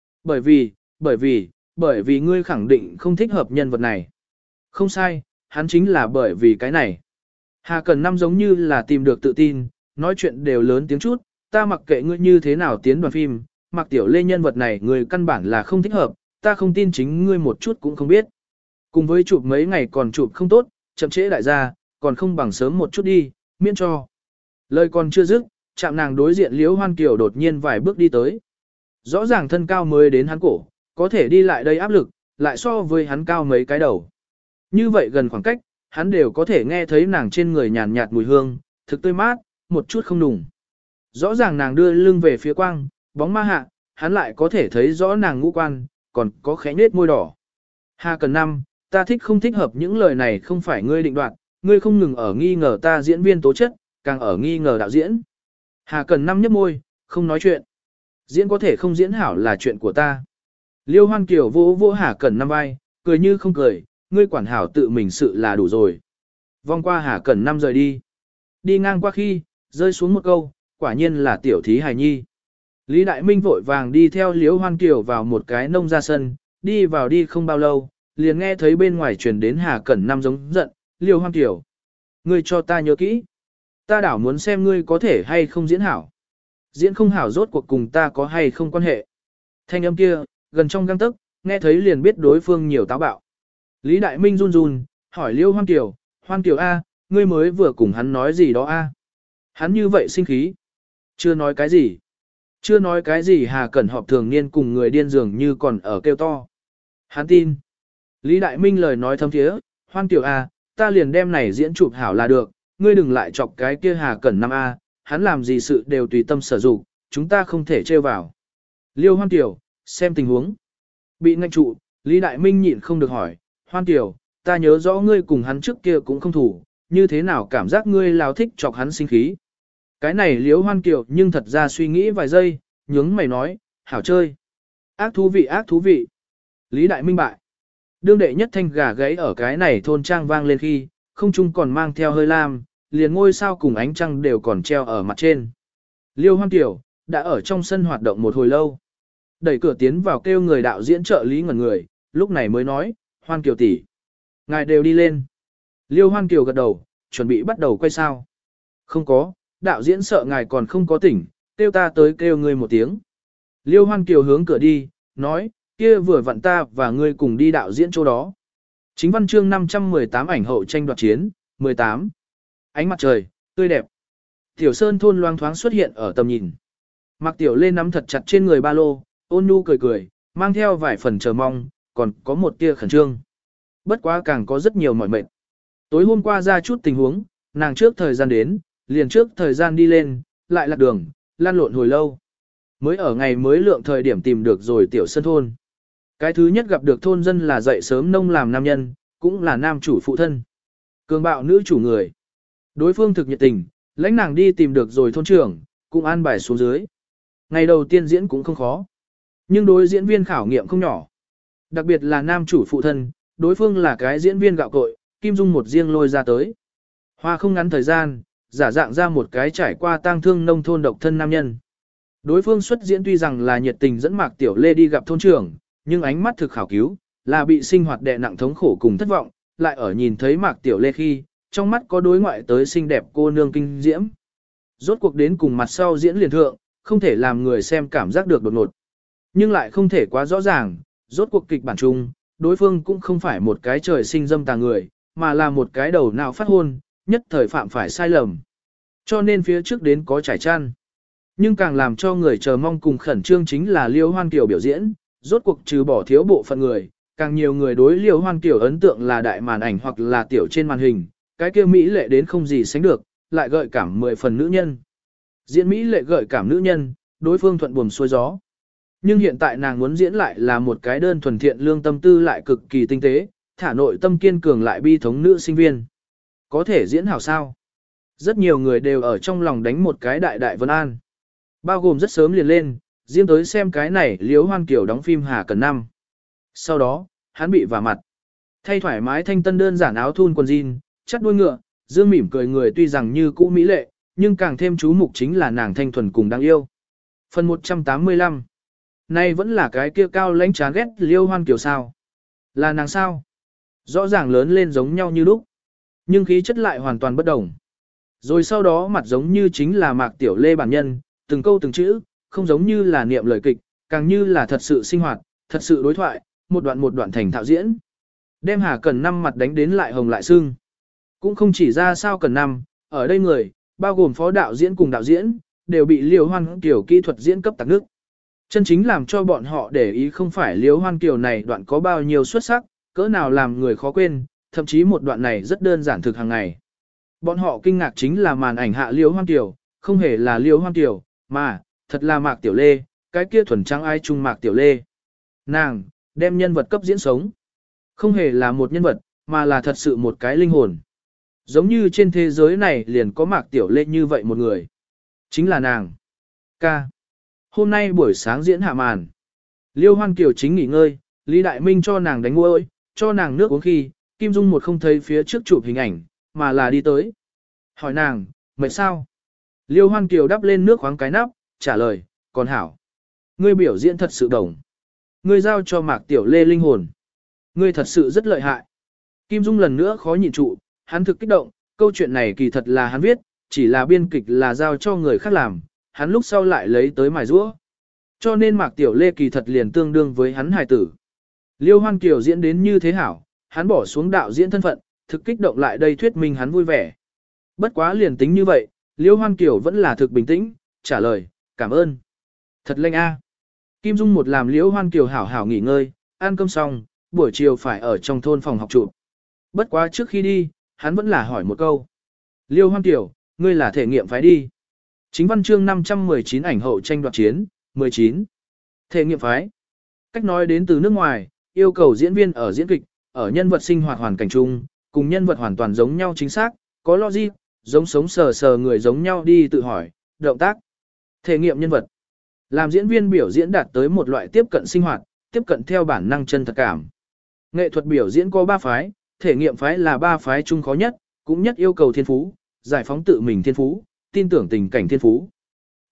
Bởi vì ngươi khẳng định không thích hợp nhân vật này. Không sai, hắn chính là bởi vì cái này. Hà Cẩn Năm giống như là tìm được tự tin, nói chuyện đều lớn tiếng chút, ta mặc kệ ngươi như thế nào tiến đoàn phim, mặc tiểu lê nhân vật này người căn bản là không thích hợp, ta không tin chính ngươi một chút cũng không biết. Cùng với chụp mấy ngày còn chụp không tốt, chậm trễ đại gia, còn không bằng sớm một chút đi, miễn cho. Lời còn chưa dứt, chạm nàng đối diện Liễu Hoan Kiều đột nhiên vài bước đi tới. Rõ ràng thân cao mới đến hắn cổ, có thể đi lại đây áp lực, lại so với hắn cao mấy cái đầu. Như vậy gần khoảng cách, hắn đều có thể nghe thấy nàng trên người nhàn nhạt mùi hương, thực tươi mát, một chút không đùng. Rõ ràng nàng đưa lưng về phía quang, bóng ma hạ, hắn lại có thể thấy rõ nàng ngũ quan, còn có khẽ nết môi đỏ. Hà Cẩn Năm, ta thích không thích hợp những lời này không phải ngươi định đoạt, ngươi không ngừng ở nghi ngờ ta diễn viên tố chất, càng ở nghi ngờ đạo diễn. Hà Cẩn Năm nhếch môi, không nói chuyện. Diễn có thể không diễn hảo là chuyện của ta. Liêu Hoan Kiều vỗ vỗ Hà Cẩn Năm vai, cười như không cười, ngươi quản hảo tự mình sự là đủ rồi. Vòng qua Hà Cẩn Năm rời đi. Đi ngang qua khi, rơi xuống một câu, quả nhiên là tiểu thí hài nhi. Lý Đại Minh vội vàng đi theo Liễu Hoan Kiều vào một cái nông gia sân, đi vào đi không bao lâu, liền nghe thấy bên ngoài truyền đến Hà Cẩn Năm giống giận, Liễu Hoan Kiều. Ngươi cho ta nhớ kỹ. Ta đảo muốn xem ngươi có thể hay không diễn hảo. Diễn không hảo rốt cuộc cùng ta có hay không quan hệ. Thanh âm kia, gần trong gang tức, nghe thấy liền biết đối phương nhiều táo bạo. Lý Đại Minh run run, hỏi Liễu Hoan Kiều A, ngươi mới vừa cùng hắn nói gì đó A. Hắn như vậy sinh khí. Chưa nói cái gì. Chưa nói cái gì Hà Cẩn họp thường niên cùng người điên dường như còn ở kêu to. Hắn tin. Lý Đại Minh lời nói thâm thiế, Hoan Kiều A, ta liền đem này diễn chụp hảo là được, ngươi đừng lại chọc cái kia Hà Cẩn Năm A, hắn làm gì sự đều tùy tâm sở dụng, chúng ta không thể trêu vào. Liêu Hoan Kiều, xem tình huống. Bị ngạch trụ, Lý Đại Minh nhịn không được hỏi, Hoan Kiều, ta nhớ rõ ngươi cùng hắn trước kia cũng không thủ, như thế nào cảm giác ngươi lao thích chọc hắn sinh khí. Cái này Liễu Hoan Kiều nhưng thật ra suy nghĩ vài giây, nhướng mày nói, hảo chơi. Ác thú vị. Lý Đại Minh bại. Đương đệ nhất thanh gà gáy ở cái này thôn trang vang lên khi, không trung còn mang theo hơi lam, liền ngôi sao cùng ánh trăng đều còn treo ở mặt trên. Liêu Hoan Kiều, đã ở trong sân hoạt động một hồi lâu. đẩy cửa tiến vào kêu người đạo diễn trợ lý ngẩn người, lúc này mới nói, Hoan Kiều tỷ, ngài đều đi lên. Liêu Hoan Kiều gật đầu, chuẩn bị bắt đầu quay sao. Không có, đạo diễn sợ ngài còn không có tỉnh, kêu ta tới kêu ngươi một tiếng. Liêu Hoan Kiều hướng cửa đi, nói, kia vừa vặn ta và ngươi cùng đi đạo diễn chỗ đó. Chính văn chương 518 ảnh hậu tranh đoạt chiến, 18. Ánh mặt trời, tươi đẹp. Tiểu Sơn thôn loang thoáng xuất hiện ở tầm nhìn. Mạc Tiểu Lê nắm thật chặt trên người ba lô, ôn nhu cười cười, mang theo vài phần chờ mong, còn có một tia khẩn trương. Bất quá càng có rất nhiều mỏi mệt. Tối hôm qua ra chút tình huống, nàng trước thời gian đến, liền trước thời gian đi lên, lại lạc đường, lan lộn hồi lâu. Mới ở ngày mới lượng thời điểm tìm được rồi Tiểu Sơn thôn. Cái thứ nhất gặp được thôn dân là dậy sớm nông làm nam nhân, cũng là nam chủ phụ thân. Cường bạo nữ chủ người. Đối phương thực nhiệt tình, lãnh nàng đi tìm được rồi thôn trưởng, cũng an bài xuống dưới. Ngày đầu tiên diễn cũng không khó. Nhưng đối diễn viên khảo nghiệm không nhỏ. Đặc biệt là nam chủ phụ thân, đối phương là cái diễn viên gạo cội, Kim Dung một riêng lôi ra tới. Hoa không ngắn thời gian, giả dạng ra một cái trải qua tang thương nông thôn độc thân nam nhân. Đối phương xuất diễn tuy rằng là nhiệt tình dẫn Mạc Tiểu Lê đi gặp thôn trưởng, nhưng ánh mắt thực khảo cứu, là bị sinh hoạt đè nặng thống khổ cùng thất vọng, lại ở nhìn thấy Mạc Tiểu Lê khi, trong mắt có đối ngoại tới xinh đẹp cô nương kinh diễm. Rốt cuộc đến cùng mặt sau diễn liền thượng, không thể làm người xem cảm giác được đột ngột. Nhưng lại không thể quá rõ ràng, rốt cuộc kịch bản chung, đối phương cũng không phải một cái trời sinh dâm tà người, mà là một cái đầu nào phát hôn, nhất thời phạm phải sai lầm. Cho nên phía trước đến có trải chăn. Nhưng càng làm cho người chờ mong cùng khẩn trương chính là Liêu Hoan Kiều biểu diễn, rốt cuộc trừ bỏ thiếu bộ phận người, càng nhiều người đối Liêu Hoan Kiều ấn tượng là đại màn ảnh hoặc là tiểu trên màn hình, cái kia mỹ lệ đến không gì sánh được, lại gợi cảm 10 phần nữ nhân. Diễn mỹ lệ gợi cảm nữ nhân, đối phương thuận buồm xuôi gió. Nhưng hiện tại nàng muốn diễn lại là một cái đơn thuần thiện lương tâm tư lại cực kỳ tinh tế, thả nội tâm kiên cường lại bi thống nữ sinh viên. Có thể diễn hảo sao? Rất nhiều người đều ở trong lòng đánh một cái đại đại vân an. Bao gồm rất sớm liền lên, riêng tới xem cái này Liễu Hoan Kiều đóng phim Hà Cần Năm. Sau đó, hắn bị vả mặt. Thay thoải mái thanh tân đơn giản áo thun quần jean, chắt đuôi ngựa, dương mỉm cười người tuy rằng như cũ mỹ lệ, nhưng càng thêm chú mục chính là nàng thanh thuần cùng đáng yêu. Phần 185. Nay vẫn là cái kia cao lãnh chán ghét Liêu Hoan Kiều sao? Là nàng sao? Rõ ràng lớn lên giống nhau như lúc, nhưng khí chất lại hoàn toàn bất đồng. Rồi sau đó mặt giống như chính là Mạc Tiểu Lê bản nhân, từng câu từng chữ, không giống như là niệm lời kịch, càng như là thật sự sinh hoạt, thật sự đối thoại, một đoạn thành thạo diễn. Đem Hà Cần Năm mặt đánh đến lại hồng lại sưng. Cũng không chỉ ra sao Cần Năm, ở đây người, bao gồm phó đạo diễn cùng đạo diễn, đều bị Liêu Hoan Kiều kỹ thuật diễn cấp tạc nước. Chân chính làm cho bọn họ để ý không phải Liêu Hoan Kiều này đoạn có bao nhiêu xuất sắc, cỡ nào làm người khó quên, thậm chí một đoạn này rất đơn giản thực hàng ngày. Bọn họ kinh ngạc chính là màn ảnh hạ Liêu Hoan Kiều, không hề là Liêu Hoan Kiều, mà, thật là Mạc Tiểu Lê, cái kia thuần trắng ai chung Mạc Tiểu Lê. Nàng, đem nhân vật cấp diễn sống. Không hề là một nhân vật, mà là thật sự một cái linh hồn. Giống như trên thế giới này liền có Mạc Tiểu Lê như vậy một người. Chính là nàng. Ca. Hôm nay buổi sáng diễn hạ màn. Liêu Hoan Kiều chính nghỉ ngơi, Lý Đại Minh cho nàng đánh môi, cho nàng nước uống khi, Kim Dung một không thấy phía trước chụp hình ảnh, mà là đi tới. Hỏi nàng, mệt sao? Liêu Hoan Kiều đắp lên nước khoáng cái nắp, trả lời, còn hảo. Ngươi biểu diễn thật sự đồng. Ngươi giao cho Mạc Tiểu Lê linh hồn. Ngươi thật sự rất lợi hại. Kim Dung lần nữa khó nhịn trụ, hắn thực kích động, câu chuyện này kỳ thật là hắn viết, chỉ là biên kịch là giao cho người khác làm, hắn lúc sau lại lấy tới mài rũa. Cho nên Mạc Tiểu Lê kỳ thật liền tương đương với hắn hài tử. Liêu Hoan Kiều diễn đến như thế hảo, hắn bỏ xuống đạo diễn thân phận, thực kích động lại đây thuyết minh hắn vui vẻ. Bất quá liền tính như vậy, Liêu Hoan Kiều vẫn là thực bình tĩnh, trả lời, cảm ơn. Thật lanh a. Kim Dung một làm Liêu Hoan Kiều hảo hảo nghỉ ngơi, ăn cơm xong, buổi chiều phải ở trong thôn phòng học trụ. Bất quá trước khi đi, hắn vẫn là hỏi một câu. Liêu Hoan Kiều, ngươi là thể nghiệm phái đi. Chính văn chương 519 ảnh hậu tranh đoạt chiến, 19. Thể nghiệm phái. Cách nói đến từ nước ngoài, yêu cầu diễn viên ở diễn kịch, ở nhân vật sinh hoạt hoàn cảnh chung, cùng nhân vật hoàn toàn giống nhau chính xác, có logic, giống sống sờ sờ người giống nhau đi tự hỏi, động tác. Thể nghiệm nhân vật. Làm diễn viên biểu diễn đạt tới một loại tiếp cận sinh hoạt, tiếp cận theo bản năng chân thật cảm. Nghệ thuật biểu diễn có 3 phái, thể nghiệm phái là 3 phái chung khó nhất, cũng nhất yêu cầu thiên phú, giải phóng tự mình thiên phú, tin tưởng tình cảnh thiên phú.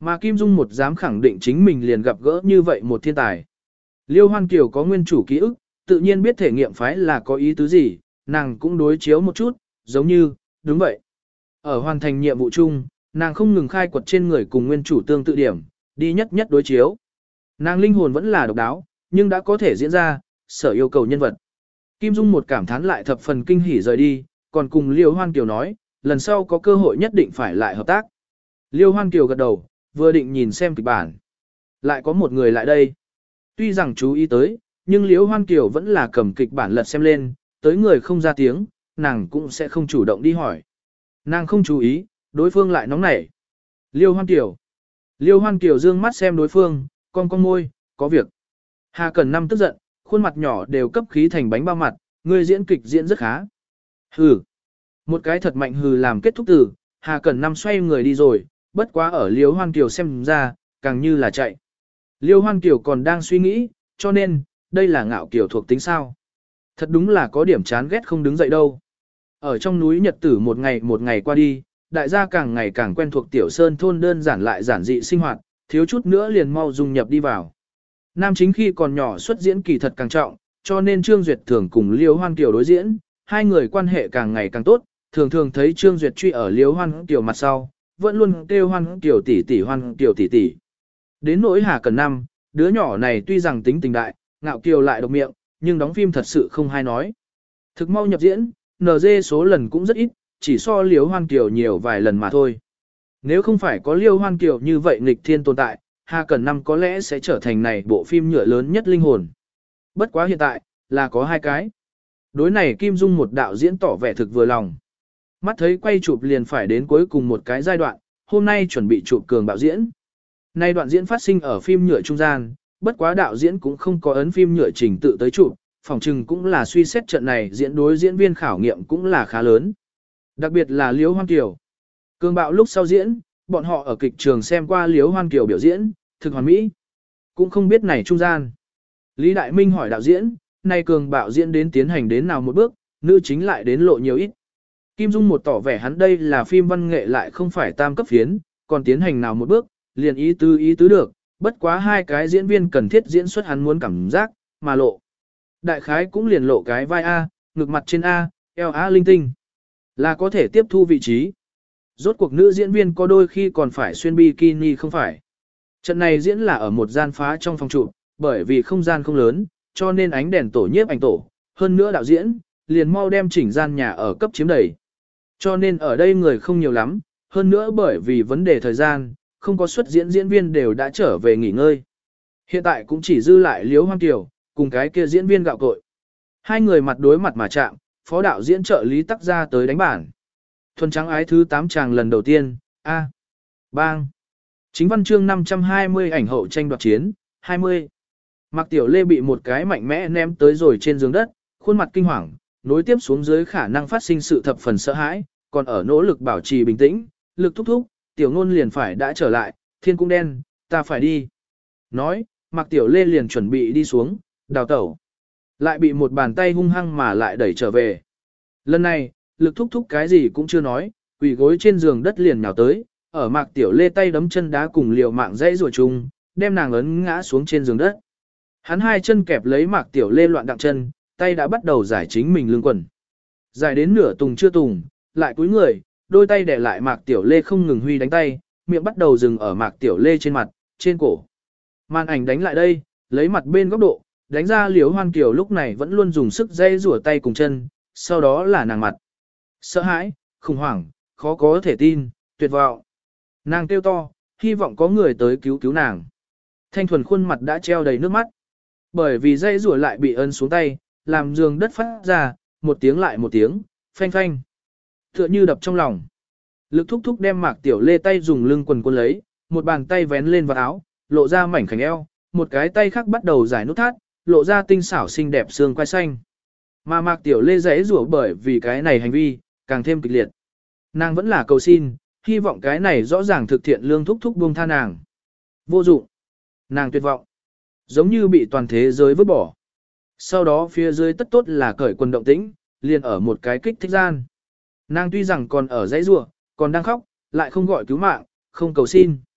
Mà Kim Dung một dám khẳng định chính mình liền gặp gỡ như vậy một thiên tài. Liêu Hoan Kiều có nguyên chủ ký ức, tự nhiên biết thể nghiệm phái là có ý tứ gì, nàng cũng đối chiếu một chút, giống như, đúng vậy. Ở hoàn thành nhiệm vụ chung, nàng không ngừng khai quật trên người cùng nguyên chủ tương tự điểm, đi nhất nhất đối chiếu. Nàng linh hồn vẫn là độc đáo, nhưng đã có thể diễn ra, sở yêu cầu nhân vật. Kim Dung một cảm thán lại thập phần kinh hỉ rời đi, còn cùng Liêu Hoan Kiều nói, lần sau có cơ hội nhất định phải lại hợp tác. Liêu Hoan Kiều gật đầu, vừa định nhìn xem kịch bản. Lại có một người lại đây. Tuy rằng chú ý tới, nhưng Liêu Hoan Kiều vẫn là cầm kịch bản lật xem lên, tới người không ra tiếng, nàng cũng sẽ không chủ động đi hỏi. Nàng không chú ý, đối phương lại nóng nảy. Liêu Hoan Kiều. Liêu Hoan Kiều dương mắt xem đối phương, con môi, có việc. Hà Cẩn Năm tức giận, khuôn mặt nhỏ đều cấp khí thành bánh bao mặt, người diễn kịch diễn rất khá. Hừ. Một cái thật mạnh hừ làm kết thúc từ, Hà Cẩn Năm xoay người đi rồi, bất quá ở Liêu Hoan Kiều xem ra, càng như là chạy. Liêu Hoan Kiều còn đang suy nghĩ, cho nên, đây là ngạo kiều thuộc tính sao. Thật đúng là có điểm chán ghét không đứng dậy đâu. Ở trong núi Nhật tử một ngày qua đi, đại gia càng ngày càng quen thuộc tiểu sơn thôn đơn giản lại giản dị sinh hoạt, thiếu chút nữa liền mau dung nhập đi vào. Nam chính khi còn nhỏ xuất diễn kỳ thật càng trọng, cho nên Trương Duyệt thường cùng Liêu Hoan Kiều đối diễn, hai người quan hệ càng ngày càng tốt, thường thường thấy Trương Duyệt truy ở Liêu Hoan Kiều mặt sau, vẫn luôn kêu Hoan Kiều tỷ tỷ Hoan Kiều tỷ tỷ. Đến nỗi Hà Cẩn Năm, đứa nhỏ này tuy rằng tính tình đại, ngạo kiều lại độc miệng, nhưng đóng phim thật sự không hay nói. Thực mau nhập diễn, NG số lần cũng rất ít, chỉ so Liêu Hoan Kiều nhiều vài lần mà thôi. Nếu không phải có Liêu Hoan Kiều như vậy nghịch thiên tồn tại, Hà Cẩn Năm có lẽ sẽ trở thành này bộ phim nhựa lớn nhất linh hồn. Bất quá hiện tại, là có hai cái. Đối này Kim Dung một đạo diễn tỏ vẻ thực vừa lòng. Mắt thấy quay chụp liền phải đến cuối cùng một cái giai đoạn, hôm nay chuẩn bị chụp cường bạo diễn. Nay đoạn diễn phát sinh ở phim nhựa trung gian, bất quá đạo diễn cũng không có ấn phim nhựa trình tự tới chụp, phòng trừng cũng là suy xét trận này diễn đối diễn viên khảo nghiệm cũng là khá lớn. Đặc biệt là Liêu Hoan Kiều. Cường bạo lúc sau diễn, bọn họ ở kịch trường xem qua Liêu Hoan Kiều biểu diễn, thực hoàn mỹ. Cũng không biết này trung gian. Lý Đại Minh hỏi đạo diễn, nay cường bạo diễn đến tiến hành đến nào một bước, nữ chính lại đến lộ nhiều ít. Kim Dung một tỏ vẻ hắn đây là phim văn nghệ lại không phải tam cấp phiến, còn tiến hành nào một bước, liền ý tứ được, bất quá hai cái diễn viên cần thiết diễn xuất hắn muốn cảm giác, mà lộ. Đại khái cũng liền lộ cái vai A, ngực mặt trên A, eo A linh tinh. Là có thể tiếp thu vị trí. Rốt cuộc nữ diễn viên có đôi khi còn phải xuyên bikini không phải. Trận này diễn là ở một gian phá trong phòng chụp, bởi vì không gian không lớn, cho nên ánh đèn tổ nhiếp ảnh tổ, hơn nữa đạo diễn, liền mau đem chỉnh gian nhà ở cấp chiếm đầy. Cho nên ở đây người không nhiều lắm, hơn nữa bởi vì vấn đề thời gian, không có xuất diễn diễn viên đều đã trở về nghỉ ngơi. Hiện tại cũng chỉ dư lại Liêu Hoan Kiều, cùng cái kia diễn viên gạo cội. Hai người mặt đối mặt mà chạm, phó đạo diễn trợ lý tắc ra tới đánh bản. Thuần trắng ái thứ 8 chàng lần đầu tiên, A. Bang. Chính văn chương 520 ảnh hậu tranh đoạt chiến, 20. Mạc Tiểu Lê bị một cái mạnh mẽ ném tới rồi trên giường đất, khuôn mặt kinh hoàng, nối tiếp xuống dưới khả năng phát sinh sự thập phần sợ hãi, còn ở nỗ lực bảo trì bình tĩnh, lực thúc thúc, Tiểu Ngôn liền phải đã trở lại, thiên cung đen, ta phải đi. Nói, Mạc Tiểu Lê liền chuẩn bị đi xuống, đào tẩu. Lại bị một bàn tay hung hăng mà lại đẩy trở về. Lần này, lực thúc thúc cái gì cũng chưa nói, quỳ gối trên giường đất liền nhào tới, ở Mạc Tiểu Lê tay đấm chân đá cùng liều mạng dãy rùa chung, đem nàng ấn ngã xuống trên giường đất. Hắn hai chân kẹp lấy Mạc Tiểu Lê loạn đặng chân, tay đã bắt đầu giải chính mình lưng quần. Giải đến nửa tùng chưa tùng, lại cúi người, đôi tay để lại Mạc Tiểu Lê không ngừng huy đánh tay, miệng bắt đầu dừng ở Mạc Tiểu Lê trên mặt, trên cổ. Màn ảnh đánh lại đây, lấy mặt bên góc độ, đánh ra Liễu Hoan Kiều lúc này vẫn luôn dùng sức dây rủa tay cùng chân, sau đó là nàng mặt. Sợ hãi, khủng hoảng, khó có thể tin, tuyệt vọng. Nàng kêu to, hy vọng có người tới cứu cứu nàng. Thanh thuần khuôn mặt đã treo đầy nước mắt. Bởi vì dây rủa lại bị ấn xuống tay, làm giường đất phát ra, một tiếng lại một tiếng, phanh phanh. Tựa như đập trong lòng. Lực thúc thúc đem Mạc Tiểu Lê tay dùng lưng quần quân lấy, một bàn tay vén lên vào áo, lộ ra mảnh khảnh eo, một cái tay khác bắt đầu giải nút thắt, lộ ra tinh xảo xinh đẹp xương quai xanh. Mà Mạc Tiểu Lê giãy giụa bởi vì cái này hành vi, càng thêm kịch liệt. Nàng vẫn là cầu xin, hy vọng cái này rõ ràng thực thiện lương thúc thúc buông tha nàng. Vô dụng. Nàng tuyệt vọng. Giống như bị toàn thế giới vứt bỏ. Sau đó phía dưới tất tốt là cởi quần động tĩnh, liền ở một cái kích thích gian. Nàng tuy rằng còn ở giãy giụa, còn đang khóc, lại không gọi cứu mạng, không cầu xin.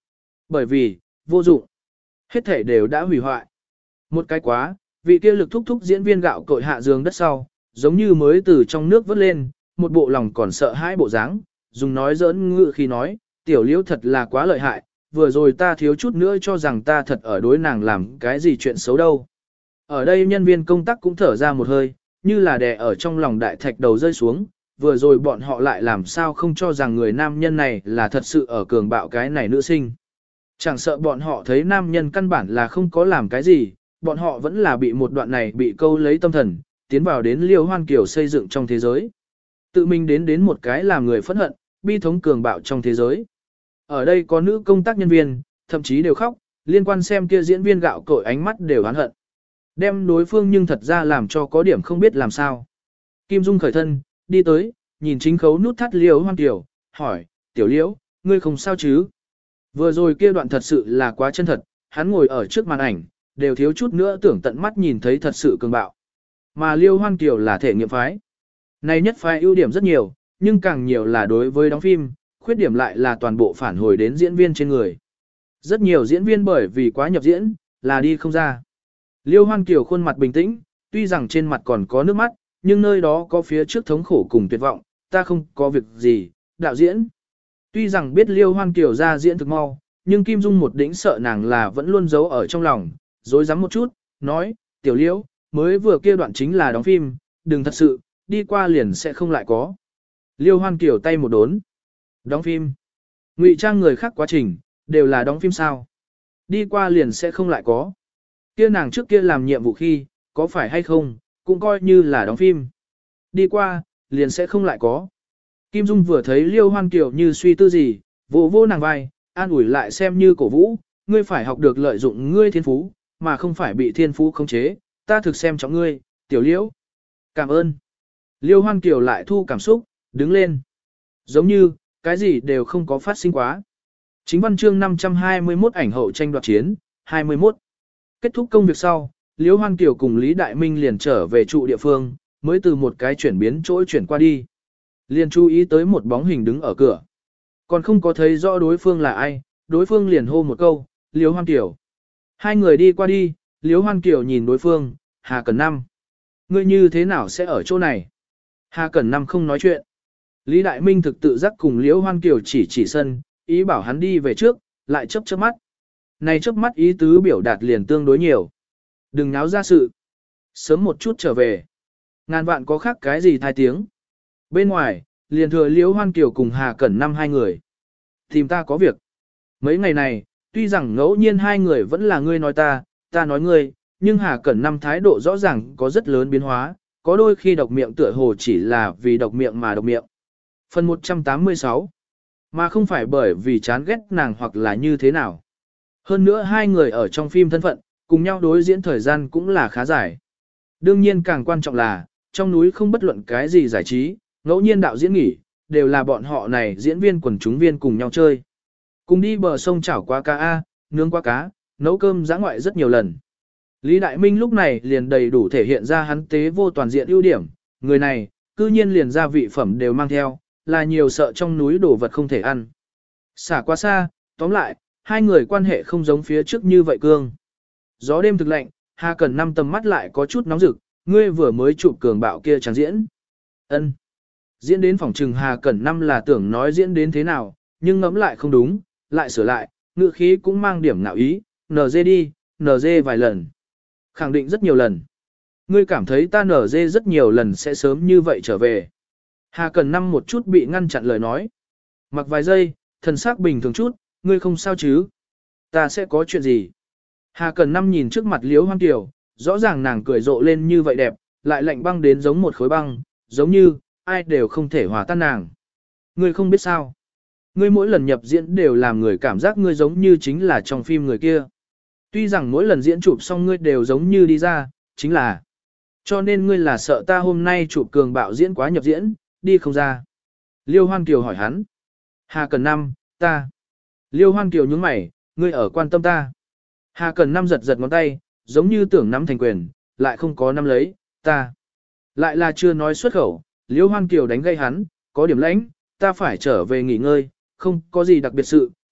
Bởi vì, vô dụng. Hết thể đều đã hủy hoại. Một cái quá, vị kia lực thúc thúc diễn viên gạo cội hạ giường đất sau, giống như mới từ trong nước vớt lên, một bộ lòng còn sợ hãi bộ dáng, dùng nói giỡn ngự khi nói, tiểu liễu thật là quá lợi hại, vừa rồi ta thiếu chút nữa cho rằng ta thật ở đối nàng làm cái gì chuyện xấu đâu. Ở đây nhân viên công tác cũng thở ra một hơi, như là đè ở trong lòng đại thạch đầu rơi xuống, vừa rồi bọn họ lại làm sao không cho rằng người nam nhân này là thật sự ở cường bạo cái này nữ sinh. Chẳng sợ bọn họ thấy nam nhân căn bản là không có làm cái gì, bọn họ vẫn là bị một đoạn này bị câu lấy tâm thần, tiến vào đến Liêu Hoan Kiều xây dựng trong thế giới. Tự mình đến một cái làm người phẫn hận, bi thống cường bạo trong thế giới. Ở đây có nữ công tác nhân viên, thậm chí đều khóc, liên quan xem kia diễn viên gạo cội ánh mắt đều oán hận. Đem đối phương nhưng thật ra làm cho có điểm không biết làm sao. Kim Dung khởi thân, đi tới, nhìn chính khấu nút thắt Liêu Hoan Kiều, hỏi, tiểu liễu, ngươi không sao chứ? Vừa rồi kia đoạn thật sự là quá chân thật, hắn ngồi ở trước màn ảnh, đều thiếu chút nữa tưởng tận mắt nhìn thấy thật sự cường bạo. Mà Liêu Hoan Kiều là thể nghiệm phái. Này nhất phái ưu điểm rất nhiều, nhưng càng nhiều là đối với đóng phim, khuyết điểm lại là toàn bộ phản hồi đến diễn viên trên người. Rất nhiều diễn viên bởi vì quá nhập diễn, là đi không ra. Liêu Hoan Kiều khuôn mặt bình tĩnh, tuy rằng trên mặt còn có nước mắt, nhưng nơi đó có phía trước thống khổ cùng tuyệt vọng, ta không có việc gì, đạo diễn. Tuy rằng biết Liêu Hoan Kiều ra diễn thực mau, nhưng Kim Dung một đỉnh sợ nàng là vẫn luôn giấu ở trong lòng, dối rắm một chút, nói, tiểu Liêu, mới vừa kia đoạn chính là đóng phim, đừng thật sự, đi qua liền sẽ không lại có. Liêu Hoan Kiều tay một đốn. Đóng phim. Ngụy trang người khác quá trình, đều là đóng phim sao. Đi qua liền sẽ không lại có. Kia nàng trước kia làm nhiệm vụ khi, có phải hay không, cũng coi như là đóng phim. Đi qua, liền sẽ không lại có. Kim Dung vừa thấy Liêu Hoan Kiều như suy tư gì, vỗ vỗ nàng vai, an ủi lại xem như cổ vũ, ngươi phải học được lợi dụng ngươi thiên phú, mà không phải bị thiên phú khống chế, ta thực xem trọng ngươi, tiểu liễu. Cảm ơn. Liêu Hoan Kiều lại thu cảm xúc, đứng lên. Giống như, cái gì đều không có phát sinh quá. Chính văn chương 521 ảnh hậu tranh đoạt chiến, 21. Kết thúc công việc sau, Liêu Hoan Kiều cùng Lý Đại Minh liền trở về trụ địa phương, mới từ một cái chuyển biến chỗ chuyển qua đi. Liền chú ý tới một bóng hình đứng ở cửa. Còn không có thấy rõ đối phương là ai, đối phương liền hô một câu, Liêu Hoan Kiều. Hai người đi qua đi, Liêu Hoan Kiều nhìn đối phương, Hà Cẩn Năm. Ngươi như thế nào sẽ ở chỗ này? Hà Cẩn Năm không nói chuyện. Lý Đại Minh thực tự giác cùng Liêu Hoan Kiều chỉ sân, ý bảo hắn đi về trước, lại chớp chớp mắt. Này chớp mắt ý tứ biểu đạt liền tương đối nhiều. Đừng náo ra sự. Sớm một chút trở về. Ngàn vạn có khác cái gì thai tiếng. Bên ngoài, liền thừa Liễu Hoan Kiều cùng Hà Cẩn Năm hai người. Tìm ta có việc. Mấy ngày này, tuy rằng ngẫu nhiên hai người vẫn là ngươi nói ta nói ngươi, nhưng Hà Cẩn Năm thái độ rõ ràng có rất lớn biến hóa, có đôi khi độc miệng tựa hồ chỉ là vì độc miệng mà độc miệng. Phần 186. Mà không phải bởi vì chán ghét nàng hoặc là như thế nào. Hơn nữa hai người ở trong phim thân phận, cùng nhau đối diễn thời gian cũng là khá dài. Đương nhiên càng quan trọng là, trong núi không bất luận cái gì giải trí, ngẫu nhiên đạo diễn nghỉ, đều là bọn họ này diễn viên quần chúng viên cùng nhau chơi. Cùng đi bờ sông chảo qua cá, nướng qua cá, nấu cơm giã ngoại rất nhiều lần. Lý Đại Minh lúc này liền đầy đủ thể hiện ra hắn tế vô toàn diện ưu điểm, người này, cư nhiên liền gia vị phẩm đều mang theo, là nhiều sợ trong núi đồ vật không thể ăn. Xả quá xa, tóm lại, hai người quan hệ không giống phía trước như vậy cương. Gió đêm thực lạnh, Hà Cẩn Năm tầm mắt lại có chút nóng rực, ngươi vừa mới chụp cường bạo kia chẳng diễn. Ân. Diễn đến phòng trừng Hà Cẩn Năm là tưởng nói diễn đến thế nào, nhưng ngẫm lại không đúng, lại sửa lại, ngữ khí cũng mang điểm nạo ý, NG đi, NG vài lần. Khẳng định rất nhiều lần. Ngươi cảm thấy ta NG rất nhiều lần sẽ sớm như vậy trở về. Hà Cẩn Năm một chút bị ngăn chặn lời nói. Mặc vài giây, thần sắc bình thường chút, ngươi không sao chứ? Ta sẽ có chuyện gì? Hà Cẩn Năm nhìn trước mặt Liễu Hoan Kiều, rõ ràng nàng cười rộ lên như vậy đẹp, lại lạnh băng đến giống một khối băng, giống như, ai đều không thể hòa tan nàng. Ngươi không biết sao. Ngươi mỗi lần nhập diễn đều làm người cảm giác ngươi giống như chính là trong phim người kia. Tuy rằng mỗi lần diễn chụp xong ngươi đều giống như đi ra, chính là. Cho nên ngươi là sợ ta hôm nay chụp cường bạo diễn quá nhập diễn, đi không ra. Liêu Hoan Kiều hỏi hắn. Hà Cẩn Năm, ta. Liêu Hoan Kiều nhướng mày, ngươi ở quan tâm ta. Hà Cẩn Năm giật giật ngón tay, giống như tưởng nắm thành quyền, lại không có nắm lấy, ta. Lại là chưa nói xuất khẩu, Liêu Hoan Kiều đánh gây hắn, có điểm lãnh, ta phải trở về nghỉ ngơi, không có gì đặc biệt sự,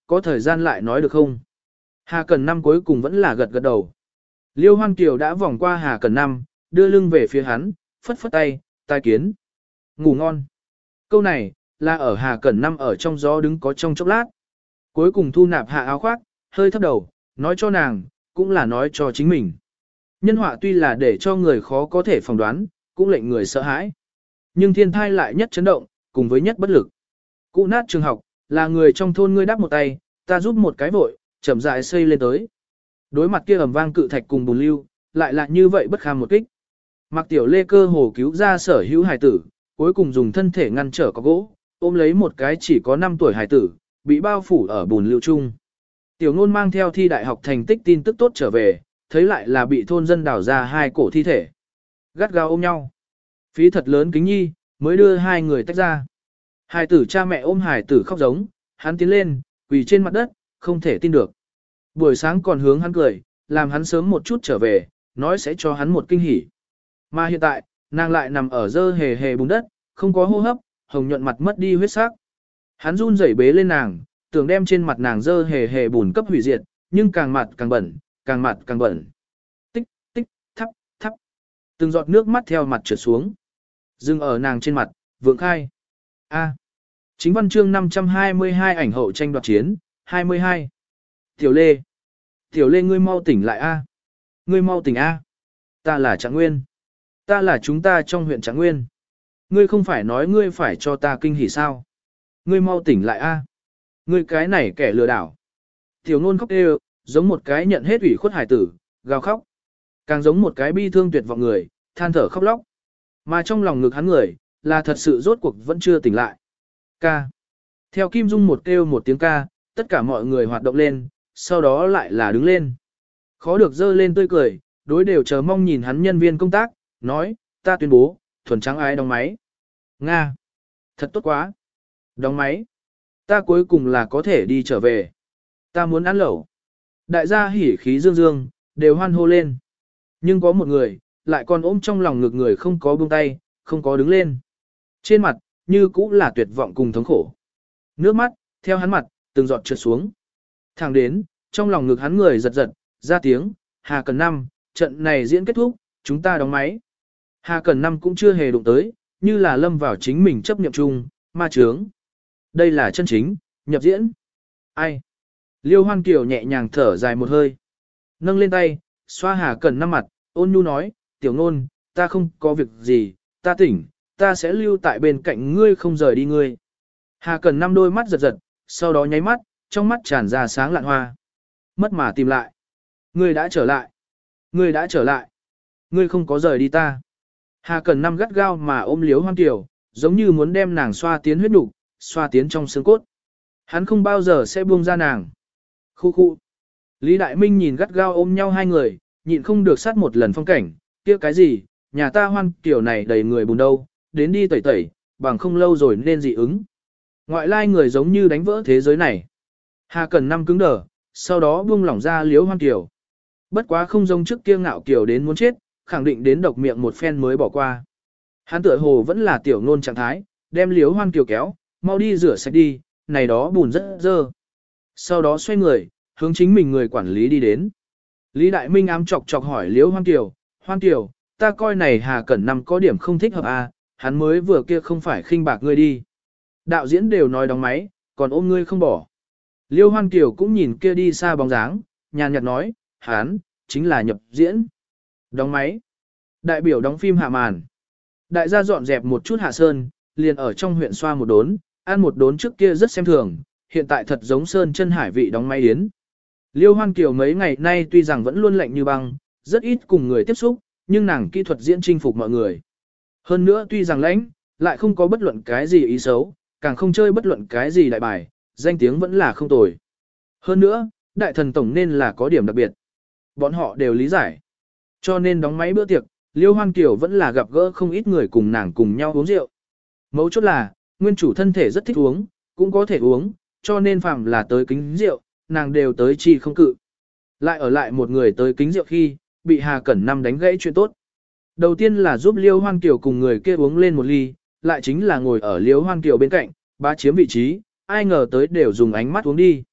có thời gian lại nói được không? Hà Cẩn Năm cuối cùng vẫn là gật gật đầu. Liêu Hoan Kiều đã vòng qua Hà Cẩn Năm, đưa lưng về phía hắn, phất phất tay, tai kiến. Ngủ ngon. Câu này, là ở Hà Cẩn Năm ở trong gió đứng có trong chốc lát. Cuối cùng thu nạp hạ áo khoác, hơi thấp đầu, nói cho nàng, cũng là nói cho chính mình. Nhân họa tuy là để cho người khó có thể phỏng đoán, cũng lệnh người sợ hãi. Nhưng thiên thai lại nhất chấn động, cùng với nhất bất lực. Cụ nát trường học, là người trong thôn ngươi đắp một tay, ta giúp một cái vội, chậm rãi xây lên tới. Đối mặt kia ầm vang cự thạch cùng bùn lưu, lại là như vậy bất kham một kích. Mạc Tiểu Lê cơ hồ cứu ra sở hữu hài tử, cuối cùng dùng thân thể ngăn trở có gỗ, ôm lấy một cái chỉ có 5 tuổi hài tử, bị bao phủ ở bùn lưu chung. Tiểu Nôn mang theo thi đại học thành tích tin tức tốt trở về, thấy lại là bị thôn dân đào ra 2 cổ thi thể. Gắt gao ôm nhau. Phí thật lớn kính nhi, mới đưa 2 người tách ra. Hài tử cha mẹ ôm hài tử khóc giống, hắn tiến lên, quỳ trên mặt đất, không thể tin được. Buổi sáng còn hướng hắn cười, làm hắn sớm một chút trở về, nói sẽ cho hắn một kinh hỉ. Mà hiện tại, nàng lại nằm ở dơ hề hề bùn đất, không có hô hấp, hồng nhuận mặt mất đi huyết sắc. Hắn run rẩy bế lên nàng, tưởng đem trên mặt nàng dơ hề hề bùn cấp hủy diệt, nhưng càng mặt càng bẩn, càng mặt càng bẩn. Tích, tích, thắp, thắp. Từng giọt nước mắt theo mặt trượt xuống. Dừng ở nàng trên mặt, vượng khai. A. Chính văn chương 522 ảnh hậu tranh đoạt chiến, 22. Tiểu Lê. Tiểu Lê ngươi mau tỉnh lại A. Ngươi mau tỉnh A. Ta là Trạng Nguyên. Ta là chúng ta trong huyện Trạng Nguyên. Ngươi không phải nói ngươi phải cho ta kinh hỉ sao? Ngươi mau tỉnh lại A. Ngươi cái này kẻ lừa đảo. Tiểu Nôn khóc đều, giống một cái nhận hết ủy khuất hải tử, gào khóc. Càng giống một cái bi thương tuyệt vọng người, than thở khóc lóc. Mà trong lòng ngực hắn người, là thật sự rốt cuộc vẫn chưa tỉnh lại. Ca. Theo Kim Dung một kêu một tiếng ca, tất cả mọi người hoạt động lên, sau đó lại là đứng lên. Khó được dơ lên tươi cười, đối đều chờ mong nhìn hắn nhân viên công tác, nói, ta tuyên bố, thuần trắng ái đóng máy. Nga. Thật tốt quá. Đóng máy. Ta cuối cùng là có thể đi trở về. Ta muốn ăn lẩu. Đại gia hỉ khí dương dương, đều hoan hô lên. Nhưng có một người, lại còn ôm trong lòng ngực người không có buông tay, không có đứng lên. Trên mặt, như cũ là tuyệt vọng cùng thống khổ. Nước mắt, theo hắn mặt, từng giọt trượt xuống. Thẳng đến, trong lòng ngực hắn người giật giật, ra tiếng, Hà Cần Năm, trận này diễn kết thúc, chúng ta đóng máy. Hà Cần Năm cũng chưa hề đụng tới, như là lâm vào chính mình chấp niệm chung, ma trướng. Đây là chân chính, nhập diễn. Ai? Liêu Hoan Kiều nhẹ nhàng thở dài một hơi. Nâng lên tay, xoa Hà Cần Năm mặt, ôn nhu nói, Tiểu Nôn, ta không có việc gì, ta tỉnh, ta sẽ lưu tại bên cạnh ngươi không rời đi ngươi. Hà Cần Năm đôi mắt giật giật, sau đó nháy mắt, trong mắt tràn ra sáng lạn hoa. Mất mà tìm lại. Ngươi đã trở lại. Ngươi đã trở lại. Ngươi không có rời đi ta. Hà Cần Năm gắt gao mà ôm Liêu Hoan Kiều, giống như muốn đem nàng xoa tiến huyết nục, xoa tiến trong xương cốt. Hắn không bao giờ sẽ buông ra nàng. Khu khu. Lý Đại Minh nhìn gắt gao ôm nhau hai người, nhịn không được sát một lần phong cảnh, kia cái gì, nhà ta Hoan Kiều này đầy người bùn đâu, đến đi tẩy tẩy, bằng không lâu rồi nên dị ứng. Ngoại lai người giống như đánh vỡ thế giới này. Hà Cần Năm cứng đờ, sau đó buông lỏng ra Liễu Hoan Kiều. Bất quá không giống trước kia ngạo kiều đến muốn chết, khẳng định đến độc miệng một phen mới bỏ qua. Hắn tựa hồ vẫn là tiểu nôn trạng thái, đem Liễu Hoan Kiều kéo, mau đi rửa sạch đi, này đó bùn rất dơ. Sau đó xoay người, hướng chính mình người quản lý đi đến. Lý Đại Minh ám chọc chọc hỏi Liễu Hoan Kiều, ta coi này Hà Cẩn Năm có điểm không thích hợp à, hắn mới vừa kia không phải khinh bạc ngươi đi. Đạo diễn đều nói đóng máy, còn ôm ngươi không bỏ. Liêu Hoan Kiều cũng nhìn kia đi xa bóng dáng, nhàn nhạt nói, hắn, chính là nhập diễn. Đóng máy. Đại biểu đóng phim hạ màn. Đại gia dọn dẹp một chút hạ sơn, liền ở trong huyện xoa một đốn, ăn một đốn trước kia rất xem thường, hiện tại thật giống sơn chân hải vị đóng máy yến. Liêu Hoan Kiều mấy ngày nay tuy rằng vẫn luôn lạnh như băng, rất ít cùng người tiếp xúc, nhưng nàng kỹ thuật diễn chinh phục mọi người. Hơn nữa tuy rằng lãnh, lại không có bất luận cái gì ý xấu, càng không chơi bất luận cái gì đại bài, danh tiếng vẫn là không tồi. Hơn nữa, đại thần tổng nên là có điểm đặc biệt. Bọn họ đều lý giải. Cho nên đóng máy bữa tiệc, Liêu Hoan Kiều vẫn là gặp gỡ không ít người cùng nàng cùng nhau uống rượu. Mấu chốt là, nguyên chủ thân thể rất thích uống, cũng có thể uống, cho nên phàm là tới kính rượu, nàng đều tới chi không cự. Lại ở lại một người tới kính rượu khi, bị Hà Cẩn Năm đánh gãy chuyện tốt. Đầu tiên là giúp Liêu Hoan Kiều cùng người kia uống lên một ly, lại chính là ngồi ở Liêu Hoan Kiều bên cạnh, bá chiếm vị trí, ai ngờ tới đều dùng ánh mắt uống đi.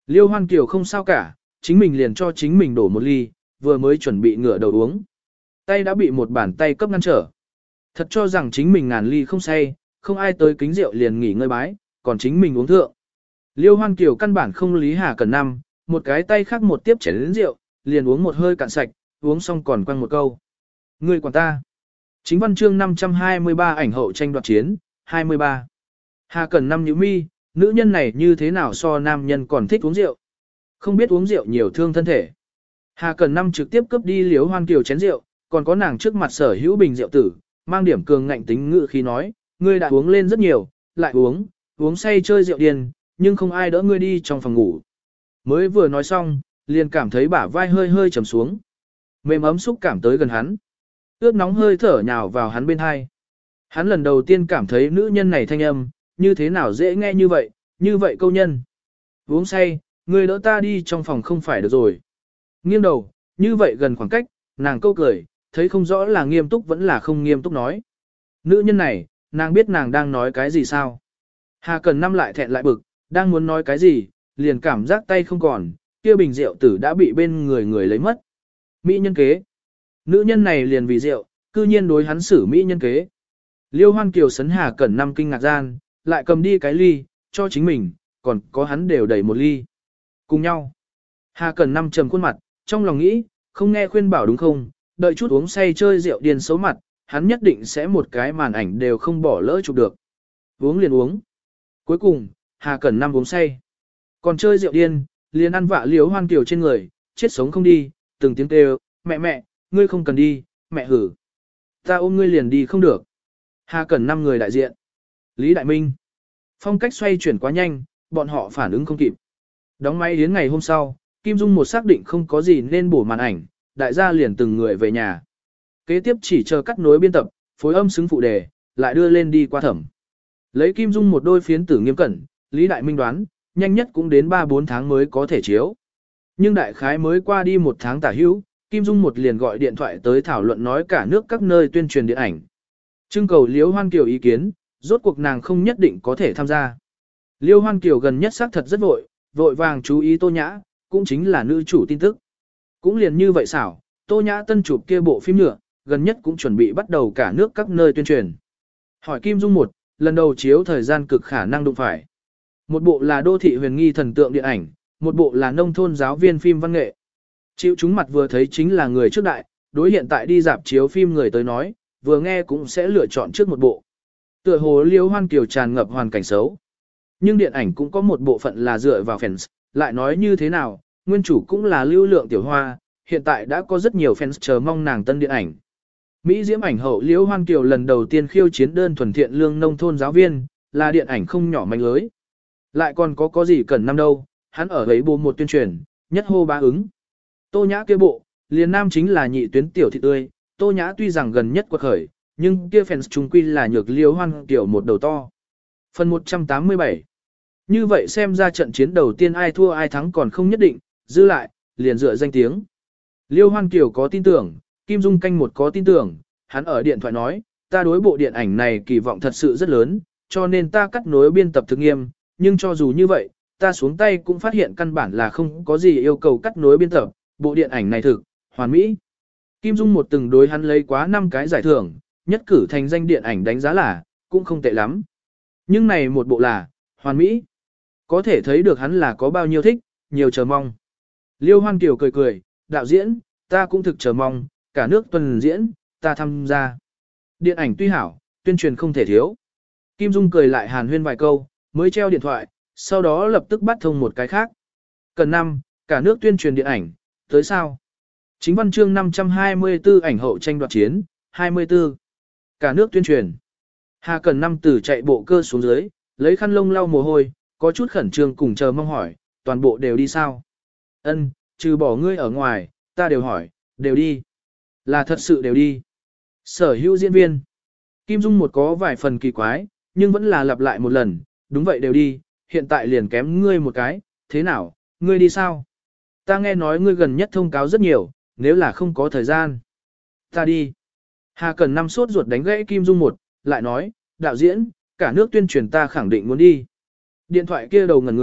Liêu Hoan Kiều không sao cả, chính mình liền cho chính mình đổ một ly, vừa mới chuẩn bị ngửa đầu uống. Tay đã bị một bàn tay cấp ngăn trở. Thật cho rằng chính mình ngàn ly không say, không ai tới kính rượu liền nghỉ ngơi bái, còn chính mình uống thượng. Liêu Hoan Kiều căn bản không lý Hà Cẩn Năm, một cái tay khác một tiếp chén đến rượu, liền uống một hơi cạn sạch, uống xong còn quăng một câu. Ngươi quản ta. Chính văn chương 523 ảnh hậu tranh đoạt chiến, 23. Hà Cẩn Năm nhíu mi, nữ nhân này như thế nào so nam nhân còn thích uống rượu. Không biết uống rượu nhiều thương thân thể. Hà Cẩn Năm trực tiếp cướp đi Liêu Hoan Kiều chén rượu, còn có nàng trước mặt sở hữu bình rượu tử, mang điểm cường ngạnh tính ngự khi nói, ngươi đã uống lên rất nhiều, lại uống say chơi rượu điên, nhưng không ai đỡ ngươi đi trong phòng ngủ. Mới vừa nói xong, liền cảm thấy bả vai hơi hơi trầm xuống. Mềm ấm xúc cảm tới gần hắn. Ướt nóng hơi thở nhào vào hắn bên hai. Hắn lần đầu tiên cảm thấy nữ nhân này thanh âm, như thế nào dễ nghe như vậy câu nhân. Uống say, ngươi đỡ ta đi trong phòng không phải được rồi. Nghiêng đầu, như vậy gần khoảng cách, nàng câu cười, thấy không rõ là nghiêm túc vẫn là không nghiêm túc nói. Nữ nhân này, nàng biết nàng đang nói cái gì sao? Hà Cần Năm lại thẹn lại bực, đang muốn nói cái gì, liền cảm giác tay không còn, kia bình rượu tử đã bị bên người lấy mất. Mỹ nhân kế. Nữ nhân này liền vì rượu, cư nhiên đối hắn xử Mỹ nhân kế. Liêu Hoan Kiều sấn Hà Cẩn Năm kinh ngạc gian, lại cầm đi cái ly, cho chính mình, còn có hắn đều đẩy một ly. Cùng nhau. Hà Cẩn Năm trầm khuôn mặt, trong lòng nghĩ, không nghe khuyên bảo đúng không, đợi chút uống say chơi rượu điên xấu mặt, hắn nhất định sẽ một cái màn ảnh đều không bỏ lỡ chụp được. Uống liền uống. Cuối cùng, Hà Cẩn Năm uống say. Còn chơi rượu điên, liền ăn vạ Liêu Hoan Kiều trên người, chết sống không đi, từng tiếng kêu, mẹ, ngươi không cần đi, mẹ hử. Ta ôm ngươi liền đi không được. Hà Cẩn Năm người đại diện. Lý Đại Minh. Phong cách xoay chuyển quá nhanh, bọn họ phản ứng không kịp. Đóng máy đến ngày hôm sau, Kim Dung một xác định không có gì nên bổ màn ảnh, đại gia liền từng người về nhà. Kế tiếp chỉ chờ cắt nối biên tập, phối âm xứng phụ đề, lại đưa lên đi qua thẩm. Lấy Kim Dung một đôi phiến tử nghiêm cẩn, Lý Đại Minh đoán, nhanh nhất cũng đến 3-4 tháng mới có thể chiếu. Nhưng đại khái mới qua đi 1 tháng tả hữu, Kim Dung một liền gọi điện thoại tới thảo luận nói cả nước các nơi tuyên truyền điện ảnh. Trưng cầu Liễu Hoan Kiều ý kiến, rốt cuộc nàng không nhất định có thể tham gia. Liễu Hoan Kiều gần nhất xác thật rất vội vàng chú ý Tô Nhã, cũng chính là nữ chủ tin tức. Cũng liền như vậy xảo, Tô Nhã tân chụp kia bộ phim nhựa, gần nhất cũng chuẩn bị bắt đầu cả nước các nơi tuyên truyền. Hỏi Kim Dung một, lần đầu chiếu thời gian cực khả năng đụng phải. Một bộ là đô thị huyền nghi thần tượng điện ảnh, một bộ là nông thôn giáo viên phim văn nghệ. Chịu chúng mặt vừa thấy chính là người trước đại, đối hiện tại đi dạp chiếu phim người tới nói, vừa nghe cũng sẽ lựa chọn trước một bộ. Tựa hồ Liễu Hoan Kiều tràn ngập hoàn cảnh xấu. Nhưng điện ảnh cũng có một bộ phận là dựa vào fans, lại nói như thế nào, nguyên chủ cũng là lưu lượng tiểu hoa, hiện tại đã có rất nhiều fans chờ mong nàng tân điện ảnh. Mỹ diễm ảnh hậu Liễu Hoan Kiều lần đầu tiên khiêu chiến đơn thuần thiện lương nông thôn giáo viên, là điện ảnh không nhỏ mạnh lưới. Lại còn có gì cần năm đâu, hắn ở ấy bộ một tuyên truyền, nhất hô bá ứng. Tô Nhã kia bộ, liền nam chính là nhị tuyến tiểu thị tươi, Tô Nhã tuy rằng gần nhất quật khởi, nhưng kia fans trung quy là nhược Liễu Hoan Kiều một đầu to. Phần 187. Như vậy xem ra trận chiến đầu tiên ai thua ai thắng còn không nhất định, dư lại, liền dựa danh tiếng. Liêu Hoan Kiều có tin tưởng, Kim Dung Canh một có tin tưởng, hắn ở điện thoại nói, ta đối bộ điện ảnh này kỳ vọng thật sự rất lớn, cho nên ta cắt nối biên tập thực nghiêm, nhưng cho dù như vậy, ta xuống tay cũng phát hiện căn bản là không có gì yêu cầu cắt nối biên tập, bộ điện ảnh này thực, hoàn mỹ. Kim Dung một từng đối hắn lấy quá 5 cái giải thưởng, nhất cử thành danh điện ảnh đánh giá là, cũng không tệ lắm. Nhưng này một bộ là, hoàn mỹ. Có thể thấy được hắn là có bao nhiêu thích, nhiều chờ mong. Liêu Hoan Kiều cười, đạo diễn, ta cũng thực chờ mong, cả nước tuần diễn, ta tham gia. Điện ảnh tuy hảo, tuyên truyền không thể thiếu. Kim Dung cười lại hàn huyên vài câu, mới treo điện thoại, sau đó lập tức bắt thông một cái khác. Cần năm, cả nước tuyên truyền điện ảnh, tới sao? Chính văn chương 524 ảnh hậu tranh đoạt chiến, 24. Cả nước tuyên truyền. Hà Cần Năm từ chạy bộ cơ xuống dưới, lấy khăn lông lau mồ hôi, có chút khẩn trương cùng chờ mong hỏi, toàn bộ đều đi sao? Ân, trừ bỏ ngươi ở ngoài, ta đều hỏi, đều đi. Là thật sự đều đi. Sở hữu diễn viên. Kim Dung một có vài phần kỳ quái, nhưng vẫn là lặp lại một lần, đúng vậy đều đi, hiện tại liền kém ngươi một cái, thế nào, ngươi đi sao? Ta nghe nói ngươi gần nhất thông cáo rất nhiều, nếu là không có thời gian. Ta đi. Hà Cần Năm sốt ruột đánh gãy Kim Dung một, lại nói, đạo diễn, cả nước tuyên truyền ta khẳng định muốn đi. Điện thoại kia đầu ngẩn người,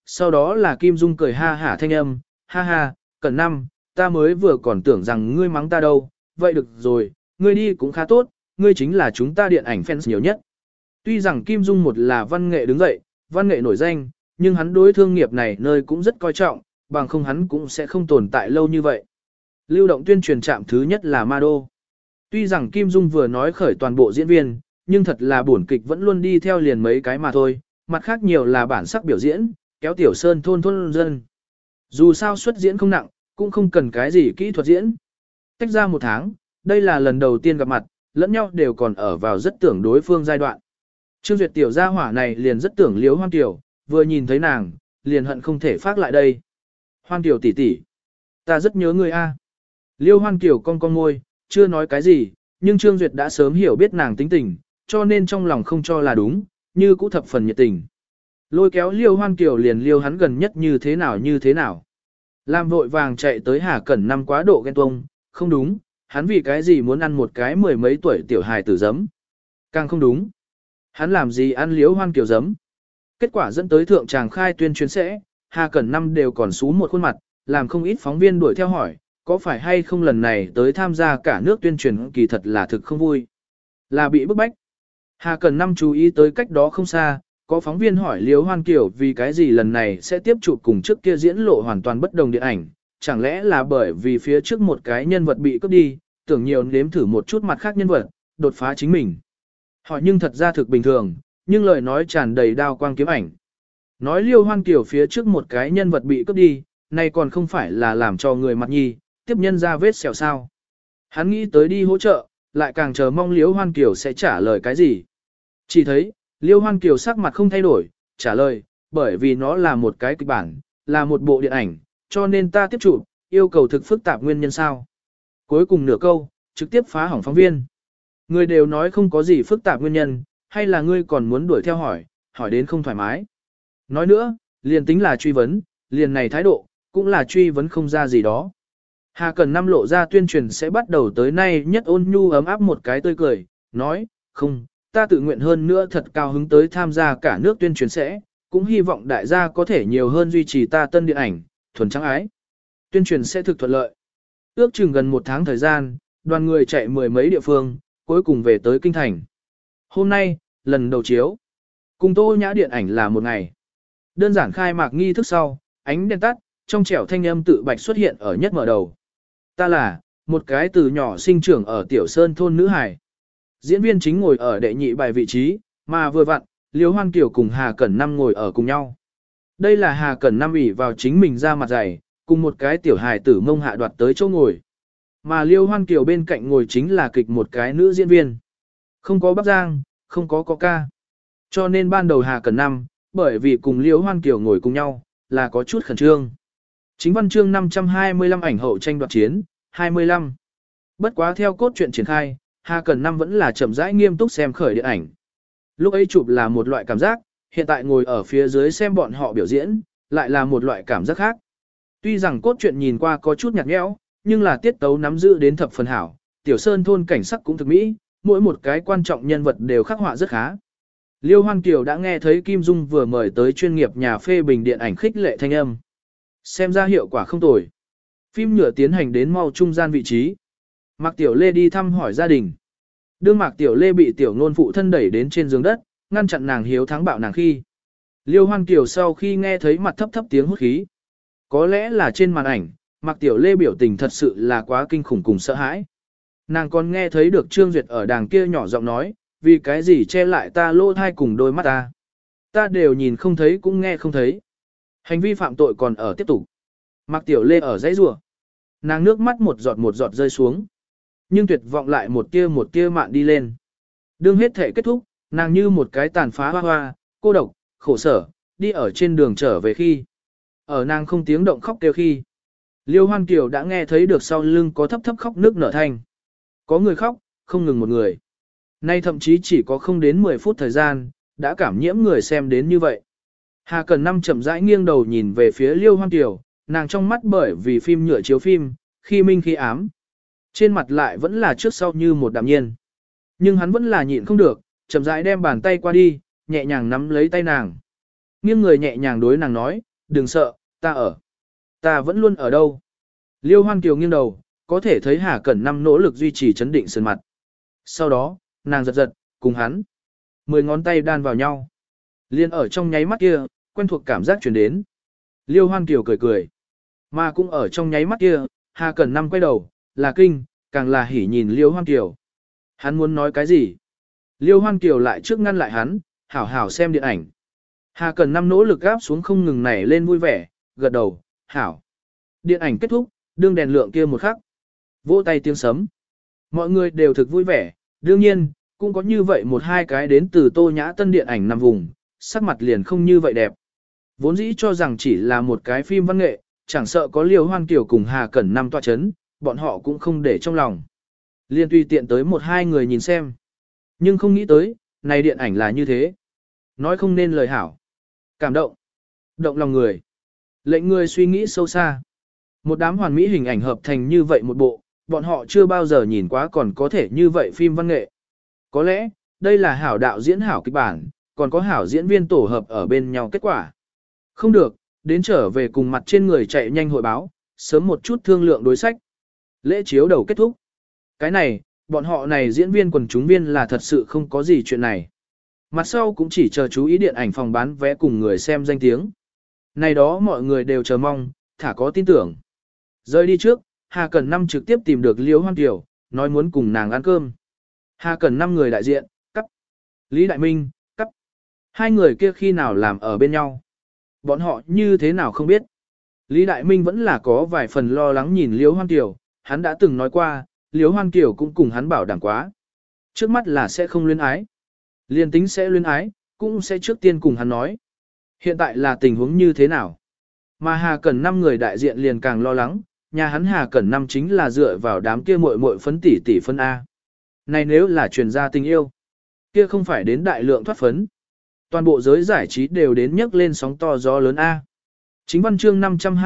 sau đó là Kim Dung cười ha hả thanh âm, ha ha, Cẩn Năm, ta mới vừa còn tưởng rằng ngươi mắng ta đâu, vậy được rồi, ngươi đi cũng khá tốt, ngươi chính là chúng ta điện ảnh fans nhiều nhất. Tuy rằng Kim Dung một là văn nghệ đứng dậy, văn nghệ nổi danh, nhưng hắn đối thương nghiệp này nơi cũng rất coi trọng, bằng không hắn cũng sẽ không tồn tại lâu như vậy. Lưu động tuyên truyền trạm thứ nhất là Ma Đô. Tuy rằng Kim Dung vừa nói khởi toàn bộ diễn viên, nhưng thật là bổn kịch vẫn luôn đi theo liền mấy cái mà thôi, mặt khác nhiều là bản sắc biểu diễn, kéo tiểu sơn thôn thôn dân. Dù sao xuất diễn không nặng, cũng không cần cái gì kỹ thuật diễn. Tách ra một tháng, đây là lần đầu tiên gặp mặt, lẫn nhau đều còn ở vào rất tưởng đối phương giai đoạn. Trương Duyệt tiểu gia hỏa này liền rất tưởng Liễu Hoan Tiểu, vừa nhìn thấy nàng, liền hận không thể phát lại đây. Hoan Tiểu tỷ tỷ, ta rất nhớ người a. Liễu Hoan Tiểu cong cong môi, chưa nói cái gì, nhưng Trương Duyệt đã sớm hiểu biết nàng tính tình, cho nên trong lòng không cho là đúng, như cũ thập phần nhiệt tình. Lôi kéo Liễu Hoan Tiểu liền liêu hắn gần nhất như thế nào. Làm vội vàng chạy tới Hà Cẩn Năm quá độ ghen tuông, không đúng, hắn vì cái gì muốn ăn một cái mười mấy tuổi tiểu hài tử giấm. Càng không đúng. Hắn làm gì ăn Liễu Hoan Kiều giấm. Kết quả dẫn tới thượng tràng khai tuyên truyền sẽ, Hà Cẩn Năm đều còn xú một khuôn mặt, làm không ít phóng viên đuổi theo hỏi, có phải hay không lần này tới tham gia cả nước tuyên truyền kỳ thật là thực không vui. Là bị bức bách. Hà Cẩn Năm chú ý tới cách đó không xa, có phóng viên hỏi Liễu Hoan Kiều vì cái gì lần này sẽ tiếp chụp cùng trước kia diễn lộ hoàn toàn bất đồng điện ảnh, chẳng lẽ là bởi vì phía trước một cái nhân vật bị cướp đi, tưởng nhiều nếm thử một chút mặt khác nhân vật, đột phá chính mình. Hỏi nhưng thật ra thực bình thường, nhưng lời nói tràn đầy đao quang kiếm ảnh. Nói Liêu Hoan Kiều phía trước một cái nhân vật bị cướp đi, này còn không phải là làm cho người mặt nhi, tiếp nhân ra vết xẻo sao. Hắn nghĩ tới đi hỗ trợ, lại càng chờ mong Liêu Hoan Kiều sẽ trả lời cái gì. Chỉ thấy, Liêu Hoan Kiều sắc mặt không thay đổi, trả lời, bởi vì nó là một cái kịch bản, là một bộ điện ảnh, cho nên ta tiếp chụp, yêu cầu thực phức tạp nguyên nhân sao. Cuối cùng nửa câu, trực tiếp phá hỏng phóng viên. Người đều nói không có gì phức tạp nguyên nhân, hay là ngươi còn muốn đuổi theo hỏi đến không thoải mái. Nói nữa, liền tính là truy vấn, liền này thái độ, cũng là truy vấn không ra gì đó. Hà Cẩn Năm lộ ra tuyên truyền sẽ bắt đầu tới nay nhất ôn nhu ấm áp một cái tươi cười, nói, không, ta tự nguyện hơn nữa thật cao hứng tới tham gia cả nước tuyên truyền sẽ, cũng hy vọng đại gia có thể nhiều hơn duy trì ta tân điện ảnh, thuần trắng ái. Tuyên truyền sẽ thực thuận lợi. Ước chừng gần một tháng thời gian, đoàn người chạy mười mấy địa phương, cuối cùng về tới Kinh Thành. Hôm nay, lần đầu chiếu. Cùng Tô Nhã điện ảnh là một ngày. Đơn giản khai mạc nghi thức sau, ánh đèn tắt, trong trẻo thanh âm tự bạch xuất hiện ở nhất mở đầu. Ta là, một cái từ nhỏ sinh trưởng ở Tiểu Sơn thôn nữ hải. Diễn viên chính ngồi ở đệ nhị bài vị trí, mà vừa vặn, Liễu Hoan Kiều cùng Hà Cẩn Năm ngồi ở cùng nhau. Đây là Hà Cẩn Năm ỷ vào chính mình ra mặt dày, cùng một cái tiểu hài tử mông hạ đoạt tới chỗ ngồi. Mà Liêu Hoan Kiều bên cạnh ngồi chính là kịch một cái nữ diễn viên. Không có bắp giang, không có coca. Cho nên ban đầu Hà Cẩn Năm, bởi vì cùng Liêu Hoan Kiều ngồi cùng nhau, là có chút khẩn trương. Chính văn chương 525 ảnh hậu tranh đoạt chiến, 25. Bất quá theo cốt truyện triển khai, Hà Cẩn Năm vẫn là chậm rãi nghiêm túc xem khởi điện ảnh. Lúc ấy chụp là một loại cảm giác, hiện tại ngồi ở phía dưới xem bọn họ biểu diễn, lại là một loại cảm giác khác. Tuy rằng cốt truyện nhìn qua có chút nhạt nhẽo, nhưng là tiết tấu nắm giữ đến thập phần hảo, Tiểu Sơn thôn cảnh sắc cũng thực mỹ, mỗi một cái quan trọng nhân vật đều khắc họa rất khá. Liêu Hoan Kiều đã nghe thấy Kim Dung vừa mời tới chuyên nghiệp nhà phê bình điện ảnh khích lệ thanh âm. Xem ra hiệu quả không tồi. Phim nhựa tiến hành đến mau trung gian vị trí. Mạc Tiểu Lê đi thăm hỏi gia đình. Đương Mạc Tiểu Lê bị Tiểu Nôn phụ thân đẩy đến trên giường đất, ngăn chặn nàng hiếu thắng bạo nàng khi. Liêu Hoan Kiều sau khi nghe thấy mặt thấp thấp tiếng hút khí. Có lẽ là trên màn ảnh, Mạc Tiểu Lê biểu tình thật sự là quá kinh khủng cùng sợ hãi. Nàng còn nghe thấy được Trương Duyệt ở đàng kia nhỏ giọng nói, vì cái gì che lại ta lỗ thai cùng đôi mắt ta. Ta đều nhìn không thấy cũng nghe không thấy. Hành vi phạm tội còn ở tiếp tục. Mạc Tiểu Lê ở dãy rủa. Nàng nước mắt một giọt rơi xuống. Nhưng tuyệt vọng lại một tia mạn đi lên. Đương hết thể kết thúc, nàng như một cái tàn phá hoa hoa, cô độc, khổ sở, đi ở trên đường trở về khi. Ở nàng không tiếng động khóc kêu khi. Liêu Hoan Kiều đã nghe thấy được sau lưng có thấp thấp khóc nước nở thanh. Có người khóc, không ngừng một người. Nay thậm chí chỉ có không đến 10 phút thời gian, đã cảm nhiễm người xem đến như vậy. Hà Cẩn Năm chậm rãi nghiêng đầu nhìn về phía Liêu Hoan Kiều, nàng trong mắt bởi vì phim nhựa chiếu phim, khi minh khi ám. Trên mặt lại vẫn là trước sau như một đạm nhiên. Nhưng hắn vẫn là nhịn không được, chậm rãi đem bàn tay qua đi, nhẹ nhàng nắm lấy tay nàng. Nghiêng người nhẹ nhàng đối nàng nói, đừng sợ, ta ở. Ta vẫn luôn ở đâu. Liêu Hoan Kiều nghiêng đầu, có thể thấy Hà Cẩn Năm nỗ lực duy trì chấn định sườn mặt. Sau đó, nàng giật giật, cùng hắn. 10 ngón tay đan vào nhau. Liên ở trong nháy mắt kia, quen thuộc cảm giác chuyển đến. Liêu Hoan Kiều cười cười. Mà cũng ở trong nháy mắt kia, Hà Cẩn Năm quay đầu, là kinh, càng là hỉ nhìn Liêu Hoan Kiều. Hắn muốn nói cái gì? Liêu Hoan Kiều lại trước ngăn lại hắn, hảo hảo xem điện ảnh. Hà Cẩn Năm nỗ lực gáp xuống không ngừng nảy lên vui vẻ, gật đầu, hảo. Điện ảnh kết thúc, đương đèn lượng kia một khắc. Vỗ tay tiếng sấm. Mọi người đều thực vui vẻ, đương nhiên, cũng có như vậy một hai cái đến từ Tô Nhã Tân điện ảnh nằm vùng, sắc mặt liền không như vậy đẹp. Vốn dĩ cho rằng chỉ là một cái phim văn nghệ, chẳng sợ có Liêu Hoan Kiều cùng Hà Cẩn Năm tọa chấn, bọn họ cũng không để trong lòng. Liên tùy tiện tới một hai người nhìn xem. Nhưng không nghĩ tới, này điện ảnh là như thế. Nói không nên lời hảo. Cảm động. Động lòng người. Lệnh người suy nghĩ sâu xa. Một đám hoàn mỹ hình ảnh hợp thành như vậy một bộ, bọn họ chưa bao giờ nhìn quá còn có thể như vậy phim văn nghệ. Có lẽ, đây là hảo đạo diễn hảo kịch bản, còn có hảo diễn viên tổ hợp ở bên nhau kết quả. Không được, đến trở về cùng mặt trên người chạy nhanh hội báo, sớm một chút thương lượng đối sách. Lễ chiếu đầu kết thúc. Cái này, bọn họ này diễn viên quần chúng viên là thật sự không có gì chuyện này. Mặt sau cũng chỉ chờ chú ý điện ảnh phòng bán vé cùng người xem danh tiếng. Này đó mọi người đều chờ mong, thả có tin tưởng. Rời đi trước, Hà Cẩn Năm trực tiếp tìm được Liêu Hoan Kiều, nói muốn cùng nàng ăn cơm. Hà Cẩn Năm người đại diện, cắt. Lý Đại Minh, cắt. Hai người kia khi nào làm ở bên nhau. Bọn họ như thế nào không biết. Lý Đại Minh vẫn là có vài phần lo lắng nhìn Liêu Hoan Kiều, hắn đã từng nói qua, Liêu Hoan Kiều cũng cùng hắn bảo đảm quá. Trước mắt là sẽ không luyến ái. Liên tính sẽ luyến ái, cũng sẽ trước tiên cùng hắn nói. Hiện tại là tình huống như thế nào? Mà Hà Cẩn Năm người đại diện liền càng lo lắng, nhà hắn Hà Cẩn Năm chính là dựa vào đám kia muội muội phấn tỷ phân A. Này nếu là truyền ra tình yêu, kia không phải đến đại lượng thoát phấn. Toàn bộ giới giải trí đều đến nhấc lên sóng to gió lớn A. Chính văn chương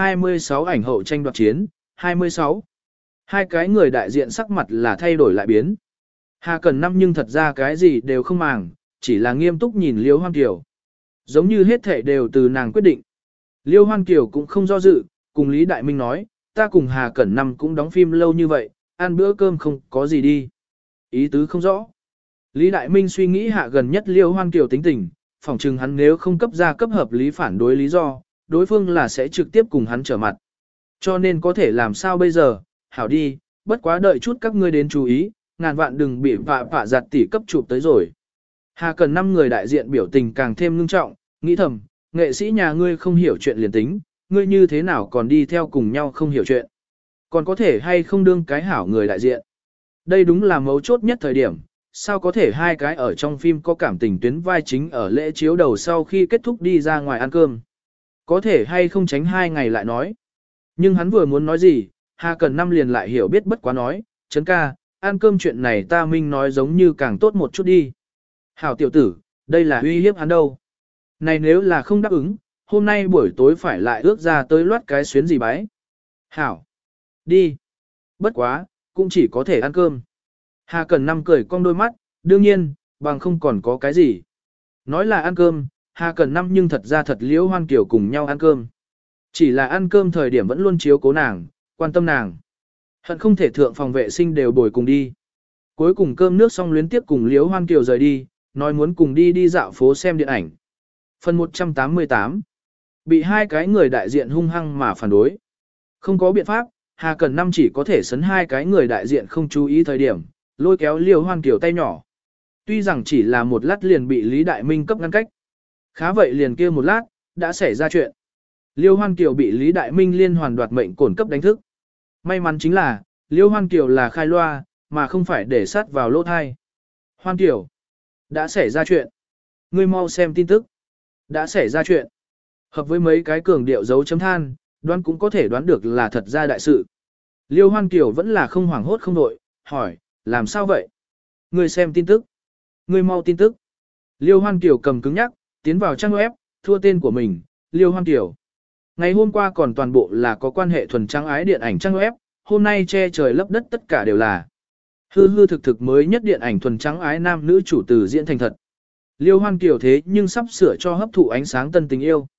526 ảnh hậu tranh đoạt chiến, 26. Hai cái người đại diện sắc mặt là thay đổi lại biến. Hà Cẩn Năm nhưng thật ra cái gì đều không màng, chỉ là nghiêm túc nhìn Liêu Hoan Kiều. Giống như hết thể đều từ nàng quyết định. Liêu Hoan Kiều cũng không do dự, cùng Lý Đại Minh nói, ta cùng Hà Cẩn Năm cũng đóng phim lâu như vậy, ăn bữa cơm không có gì đi. Ý tứ không rõ. Lý Đại Minh suy nghĩ hạ gần nhất Liêu Hoan Kiều tính tình, phỏng chừng hắn nếu không cấp ra cấp hợp lý phản đối lý do, đối phương là sẽ trực tiếp cùng hắn trở mặt. Cho nên có thể làm sao bây giờ, hảo đi, bất quá đợi chút các ngươi đến chú ý, ngàn vạn đừng bị vạ giặt tỉ cấp chụp tới rồi. Hà Cẩn Năm người đại diện biểu tình càng thêm ngưng trọng, nghĩ thầm, nghệ sĩ nhà ngươi không hiểu chuyện liền tính, ngươi như thế nào còn đi theo cùng nhau không hiểu chuyện. Còn có thể hay không đương cái hảo người đại diện. Đây đúng là mấu chốt nhất thời điểm, sao có thể hai cái ở trong phim có cảm tình tuyến vai chính ở lễ chiếu đầu sau khi kết thúc đi ra ngoài ăn cơm. Có thể hay không tránh 2 ngày lại nói. Nhưng hắn vừa muốn nói gì, Hà Cẩn Năm liền lại hiểu biết bất quá nói, Trấn ca, ăn cơm chuyện này ta minh nói giống như càng tốt một chút đi. Hảo tiểu tử, đây là uy hiếp hắn đâu. Này nếu là không đáp ứng, hôm nay buổi tối phải lại ước ra tới loát cái xuyến gì bái. Hảo, đi. Bất quá, cũng chỉ có thể ăn cơm. Hà Cẩn Năm cười cong đôi mắt, đương nhiên, bằng không còn có cái gì. Nói là ăn cơm, Hà Cẩn Năm nhưng thật ra thật Liễu Hoan Kiều cùng nhau ăn cơm. Chỉ là ăn cơm thời điểm vẫn luôn chiếu cố nàng, quan tâm nàng. Hận không thể thượng phòng vệ sinh đều bồi cùng đi. Cuối cùng cơm nước xong luyến tiếp cùng Liễu Hoan Kiều rời đi, nói muốn cùng đi dạo phố xem điện ảnh. Phần 188. Bị hai cái người đại diện hung hăng mà phản đối. Không có biện pháp, Hà Cẩn Năm chỉ có thể sấn hai cái người đại diện không chú ý thời điểm, lôi kéo Liễu Hoan Kiều tay nhỏ. Tuy rằng chỉ là một lát liền bị Lý Đại Minh cấp ngăn cách. Khá vậy liền kia một lát, đã xảy ra chuyện. Liễu Hoan Kiều bị Lý Đại Minh liên hoàn đoạt mệnh cổn cấp đánh thức. May mắn chính là, Liễu Hoan Kiều là khai loa, mà không phải để sát vào lỗ thai. Hoan Kiều, đã xảy ra chuyện. Ngươi mau xem tin tức. Đã xảy ra chuyện. Hợp với mấy cái cường điệu dấu chấm than, đoán cũng có thể đoán được là thật ra đại sự. Liêu Hoan Kiều vẫn là không hoảng hốt không đội, hỏi, làm sao vậy? Ngươi xem tin tức. Ngươi mau tin tức. Liêu Hoan Kiều cầm cứng nhắc, tiến vào trang web, thua tên của mình, Liêu Hoan Kiều. Ngày hôm qua còn toàn bộ là có quan hệ thuần trắng ái điện ảnh trang web, hôm nay che trời lấp đất tất cả đều là hư hư thực thực mới nhất điện ảnh thuần trắng ái nam nữ chủ từ diễn thành thật. Liêu Hoan Kiều thế nhưng sắp sửa cho hấp thụ ánh sáng tân tình yêu.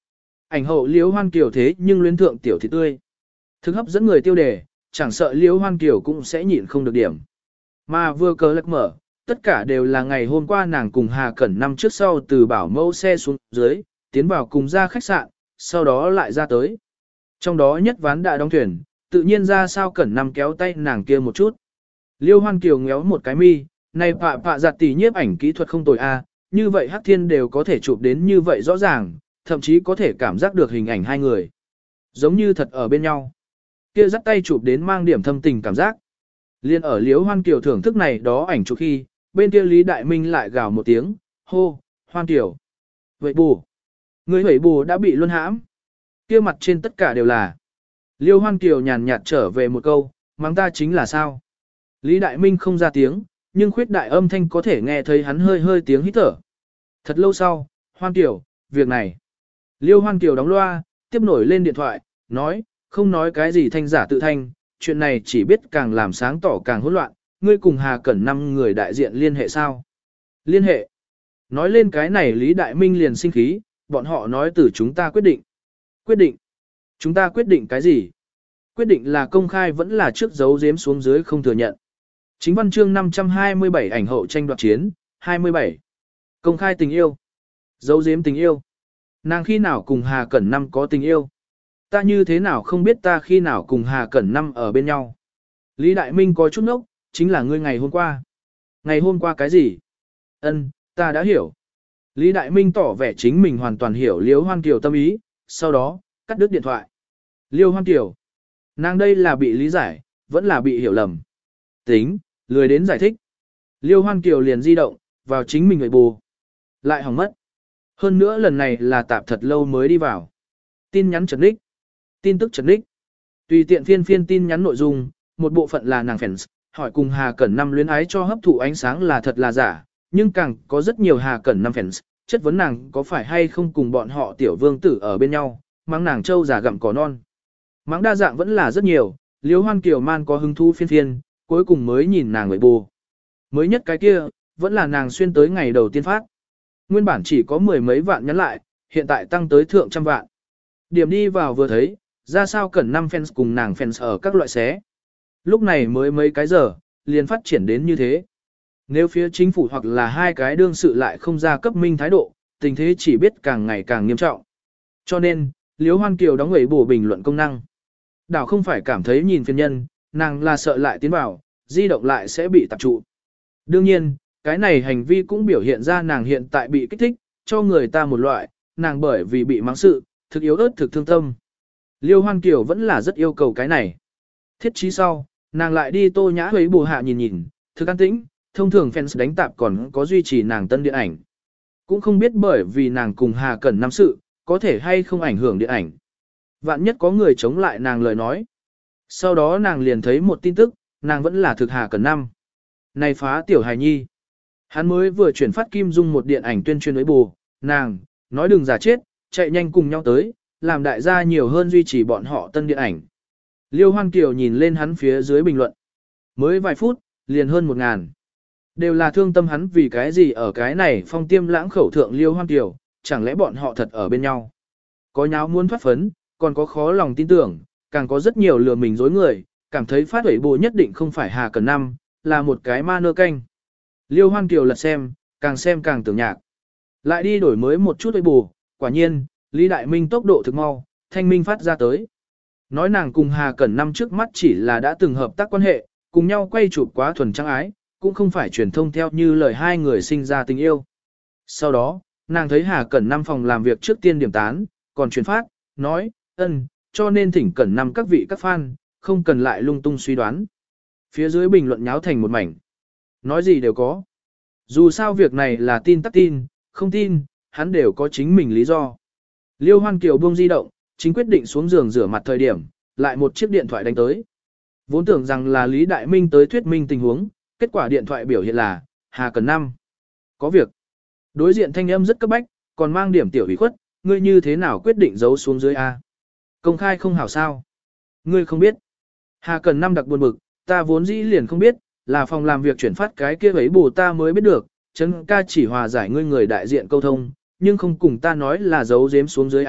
ảnh hậu Liễu Hoan Kiều thế nhưng luyến thượng tiểu thị tươi. Thực hấp dẫn người tiêu đề, chẳng sợ Liễu Hoan Kiều cũng sẽ nhịn không được điểm. Mà vừa cờ lật mở, tất cả đều là ngày hôm qua nàng cùng Hà Cẩn năm trước sau từ bảo mẫu xe xuống dưới, tiến vào cùng ra khách sạn, sau đó lại ra tới. Trong đó nhất ván đã đóng thuyền, tự nhiên ra sao Cẩn năm kéo tay nàng kia một chút. Liêu Hoan Kiều ngéo một cái mi, này pạ giặt tỷ nhiếp ảnh kỹ thuật không tồi a, như vậy Hắc Thiên đều có thể chụp đến như vậy rõ ràng, thậm chí có thể cảm giác được hình ảnh hai người. Giống như thật ở bên nhau. Kia dắt tay chụp đến mang điểm thâm tình cảm giác. Liên ở Liêu Hoan Kiều thưởng thức này đó ảnh chụp khi, bên kia Lý Đại Minh lại gào một tiếng, hô, Hoan Kiều. Vậy bù. Người hủy bù đã bị luân hãm. Kia mặt trên tất cả đều là. Liêu Hoan Kiều nhàn nhạt trở về một câu, mắng ta chính là sao. Lý Đại Minh không ra tiếng, nhưng khuyết đại âm thanh có thể nghe thấy hắn hơi hơi tiếng hít thở. Thật lâu sau, Hoan Kiều, việc này. Liêu Hoan Kiều đóng loa, tiếp nổi lên điện thoại, nói, không nói cái gì thanh giả tự thanh, chuyện này chỉ biết càng làm sáng tỏ càng hỗn loạn, ngươi cùng Hà Cẩn năm người đại diện liên hệ sao? Liên hệ. Nói lên cái này Lý Đại Minh liền sinh khí, bọn họ nói từ chúng ta quyết định. Quyết định. Chúng ta quyết định cái gì? Quyết định là công khai vẫn là trước giấu giếm xuống dưới không thừa nhận. Chính văn chương 527 ảnh hậu tranh đoạt chiến, 27. Công khai tình yêu. Giấu giếm tình yêu. Nàng khi nào cùng Hà Cẩn năm có tình yêu? Ta như thế nào không biết ta khi nào cùng Hà Cẩn năm ở bên nhau? Lý Đại Minh có chút nốc, chính là ngươi ngày hôm qua. Ngày hôm qua cái gì? Ân, ta đã hiểu. Lý Đại Minh tỏ vẻ chính mình hoàn toàn hiểu Liêu Hoan Kiều tâm ý, sau đó, cắt đứt điện thoại. Liêu Hoan Kiều. Nàng đây là bị lý giải, vẫn là bị hiểu lầm. Tính, lười đến giải thích. Liêu Hoan Kiều liền di động, vào chính mình người bù. Lại hỏng mất. Hơn nữa lần này là tạp thật lâu mới đi vào. Tin nhắn trật ních. Tin tức trật ních. Tùy tiện phiên tin nhắn nội dung, một bộ phận là nàng fans, hỏi cùng Hà Cẩn năm luyến ái cho hấp thụ ánh sáng là thật là giả, nhưng càng có rất nhiều Hà Cẩn năm fans, chất vấn nàng có phải hay không cùng bọn họ tiểu vương tử ở bên nhau, mắng nàng trâu già gặm cỏ non. Mắng đa dạng vẫn là rất nhiều, Liêu Hoan Kiều man có hứng thú phiên, cuối cùng mới nhìn nàng người bù. Mới nhất cái kia, vẫn là nàng xuyên tới ngày đầu tiên phát. Nguyên bản chỉ có mười mấy vạn nhắn lại, hiện tại tăng tới thượng trăm vạn. Điểm đi vào vừa thấy, ra sao Cẩn năm fans cùng nàng fans ở các loại xé. Lúc này mới mấy cái giờ, liền phát triển đến như thế. Nếu phía chính phủ hoặc là hai cái đương sự lại không ra cấp minh thái độ, tình thế chỉ biết càng ngày càng nghiêm trọng. Cho nên, Liêu Hoan Kiều đóng người bổ bình luận công năng. Đảo không phải cảm thấy nhìn phiền nhân, nàng là sợ lại tiến vào, di động lại sẽ bị tập trụ. Đương nhiên, cái này hành vi cũng biểu hiện ra nàng hiện tại bị kích thích, cho người ta một loại, nàng bởi vì bị mắng sự, thực yếu ớt thực thương tâm. Liêu Hoan Kiều vẫn là rất yêu cầu cái này. Thiết trí sau, nàng lại đi Tô Nhã Huế bù hạ nhìn nhìn, thực an tĩnh, thông thường fans đánh tạp còn có duy trì nàng tân điện ảnh. Cũng không biết bởi vì nàng cùng Hà Cẩn năm sự, có thể hay không ảnh hưởng điện ảnh. Vạn nhất có người chống lại nàng lời nói. Sau đó nàng liền thấy một tin tức, nàng vẫn là thực Hà Cẩn năm. Này phá tiểu hài nhi. Hắn mới vừa chuyển phát Kim Dung một điện ảnh tuyên truyền với bù, nàng, nói đừng giả chết, chạy nhanh cùng nhau tới, làm đại gia nhiều hơn duy trì bọn họ tân điện ảnh. Liêu Hoan Kiều nhìn lên hắn phía dưới bình luận. Mới vài phút, liền hơn 1000. Đều là thương tâm hắn vì cái gì ở cái này phong tiêm lãng khẩu thượng Liêu Hoan Kiều, chẳng lẽ bọn họ thật ở bên nhau. Có nháo muốn thoát phấn, còn có khó lòng tin tưởng, càng có rất nhiều lừa mình dối người, cảm thấy phát huẩy bộ nhất định không phải Hà Cẩn năm, là một cái ma nơ canh. Liêu Hoan Kiều lật xem càng tưởng nhạc. Lại đi đổi mới một chút huẩy bù, quả nhiên, Lý Đại Minh tốc độ thực mau, thanh minh phát ra tới. Nói nàng cùng Hà Cẩn năm trước mắt chỉ là đã từng hợp tác quan hệ, cùng nhau quay chụp quá thuần trăng ái, cũng không phải truyền thông theo như lời hai người sinh ra tình yêu. Sau đó, nàng thấy Hà Cẩn năm phòng làm việc trước tiên điểm tán, còn truyền phát, nói, cho nên thỉnh Cẩn năm các vị các fan, không cần lại lung tung suy đoán. Phía dưới bình luận nháo thành một mảnh. Nói gì đều có. Dù sao việc này là tin tắc tin, không tin, hắn đều có chính mình lý do. Liêu Hoan Kiều buông di động, chính quyết định xuống giường rửa mặt thời điểm, lại một chiếc điện thoại đánh tới. Vốn tưởng rằng là Lý Đại Minh tới thuyết minh tình huống, kết quả điện thoại biểu hiện là, Hà Cẩn năm. Có việc. Đối diện thanh âm rất cấp bách, còn mang điểm tiểu ủy khuất, ngươi như thế nào quyết định giấu xuống dưới A. Công khai không hảo sao. Ngươi không biết. Hà Cẩn năm đặc buồn bực, ta vốn dĩ liền không biết, là phòng làm việc chuyển phát cái kia ấy bù ta mới biết được, Trấn ca chỉ hòa giải ngươi người đại diện câu thông, nhưng không cùng ta nói là giấu giếm xuống dưới A,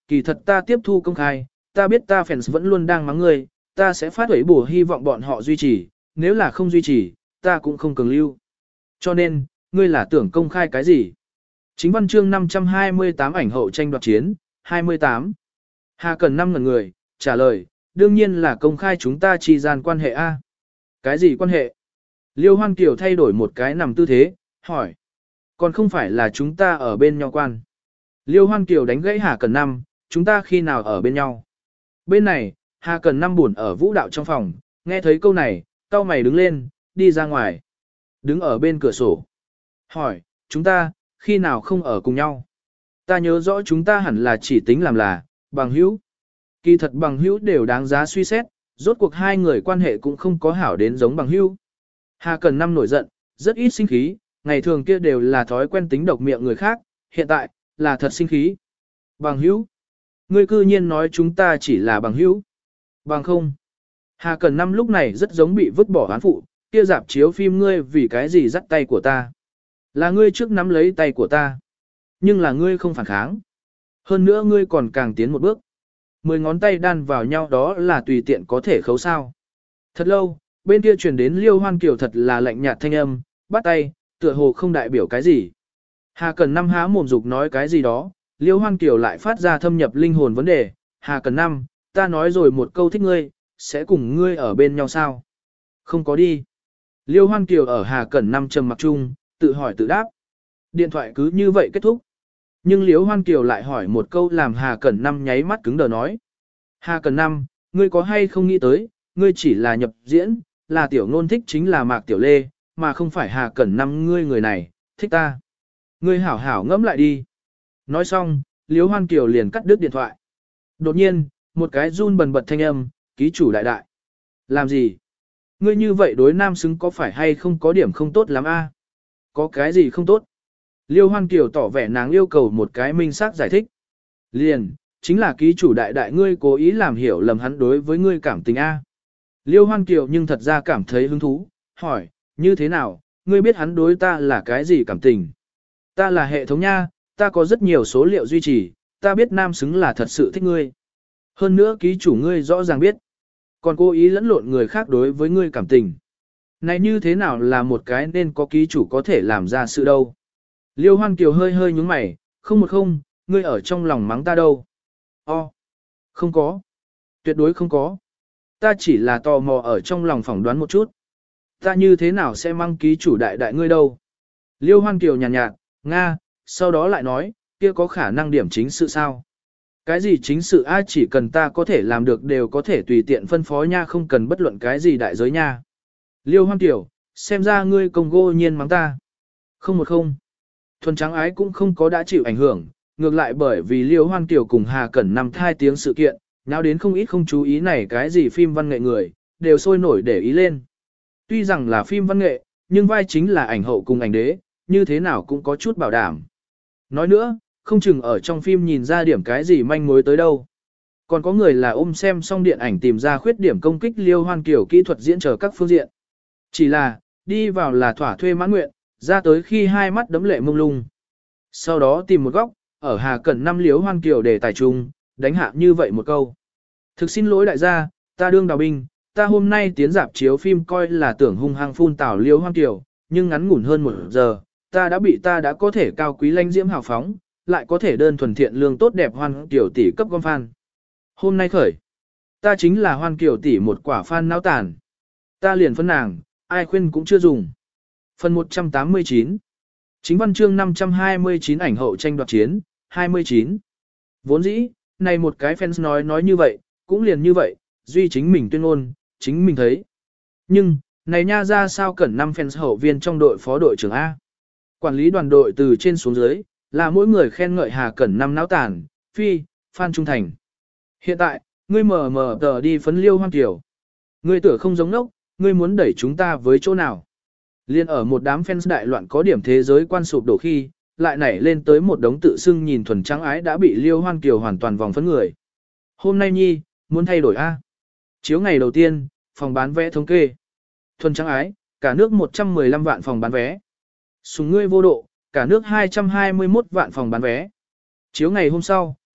kỳ thật ta tiếp thu công khai, ta biết ta fans vẫn luôn đang mắng ngươi, ta sẽ phát huẩy bổ hy vọng bọn họ duy trì, nếu là không duy trì, ta cũng không cường lưu. Cho nên, ngươi là tưởng công khai cái gì? Chính văn chương 528 ảnh hậu tranh đoạt chiến, 28. Hà Cẩn Năm ngần người, trả lời, đương nhiên là công khai chúng ta chi gian quan hệ A. Cái gì quan hệ? Liêu Hoan Kiều thay đổi một cái nằm tư thế, hỏi. Còn không phải là chúng ta ở bên nhau quan. Liêu Hoan Kiều đánh gãy Hà Cẩn Năm, chúng ta khi nào ở bên nhau? Bên này, Hà Cẩn Năm buồn ở vũ đạo trong phòng, nghe thấy câu này, cau mày đứng lên, đi ra ngoài. Đứng ở bên cửa sổ. Hỏi, chúng ta, khi nào không ở cùng nhau? Ta nhớ rõ chúng ta hẳn là chỉ tính làm là, bằng hữu. Kỳ thật bằng hữu đều đáng giá suy xét, rốt cuộc hai người quan hệ cũng không có hảo đến giống bằng hữu. Hà Cẩn Năm nổi giận, rất ít sinh khí, ngày thường kia đều là thói quen tính độc miệng người khác, hiện tại, là thật sinh khí. Bằng hữu. Ngươi cư nhiên nói chúng ta chỉ là bằng hữu. Bằng không. Hà Cẩn Năm lúc này rất giống bị vứt bỏ án phụ, kia dạp chiếu phim ngươi vì cái gì dắt tay của ta. Là ngươi trước nắm lấy tay của ta. Nhưng là ngươi không phản kháng. Hơn nữa ngươi còn càng tiến một bước. 10 ngón tay đan vào nhau đó là tùy tiện có thể khấu sao. Thật lâu, bên kia truyền đến Liêu Hoan Kiều thật là lạnh nhạt thanh âm, bắt tay, tựa hồ không đại biểu cái gì. Hà Cẩn Năm há mồm dục nói cái gì đó, Liêu Hoan Kiều lại phát ra thâm nhập linh hồn vấn đề, Hà Cẩn Năm, ta nói rồi một câu thích ngươi, sẽ cùng ngươi ở bên nhau sao? Không có đi. Liêu Hoan Kiều ở Hà Cẩn Năm trầm mặc chung, tự hỏi tự đáp. Điện thoại cứ như vậy kết thúc. Nhưng Liêu Hoan Kiều lại hỏi một câu làm Hà Cẩn Năm nháy mắt cứng đờ nói. Hà Cẩn Năm, ngươi có hay không nghĩ tới, ngươi chỉ là nhập diễn, là tiểu ngôn thích chính là Mạc Tiểu Lê, mà không phải Hà Cẩn Năm ngươi người này, thích ta. Ngươi hảo hảo ngẫm lại đi. Nói xong, Liêu Hoan Kiều liền cắt đứt điện thoại. Đột nhiên, một cái run bần bật thanh âm, ký chủ đại đại. Làm gì? Ngươi như vậy đối nam xứng có phải hay không có điểm không tốt lắm a? Có cái gì không tốt? Liêu Hoan Kiều tỏ vẻ nàng yêu cầu một cái minh xác giải thích. Liền, chính là ký chủ đại đại ngươi cố ý làm hiểu lầm hắn đối với ngươi cảm tình a. Liêu Hoan Kiều nhưng thật ra cảm thấy hứng thú, hỏi, như thế nào, ngươi biết hắn đối ta là cái gì cảm tình? Ta là hệ thống nha, ta có rất nhiều số liệu duy trì, ta biết nam xứng là thật sự thích ngươi. Hơn nữa ký chủ ngươi rõ ràng biết. Còn cố ý lẫn lộn người khác đối với ngươi cảm tình. Này như thế nào là một cái nên có ký chủ có thể làm ra sự đâu. Liêu Hoan Kiều hơi hơi nhúng mày, không, ngươi ở trong lòng mắng ta đâu. Không có. Tuyệt đối không có. Ta chỉ là tò mò ở trong lòng phỏng đoán một chút. Ta như thế nào sẽ mang ký chủ đại đại ngươi đâu. Liêu Hoan Kiều nhàn nhạt, Nga, sau đó lại nói, kia có khả năng điểm chính sự sao? Cái gì chính sự ai chỉ cần ta có thể làm được đều có thể tùy tiện phân phó nha không cần bất luận cái gì đại giới nha. Liêu Hoan Kiều, xem ra ngươi công gô nhiên mắng ta. Không. Thuần trắng ái cũng không có đã chịu ảnh hưởng, ngược lại bởi vì Liêu Hoan Kiều cùng Hà Cẩn Năm thai tiếng sự kiện, nào đến không ít không chú ý này cái gì phim văn nghệ người, đều sôi nổi để ý lên. Tuy rằng là phim văn nghệ, nhưng vai chính là ảnh hậu cùng ảnh đế, như thế nào cũng có chút bảo đảm. Nói nữa, không chừng ở trong phim nhìn ra điểm cái gì manh mối tới đâu. Còn có người là ôm xem xong điện ảnh tìm ra khuyết điểm công kích Liêu Hoan Kiều kỹ thuật diễn trở các phương diện. Chỉ là, đi vào là thỏa thuê mãn nguyện, ra tới khi hai mắt đấm lệ mông lung. Sau đó tìm một góc, ở Hà Cẩn Năm Liêu Hoan Kiều để tài trung, đánh hạ như vậy một câu. Thực xin lỗi đại gia, ta đương đào binh, ta hôm nay tiến dạp chiếu phim coi là tưởng hung hăng phun tảo Liêu Hoan Kiều, nhưng ngắn ngủn hơn 1 giờ, ta đã có thể cao quý lãnh diễm hào phóng, lại có thể đơn thuần thiện lương tốt đẹp Hoan Kiều tỷ cấp gom fan. Hôm nay khởi, ta chính là Hoan Kiều tỷ một quả fan náo tàn. Ta liền phân nàng, ai khuyên cũng chưa dùng. Phần 189. Chính văn chương 529 ảnh hậu tranh đoạt chiến, 29. Vốn dĩ, này một cái fans nói như vậy, cũng liền như vậy, duy chính mình tuyên ngôn, chính mình thấy. Nhưng, này nha ra sao Cẩn Năm fans hậu viên trong đội phó đội trưởng A. Quản lý đoàn đội từ trên xuống dưới, là mỗi người khen ngợi Hà Cẩn Năm náo tàn, phi, fan trung thành. Hiện tại, ngươi mờ tờ đi phấn Liêu Hoan Kiều. Ngươi tưởng không giống nốc, ngươi muốn đẩy chúng ta với chỗ nào. Liên ở một đám fans đại loạn có điểm thế giới quan sụp đổ khi, lại nảy lên tới một đống tự xưng nhìn thuần trắng ái đã bị Liêu Hoan Kiều hoàn toàn vòng phấn người. Hôm nay nhi, muốn thay đổi A. Chiếu ngày đầu tiên, phòng bán vé thống kê. Thuần trắng ái, cả nước 115 vạn phòng bán vé. Sùng ngươi vô độ, cả nước 221 vạn phòng bán vé. Chiếu ngày hôm sau,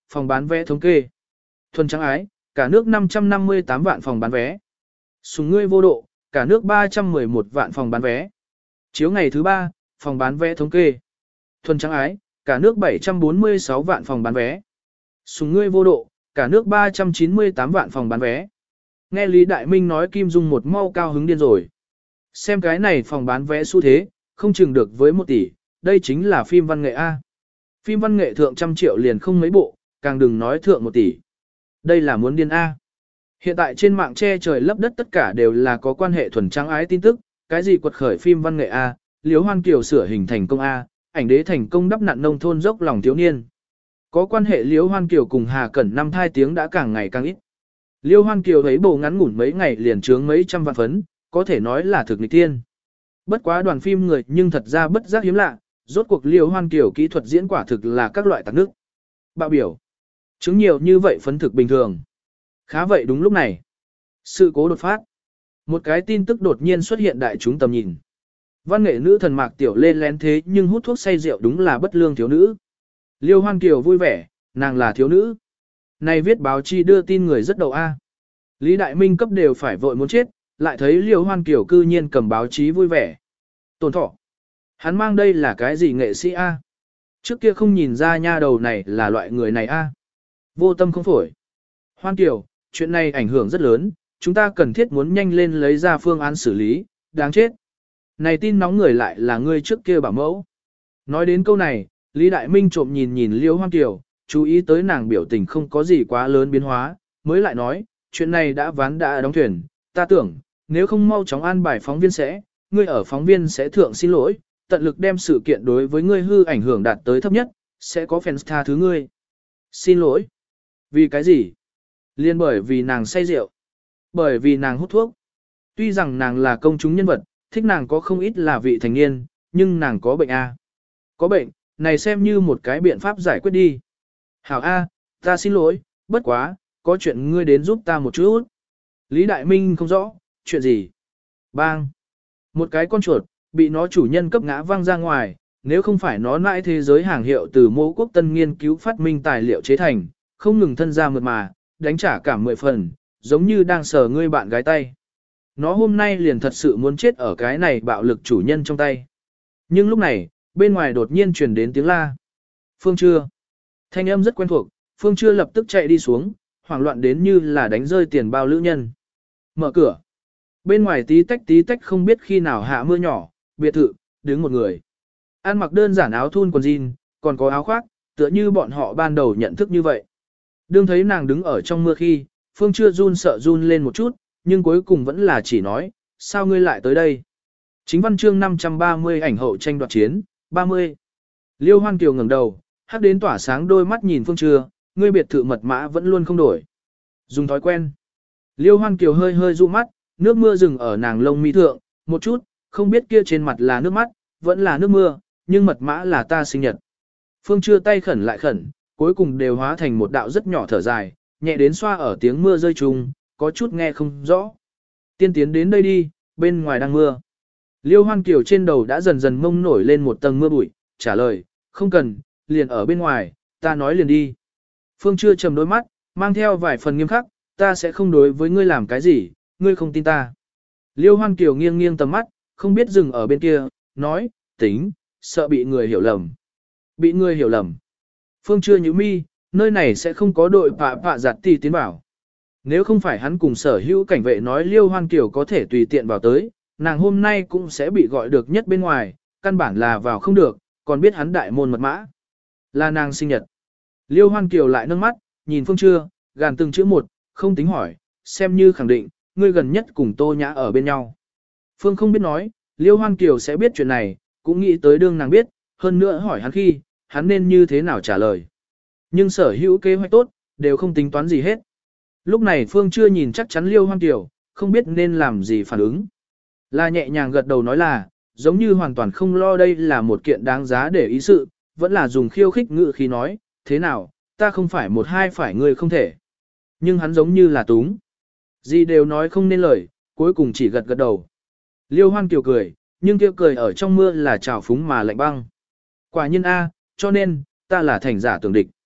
phòng bán vé thống kê. Thuần trắng ái, cả nước 558 vạn phòng bán vé. Sùng ngươi vô độ, cả nước 311 vạn phòng bán vé. Chiếu ngày thứ 3, phòng bán vé thống kê. Thuần trắng ái, cả nước 746 vạn phòng bán vé. Sùng ngươi vô độ, cả nước 398 vạn phòng bán vé. Nghe Lý Đại Minh nói Kim Dung một mau cao hứng điên rồi. Xem cái này phòng bán vé xu thế, không chừng được với 1 tỷ, đây chính là phim văn nghệ A. Phim văn nghệ thượng 100 triệu liền không mấy bộ, càng đừng nói thượng 1 tỷ. Đây là muốn điên A. Hiện tại trên mạng che trời lấp đất tất cả đều là có quan hệ thuần trắng ái tin tức, cái gì quật khởi phim văn nghệ A, Liễu Hoan Kiều sửa hình thành công A, ảnh đế thành công đắp nặn nông thôn dốc lòng thiếu niên. Có quan hệ Liễu Hoan Kiều cùng Hà Cẩn năm thai tiếng đã càng ngày càng ít. Liễu Hoan Kiều thấy bầu ngắn ngủn mấy ngày liền trướng mấy trăm vạn phấn, có thể nói là thực nghịch tiên. Bất quá đoàn phim người nhưng thật ra bất giác hiếm lạ, rốt cuộc Liễu Hoan Kiều kỹ thuật diễn quả thực là các loại tạc nước. Bạo biểu. Chứng nhiều như vậy phấn thực bình thường. Khá vậy đúng lúc này. Sự cố đột phát. Một cái tin tức đột nhiên xuất hiện đại chúng tầm nhìn. Văn nghệ nữ thần Mạc Tiểu Lê lén thế nhưng hút thuốc say rượu đúng là bất lương thiếu nữ. Liêu Hoan Kiều vui vẻ, nàng là thiếu nữ. Này viết báo chi đưa tin người rất đầu A. Lý Đại Minh cấp đều phải vội muốn chết, lại thấy Liêu Hoan Kiều cư nhiên cầm báo chí vui vẻ. Tồn thọ. Hắn mang đây là cái gì nghệ sĩ A? Trước kia không nhìn ra nha đầu này là loại người này A. Vô tâm không phổi. Hoan Kiều, chuyện này ảnh hưởng rất lớn, chúng ta cần thiết muốn nhanh lên lấy ra phương án xử lý, đáng chết. Này tin nóng người lại là ngươi trước kia bảo mẫu. Nói đến câu này, Lý Đại Minh trộm nhìn nhìn Liêu Hoan Kiều, chú ý tới nàng biểu tình không có gì quá lớn biến hóa, mới lại nói, chuyện này đã ván đã đóng thuyền, ta tưởng, nếu không mau chóng an bài phóng viên sẽ, ngươi ở phóng viên sẽ thượng xin lỗi, tận lực đem sự kiện đối với ngươi hư ảnh hưởng đạt tới thấp nhất, sẽ có fans tha thứ ngươi. Xin lỗi. Vì cái gì? Liên bởi vì nàng say rượu. Bởi vì nàng hút thuốc. Tuy rằng nàng là công chúng nhân vật, thích nàng có không ít là vị thành niên, nhưng nàng có bệnh A. Có bệnh, này xem như một cái biện pháp giải quyết đi. Hảo A, ta xin lỗi, bất quá, có chuyện ngươi đến giúp ta một chút. Lý Đại Minh không rõ, chuyện gì? Bang! Một cái con chuột, bị nó chủ nhân cấp ngã văng ra ngoài, nếu không phải nó nãi thế giới hàng hiệu từ Mẫu Quốc Tân nghiên cứu phát minh tài liệu chế thành, không ngừng thân ra mượt mà, đánh trả cả 10 phần, giống như đang sờ ngươi bạn gái tay. Nó hôm nay liền thật sự muốn chết ở cái này bạo lực chủ nhân trong tay. Nhưng lúc này, bên ngoài đột nhiên truyền đến tiếng la. Phương Trưa. Thanh âm rất quen thuộc, Phương Trưa lập tức chạy đi xuống, hoảng loạn đến như là đánh rơi tiền bao lữ nhân. Mở cửa. Bên ngoài tí tách không biết khi nào hạ mưa nhỏ, biệt thự, đứng một người. Ăn mặc đơn giản áo thun quần jean, còn có áo khoác, tựa như bọn họ ban đầu nhận thức như vậy. Đương thấy nàng đứng ở trong mưa khi, Phương Trưa run sợ run lên một chút, nhưng cuối cùng vẫn là chỉ nói, sao ngươi lại tới đây? Chính văn chương 530 ảnh hậu tranh đoạt chiến, 30. Liêu Hoan Kiều ngẩng đầu, hắc đến tỏa sáng đôi mắt nhìn Phương Trưa, ngươi biệt thự mật mã vẫn luôn không đổi. Dùng thói quen. Liêu Hoan Kiều hơi hơi dụ mắt, nước mưa dừng ở nàng lông mi thượng, một chút, không biết kia trên mặt là nước mắt, vẫn là nước mưa, nhưng mật mã là ta sinh nhật. Phương Trưa tay khẩn lại khẩn, cuối cùng đều hóa thành một đạo rất nhỏ thở dài, nhẹ đến xoa ở tiếng mưa rơi chung, có chút nghe không rõ. Tiên tiến đến đây đi, bên ngoài đang mưa. Liêu Hoan Kiều trên đầu đã dần dần mông nổi lên một tầng mưa bụi, trả lời, không cần, liền ở bên ngoài, ta nói liền đi. Phương Trưa trầm đôi mắt, mang theo vài phần nghiêm khắc, ta sẽ không đối với ngươi làm cái gì, ngươi không tin ta. Liêu Hoan Kiều nghiêng nghiêng tầm mắt, không biết dừng ở bên kia, nói, tính, sợ bị người hiểu lầm. Bị người hiểu lầm. Phương Trưa nhíu mi, nơi này sẽ không có đội pạ giặt tỷ tiến bảo. Nếu không phải hắn cùng sở hữu cảnh vệ nói Liêu Hoan Kiều có thể tùy tiện vào tới, nàng hôm nay cũng sẽ bị gọi được nhất bên ngoài, căn bản là vào không được, còn biết hắn đại môn mật mã. Là nàng sinh nhật. Liêu Hoan Kiều lại nâng mắt, nhìn Phương Trưa, gàn từng chữ một, không tính hỏi, xem như khẳng định, ngươi gần nhất cùng Tô Nhã ở bên nhau. Phương không biết nói, Liêu Hoan Kiều sẽ biết chuyện này, cũng nghĩ tới đương nàng biết, hơn nữa hỏi hắn khi, hắn nên như thế nào trả lời. Nhưng sở hữu kế hoạch tốt, đều không tính toán gì hết. Lúc này Phương chưa nhìn chắc chắn Liêu Hoan Kiều, không biết nên làm gì phản ứng. Là nhẹ nhàng gật đầu nói là, giống như hoàn toàn không lo đây là một kiện đáng giá để ý sự, vẫn là dùng khiêu khích ngữ khi nói, thế nào, ta không phải một hai phải ngươi không thể. Nhưng hắn giống như là túng. Gì đều nói không nên lời, cuối cùng chỉ gật gật đầu. Liêu Hoan Kiều cười, nhưng kia cười ở trong mưa là trào phúng mà lạnh băng. Quả nhiên A, cho nên, ta là thành giả tưởng địch.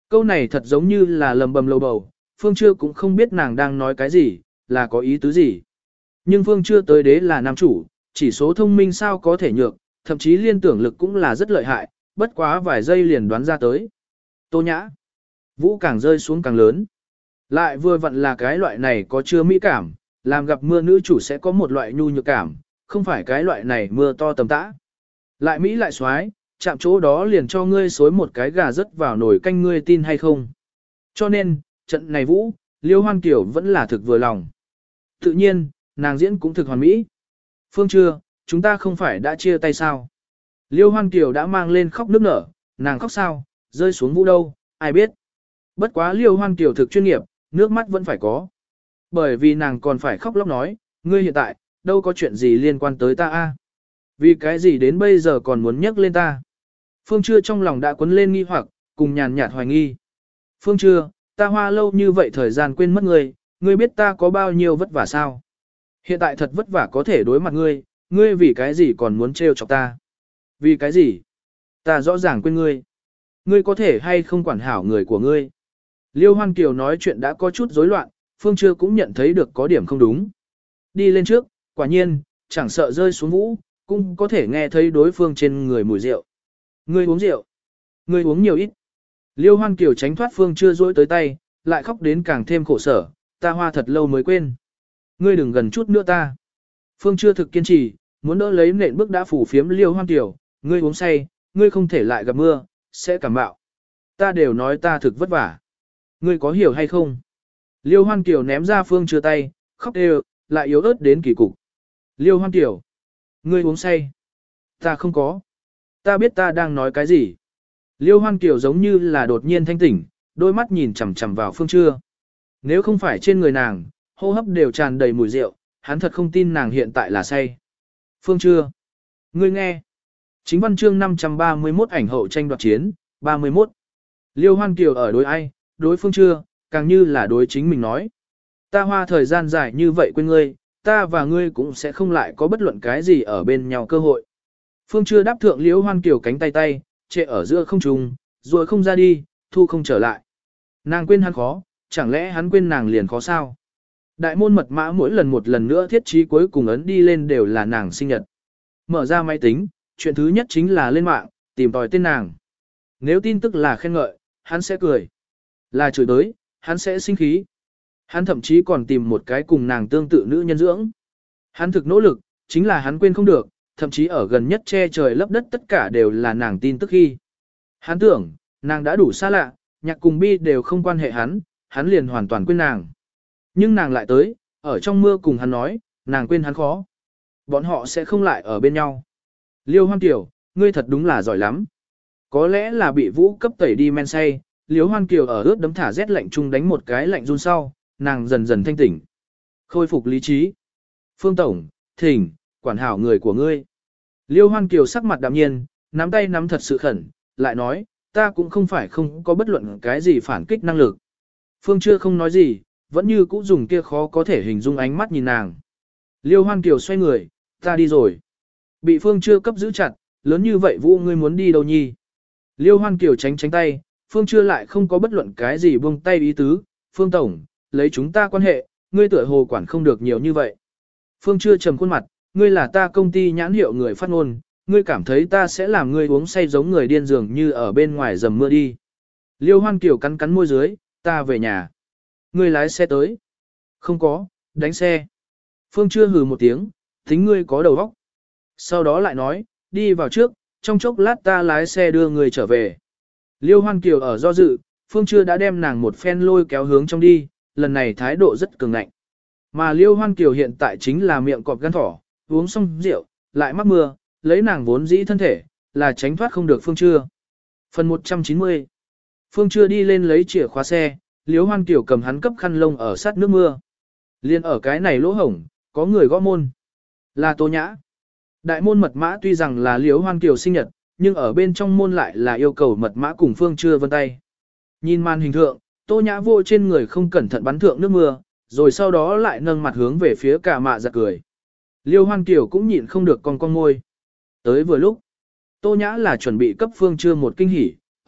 Câu này thật giống như là lầm bầm lầu bầu, Phương Trưa cũng không biết nàng đang nói cái gì, là có ý tứ gì. Nhưng Phương Trưa tới đế là nam chủ, chỉ số thông minh sao có thể nhược, thậm chí liên tưởng lực cũng là rất lợi hại, bất quá vài giây liền đoán ra tới. Tô Nhã. Vũ càng rơi xuống càng lớn. Lại vừa vặn là cái loại này có chưa mỹ cảm, làm gặp mưa nữ chủ sẽ có một loại nhu nhược cảm, không phải cái loại này mưa to tầm tã. Lại mỹ lại xoái, chạm chỗ đó liền cho ngươi xối một cái gà rớt vào nồi canh, ngươi tin hay không. Cho nên, trận này Vũ, Liêu Hoan Kiều vẫn là thực vừa lòng. Tự nhiên, nàng diễn cũng thực hoàn mỹ. Phương Trưa, chúng ta không phải đã chia tay sao? Liêu Hoan Kiều đã mang lên khóc nức nở, nàng khóc sao, rơi xuống Vũ đâu, ai biết. Bất quá Liêu Hoan Kiều thực chuyên nghiệp, nước mắt vẫn phải có. Bởi vì nàng còn phải khóc lóc nói, ngươi hiện tại, đâu có chuyện gì liên quan tới ta a? Vì cái gì đến bây giờ còn muốn nhắc lên ta? Phương Trưa trong lòng đã cuốn lên nghi hoặc, cùng nhàn nhạt hoài nghi. Phương Trưa, ta hoa lâu như vậy thời gian quên mất ngươi, ngươi biết ta có bao nhiêu vất vả sao? Hiện tại thật vất vả có thể đối mặt ngươi, ngươi vì cái gì còn muốn trêu chọc ta? Vì cái gì? Ta rõ ràng quên ngươi. Ngươi có thể hay không quản hảo người của ngươi? Liêu Hoan Kiều nói chuyện đã có chút rối loạn, Phương Trưa cũng nhận thấy được có điểm không đúng. Đi lên trước, quả nhiên, chẳng sợ rơi xuống Vũ, cũng có thể nghe thấy đối phương trên người mùi rượu. Ngươi uống rượu. Ngươi uống nhiều ít. Liêu Hoan Kiều tránh thoát Phương Trưa duỗi tới tay, lại khóc đến càng thêm khổ sở, ta hoa thật lâu mới quên. Ngươi đừng gần chút nữa ta. Phương Trưa thực kiên trì, muốn đỡ lấy nện bước đã phủ phiếm Liêu Hoan Kiều, ngươi uống say, ngươi không thể lại gặp mưa, sẽ cảm bạo. Ta đều nói ta thực vất vả. Ngươi có hiểu hay không? Liêu Hoan Kiều ném ra Phương Trưa tay, khóc đều, lại yếu ớt đến kỳ cục. Liêu Hoan Kiều, ngươi uống say. Ta không có. Ta biết ta đang nói cái gì. Liêu Hoan Kiều giống như là đột nhiên thanh tỉnh, đôi mắt nhìn chằm chằm vào Phương Trưa. Nếu không phải trên người nàng, hô hấp đều tràn đầy mùi rượu, hắn thật không tin nàng hiện tại là say. Phương Trưa, ngươi nghe. Chính văn chương 531 ảnh hậu tranh đoạt chiến, 31. Liêu Hoan Kiều ở đối ai, đối Phương Trưa, càng như là đối chính mình nói. Ta hoa thời gian dài như vậy quên ngươi, ta và ngươi cũng sẽ không lại có bất luận cái gì ở bên nhau cơ hội. Phương Trưa đáp thượng Liêu Hoan Kiều cánh tay tay, trệ ở giữa không trung, rồi không ra đi, thu không trở lại. Nàng quên hắn khó, chẳng lẽ hắn quên nàng liền khó sao? Đại môn mật mã mỗi lần một lần nữa thiết trí cuối cùng ấn đi lên đều là nàng sinh nhật. Mở ra máy tính, chuyện thứ nhất chính là lên mạng, tìm tòi tên nàng. Nếu tin tức là khen ngợi, hắn sẽ cười. Là chửi tới, hắn sẽ sinh khí. Hắn thậm chí còn tìm một cái cùng nàng tương tự nữ nhân dưỡng. Hắn thực nỗ lực, chính là hắn quên không được, thậm chí ở gần nhất che trời lấp đất tất cả đều là nàng tin tức khi. Hắn tưởng, nàng đã đủ xa lạ, nhạc cùng bi đều không quan hệ hắn liền hoàn toàn quên nàng. Nhưng nàng lại tới, ở trong mưa cùng hắn nói, nàng quên hắn khó. Bọn họ sẽ không lại ở bên nhau. Liêu Hoan Kiều, ngươi thật đúng là giỏi lắm. Có lẽ là bị Vũ cấp tẩy đi men say, Liêu Hoan Kiều ở ướt đấm thả rét lạnh chung đánh một cái lạnh run sau, nàng dần dần thanh tỉnh. Khôi phục lý trí. Phương Tổng, thỉnh, quản hảo người của ngươi. Liêu Hoan Kiều sắc mặt đạm nhiên, nắm tay nắm thật sự khẩn, lại nói, ta cũng không phải không có bất luận cái gì phản kích năng lực. Phương Trưa không nói gì, vẫn như cũ dùng kia khó có thể hình dung ánh mắt nhìn nàng. Liêu Hoan Kiều xoay người, ta đi rồi. Bị Phương Trưa cấp giữ chặt, lớn như vậy Vũ ngươi muốn đi đâu nhi? Liêu Hoan Kiều tránh tay, Phương Trưa lại không có bất luận cái gì buông tay ý tứ. Phương Tổng, lấy chúng ta quan hệ, ngươi tựa hồ quản không được nhiều như vậy. Phương Trưa trầm khuôn mặt, ngươi là ta công ty nhãn hiệu người phát ngôn, ngươi cảm thấy ta sẽ làm ngươi uống say giống người điên dường như ở bên ngoài dầm mưa đi. Liêu Hoan Kiều cắn cắn môi dưới, ta về nhà. Ngươi lái xe tới. Không có, đánh xe. Phương Trưa hừ một tiếng, tính ngươi có đầu óc. Sau đó lại nói, đi vào trước, trong chốc lát ta lái xe đưa người trở về. Liêu Hoan Kiều ở do dự, Phương Trưa đã đem nàng một phen lôi kéo hướng trong đi, lần này thái độ rất cường ngạnh. Mà Liêu Hoan Kiều hiện tại chính là miệng cọp gan thỏ, uống xong rượu, lại mắc mưa, lấy nàng vốn dĩ thân thể, là tránh thoát không được Phương Trưa. Phần 190. Phương Trưa đi lên lấy chìa khóa xe, Liêu Hoan Kiều cầm hắn cấp khăn lông ở sát nước mưa. Liên ở cái này lỗ hổng, có người gõ môn. Là Tô Nhã. Đại môn mật mã tuy rằng là Liêu Hoan Kiều sinh nhật, nhưng ở bên trong môn lại là yêu cầu mật mã cùng Phương Trưa vân tay. Nhìn màn hình thượng, Tô Nhã vô trên người không cẩn thận bắn thượng nước mưa, rồi sau đó lại nâng mặt hướng về phía cả mạ giật cười. Liêu Hoan Kiều cũng nhịn không được con môi. Tới vừa lúc, Tô Nhã là chuẩn bị cấp Phương Trưa một kinh hỉ,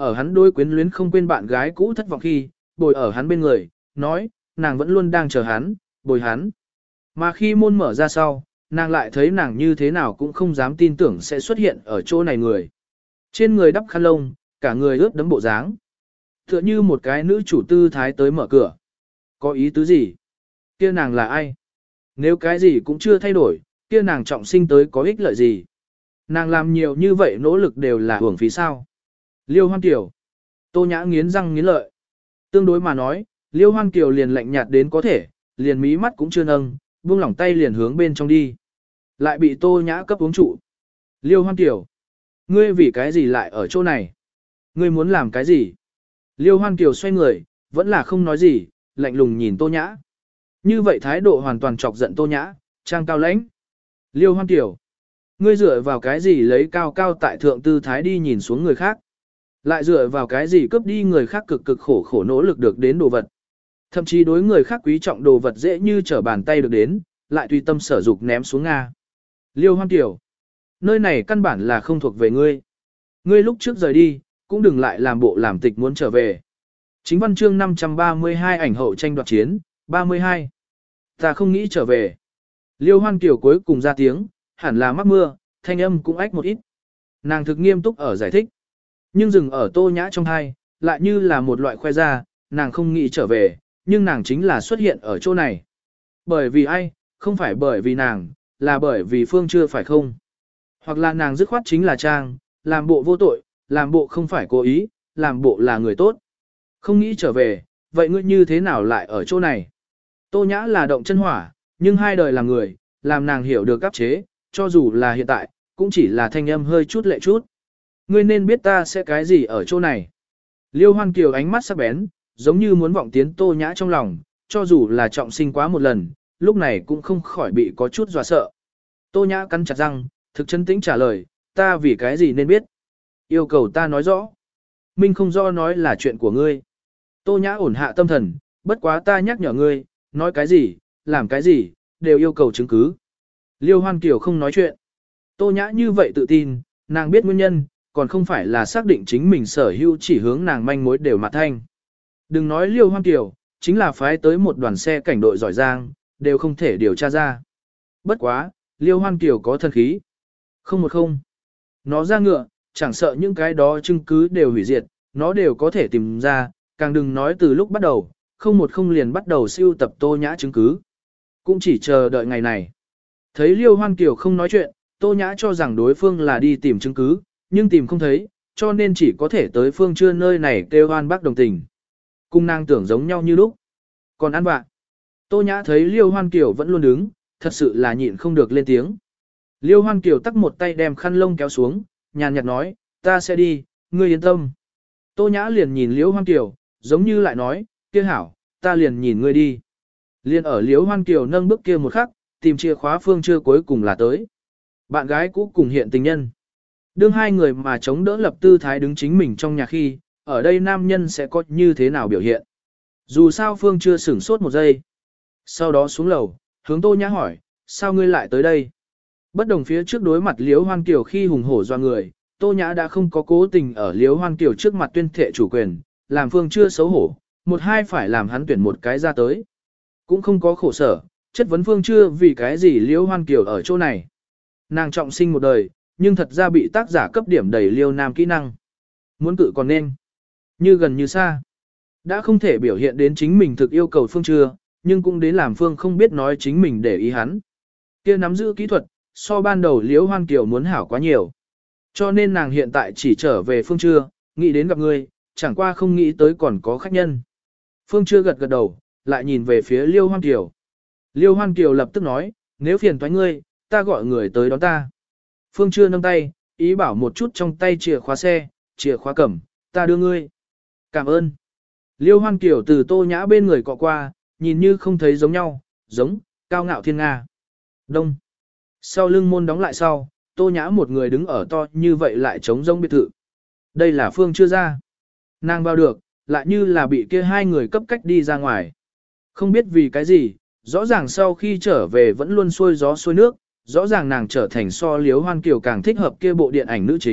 ở hắn đôi quyến luyến không quên bạn gái cũ thất vọng khi, bồi ở hắn bên người, nói, nàng vẫn luôn đang chờ hắn, bồi hắn. Mà khi môn mở ra sau, nàng lại thấy nàng như thế nào cũng không dám tin tưởng sẽ xuất hiện ở chỗ này người. Trên người đắp khăn lông, cả người ướt đẫm bộ dáng. Tựa như một cái nữ chủ tư thái tới mở cửa. Có ý tứ gì? Kia nàng là ai? Nếu cái gì cũng chưa thay đổi, kia nàng trọng sinh tới có ích lợi gì? Nàng làm nhiều như vậy nỗ lực đều là hưởng phí sao? Liêu Hoan Kiều. Tô Nhã nghiến răng nghiến lợi. Tương đối mà nói, Liêu Hoan Kiều liền lạnh nhạt đến có thể, liền mí mắt cũng chưa nâng, buông lỏng tay liền hướng bên trong đi. Lại bị Tô Nhã cấp uống trụ. Liêu Hoan Kiều. Ngươi vì cái gì lại ở chỗ này? Ngươi muốn làm cái gì? Liêu Hoan Kiều xoay người, vẫn là không nói gì, lạnh lùng nhìn Tô Nhã. Như vậy thái độ hoàn toàn chọc giận Tô Nhã, trang cao lãnh. Liêu Hoan Kiều. Ngươi dựa vào cái gì lấy cao cao tại thượng tư thái đi nhìn xuống người khác? Lại dựa vào cái gì cướp đi người khác cực cực khổ khổ nỗ lực được đến đồ vật? Thậm chí đối người khác quý trọng đồ vật dễ như trở bàn tay được đến, lại tùy tâm sở dục ném xuống Nga. Liêu Hoan Kiều. Nơi này căn bản là không thuộc về ngươi. Ngươi lúc trước rời đi, cũng đừng lại làm bộ làm tịch muốn trở về. Chính văn chương 532 ảnh hậu tranh đoạt chiến, 32. Ta không nghĩ trở về. Liêu Hoan Kiều cuối cùng ra tiếng, hẳn là mắc mưa, thanh âm cũng ách một ít. Nàng thực nghiêm túc ở giải thích. Nhưng dừng ở Tô Nhã trong hai, lại như là một loại khoe ra, nàng không nghĩ trở về, nhưng nàng chính là xuất hiện ở chỗ này. Bởi vì ai, không phải bởi vì nàng, là bởi vì Phương chưa phải không. Hoặc là nàng dứt khoát chính là trang, làm bộ vô tội, làm bộ không phải cố ý, làm bộ là người tốt. Không nghĩ trở về, vậy ngươi như thế nào lại ở chỗ này? Tô Nhã là động chân hỏa, nhưng hai đời làm người, làm nàng hiểu được áp chế, cho dù là hiện tại, cũng chỉ là thanh âm hơi chút lệ chút. Ngươi nên biết ta sẽ cái gì ở chỗ này. Liêu Hoan Kiều ánh mắt sắc bén, giống như muốn vọng tiến Tô Nhã trong lòng, cho dù là trọng sinh quá một lần, lúc này cũng không khỏi bị có chút dọa sợ. Tô Nhã cắn chặt răng, thực chân tĩnh trả lời, ta vì cái gì nên biết. Yêu cầu ta nói rõ. Minh không rõ nói là chuyện của ngươi. Tô Nhã ổn hạ tâm thần, bất quá ta nhắc nhở ngươi, nói cái gì, làm cái gì, đều yêu cầu chứng cứ. Liêu Hoan Kiều không nói chuyện. Tô Nhã như vậy tự tin, nàng biết nguyên nhân, còn không phải là xác định chính mình sở hữu chỉ hướng nàng manh mối đều mặt thanh. Đừng nói Liêu Hoan Kiều, chính là phái tới một đoàn xe cảnh đội giỏi giang, đều không thể điều tra ra. Bất quá, Liêu Hoan Kiều có thần khí. Không một không. Nó ra ngựa, chẳng sợ những cái đó chứng cứ đều hủy diệt, nó đều có thể tìm ra, càng đừng nói từ lúc bắt đầu, không một không liền bắt đầu siêu tập Tô Nhã chứng cứ. Cũng chỉ chờ đợi ngày này. Thấy Liêu Hoan Kiều không nói chuyện, Tô Nhã cho rằng đối phương là đi tìm chứng cứ, nhưng tìm không thấy, cho nên chỉ có thể tới Phương Trưa nơi này kêu hoan bác đồng tình. Cung nàng tưởng giống nhau như lúc. Còn ăn vạ. Tô Nhã thấy Liêu Hoan Kiều vẫn luôn đứng, thật sự là nhịn không được lên tiếng. Liêu Hoan Kiều tắc một tay đem khăn lông kéo xuống, nhàn nhạt nói, ta sẽ đi, ngươi yên tâm. Tô Nhã liền nhìn Liêu Hoan Kiều, giống như lại nói, kia hảo, ta liền nhìn ngươi đi. Liên ở Liêu Hoan Kiều nâng bước kia một khắc, tìm chìa khóa Phương Trưa cuối cùng là tới. Bạn gái cũ cùng hiện tình nhân. Đương hai người mà chống đỡ lập tư thái đứng chính mình trong nhà khi, ở đây nam nhân sẽ có như thế nào biểu hiện. Dù sao Phương chưa sửng sốt một giây. Sau đó xuống lầu, hướng Tô Nhã hỏi, sao ngươi lại tới đây? Bất đồng phía trước đối mặt Liễu Hoan Kiều khi hùng hổ doa người, Tô Nhã đã không có cố tình ở Liễu Hoan Kiều trước mặt tuyên thệ chủ quyền, làm Phương chưa xấu hổ, một hai phải làm hắn tuyển một cái ra tới. Cũng không có khổ sở, chất vấn Phương chưa vì cái gì Liễu Hoan Kiều ở chỗ này. Nàng trọng sinh một đời, nhưng thật ra bị tác giả cấp điểm đầy Liêu Nam kỹ năng. Muốn cự còn nên. Như gần như xa. Đã không thể biểu hiện đến chính mình thực yêu cầu Phương chưa, nhưng cũng đến làm Phương không biết nói chính mình để ý hắn. Kia nắm giữ kỹ thuật, so ban đầu Liễu Hoan Kiều muốn hảo quá nhiều. Cho nên nàng hiện tại chỉ trở về Phương chưa, nghĩ đến gặp ngươi, chẳng qua không nghĩ tới còn có khách nhân. Phương chưa gật gật đầu, lại nhìn về phía Liêu Hoan Kiều. Liêu Hoan Kiều lập tức nói, nếu phiền toái ngươi, ta gọi người tới đón ta. Phương chưa nâng tay, ý bảo một chút trong tay chìa khóa xe, chìa khóa cầm, ta đưa ngươi. Cảm ơn. Liêu Hoan Kiều từ Tô Nhã bên người cọ qua, nhìn như không thấy giống nhau, giống, cao ngạo thiên nga. Đông. Sau lưng môn đóng lại sau, Tô Nhã một người đứng ở to như vậy lại trống rỗng biệt thự. Đây là Phương chưa ra. Nàng vào được, lại như là bị kia hai người cấp cách đi ra ngoài. Không biết vì cái gì, rõ ràng sau khi trở về vẫn luôn xuôi gió xuôi nước, rõ ràng nàng trở thành so Liếu Hoan Kiều càng thích hợp kia bộ điện ảnh nữ chính,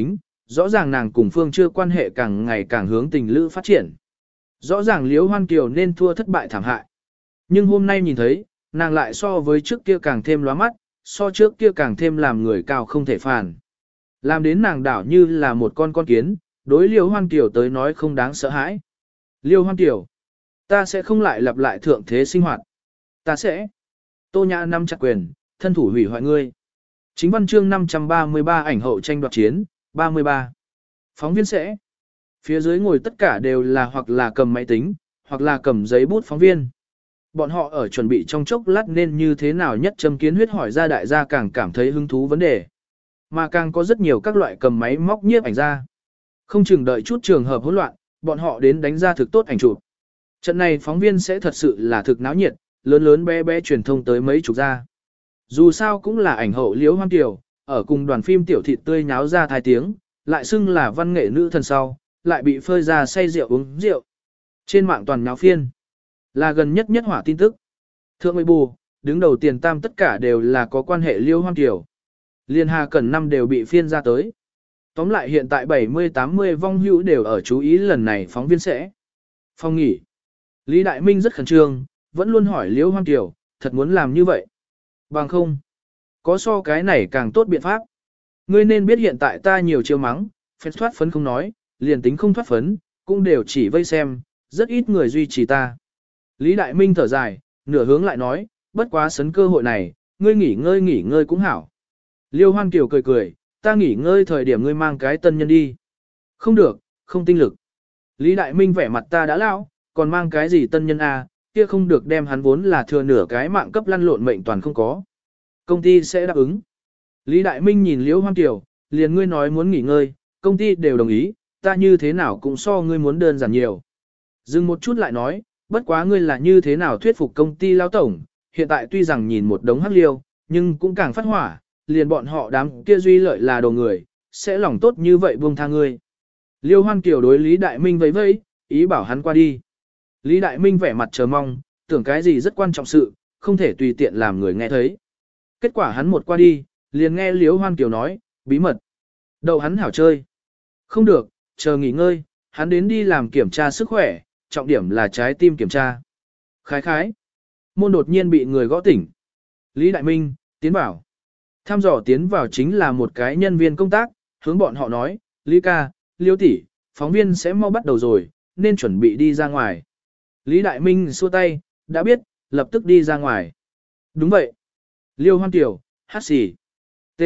rõ ràng nàng cùng Phương Chưa quan hệ càng ngày càng hướng tình lữ phát triển. Rõ ràng Liễu Hoan Kiều nên thua thất bại thảm hại. Nhưng hôm nay nhìn thấy, nàng lại so với trước kia càng thêm lóa mắt, so trước kia càng thêm làm người cao không thể phản. Làm đến nàng đảo như là một con kiến, đối Liễu Hoan Kiều tới nói không đáng sợ hãi. Liễu Hoan Kiều, ta sẽ không lại lặp lại thượng thế sinh hoạt. Ta sẽ. Tô Nhã nắm chặt quyền, thân thủ hủy hoại ngươi. Chính văn chương 533 ảnh hậu tranh đoạt chiến, 33. Phóng viên sẽ. Phía dưới ngồi tất cả đều là hoặc là cầm máy tính, hoặc là cầm giấy bút phóng viên. Bọn họ ở chuẩn bị trong chốc lát nên như thế nào nhất châm kiến huyết hỏi ra đại gia càng cảm thấy hứng thú vấn đề. Mà càng có rất nhiều các loại cầm máy móc nhiếp ảnh ra. Không chừng đợi chút trường hợp hỗn loạn, bọn họ đến đánh ra thực tốt ảnh chụp. Trận này phóng viên sẽ thật sự là thực náo nhiệt, lớn lớn bé bé truyền thông tới mấy chục ra. Dù sao cũng là ảnh hậu Liễu Hoan Kiều, ở cùng đoàn phim tiểu thịt tươi nháo ra thai tiếng, lại xưng là văn nghệ nữ thần sau, lại bị phơi ra say rượu uống rượu. Trên mạng toàn nháo phiên, là gần nhất nhất hỏa tin tức. Thượng Mây Bù, đứng đầu tiền tam tất cả đều là có quan hệ Liễu Hoan Kiều. Liên Hà Cẩn năm đều bị phiên ra tới. Tóm lại hiện tại 70-80 vong hữu đều ở chú ý lần này phóng viên sẽ. Phong nghỉ. Lý Đại Minh rất khẩn trương, vẫn luôn hỏi Liễu Hoan Kiều, thật muốn làm như vậy. Bằng không. Có so cái này càng tốt biện pháp. Ngươi nên biết hiện tại ta nhiều chiêu mắng, phép thoát phấn không nói, liền tính không thoát phấn, cũng đều chỉ vây xem, rất ít người duy trì ta. Lý Đại Minh thở dài, nửa hướng lại nói, bất quá sấn cơ hội này, ngươi nghỉ ngơi cũng hảo. Liêu Hoan Kiều cười cười, ta nghỉ ngơi thời điểm ngươi mang cái tân nhân đi. Không được, không tinh lực. Lý Đại Minh vẻ mặt ta đã lão, còn mang cái gì tân nhân à, kia không được đem hắn vốn là thừa nửa cái mạng cấp lăn lộn mệnh toàn không có. Công ty sẽ đáp ứng. Lý Đại Minh nhìn Liễu Hoan Kiều, liền ngươi nói muốn nghỉ ngơi, công ty đều đồng ý, ta như thế nào cũng so ngươi muốn đơn giản nhiều. Dừng một chút lại nói, bất quá ngươi là như thế nào thuyết phục công ty lao tổng, hiện tại tuy rằng nhìn một đống hắc liêu, nhưng cũng càng phát hỏa, liền bọn họ đám kia duy lợi là đồ người, sẽ lòng tốt như vậy buông tha ngươi. Liêu Hoan Kiều đối Lý Đại Minh vẫy vẫy, ý bảo hắn qua đi. Lý Đại Minh vẻ mặt chờ mong, tưởng cái gì rất quan trọng sự, không thể tùy tiện làm người nghe thấy. Kết quả hắn một qua đi, liền nghe Liêu Hoan Kiều nói, bí mật. Đầu hắn hảo chơi. Không được, chờ nghỉ ngơi, hắn đến đi làm kiểm tra sức khỏe, trọng điểm là trái tim kiểm tra. Khái khái. Môn đột nhiên bị người gõ tỉnh. Lý Đại Minh, tiến vào. Tham dò tiến vào chính là một cái nhân viên công tác, hướng bọn họ nói, Lý ca, Liêu tỷ, phóng viên sẽ mau bắt đầu rồi, nên chuẩn bị đi ra ngoài. Lý Đại Minh xua tay, đã biết, lập tức đi ra ngoài. Đúng vậy. Liêu Hoan Kiều, hát xì. T.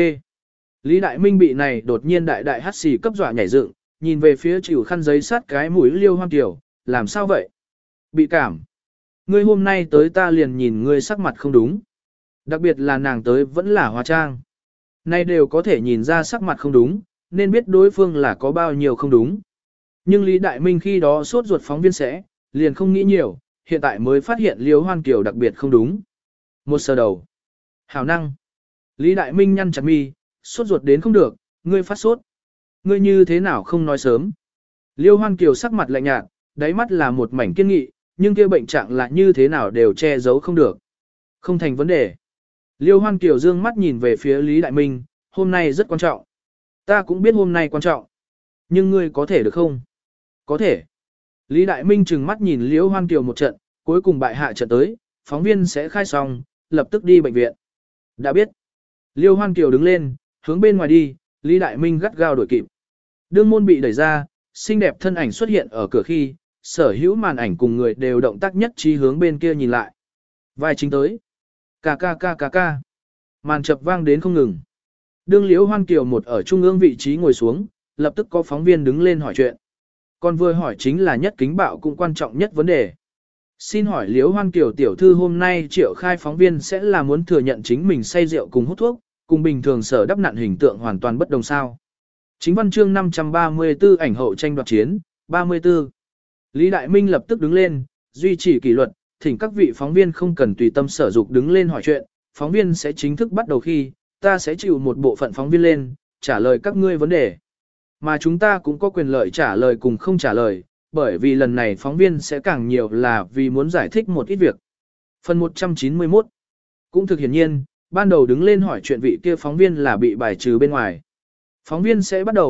Lý Đại Minh bị này đột nhiên đại hát xì cấp dọa nhảy dựng, nhìn về phía chịu khăn giấy sát cái mũi Liêu Hoan Kiều, làm sao vậy? Bị cảm. Ngươi hôm nay tới ta liền nhìn ngươi sắc mặt không đúng. Đặc biệt là nàng tới vẫn là hóa trang. Nay đều có thể nhìn ra sắc mặt không đúng, nên biết đối phương là có bao nhiêu không đúng. Nhưng Lý Đại Minh khi đó sốt ruột phóng viên sẽ, liền không nghĩ nhiều, hiện tại mới phát hiện Liêu Hoan Kiều đặc biệt không đúng. Một sờ đầu. Hảo năng. Lý Đại Minh nhăn chặt mi, sốt ruột đến không được, ngươi phát sốt. Ngươi như thế nào không nói sớm. Liêu Hoan Kiều sắc mặt lạnh nhạt, đáy mắt là một mảnh kiên nghị, nhưng kia bệnh trạng là như thế nào đều che giấu không được. Không thành vấn đề. Liêu Hoan Kiều dương mắt nhìn về phía Lý Đại Minh, hôm nay rất quan trọng. Ta cũng biết hôm nay quan trọng. Nhưng ngươi có thể được không? Có thể. Lý Đại Minh trừng mắt nhìn Liêu Hoan Kiều một trận, cuối cùng bại hạ trận tới, phóng viên sẽ khai xong, lập tức đi bệnh viện. Đã biết. Liêu Hoan Kiều đứng lên, hướng bên ngoài đi, Lý Đại Minh gắt gao đuổi kịp. Đương môn bị đẩy ra, xinh đẹp thân ảnh xuất hiện ở cửa khi, sở hữu màn ảnh cùng người đều động tác nhất trí hướng bên kia nhìn lại. Vai chính tới. Ca. Màn chập vang đến không ngừng. Đương Liễu Hoan Kiều một ở trung ương vị trí ngồi xuống, lập tức có phóng viên đứng lên hỏi chuyện. Còn vừa hỏi chính là nhất kính bạo cũng quan trọng nhất vấn đề. Xin hỏi Liễu Hoan Kiều tiểu thư hôm nay triệu khai phóng viên sẽ là muốn thừa nhận chính mình say rượu cùng hút thuốc, cùng bình thường sở đắp nặn hình tượng hoàn toàn bất đồng sao. Chính văn chương 534 ảnh hậu tranh đoạt chiến, 34. Lý Đại Minh lập tức đứng lên, duy trì kỷ luật, thỉnh các vị phóng viên không cần tùy tâm sở dục đứng lên hỏi chuyện, phóng viên sẽ chính thức bắt đầu khi, ta sẽ chịu một bộ phận phóng viên lên, trả lời các ngươi vấn đề. Mà chúng ta cũng có quyền lợi trả lời cùng không trả lời, bởi vì lần này phóng viên sẽ càng nhiều là vì muốn giải thích một ít việc. Phần 191 cũng thực hiển nhiên, ban đầu đứng lên hỏi chuyện vị kia phóng viên là bị bài trừ bên ngoài. Phóng viên sẽ bắt đầu,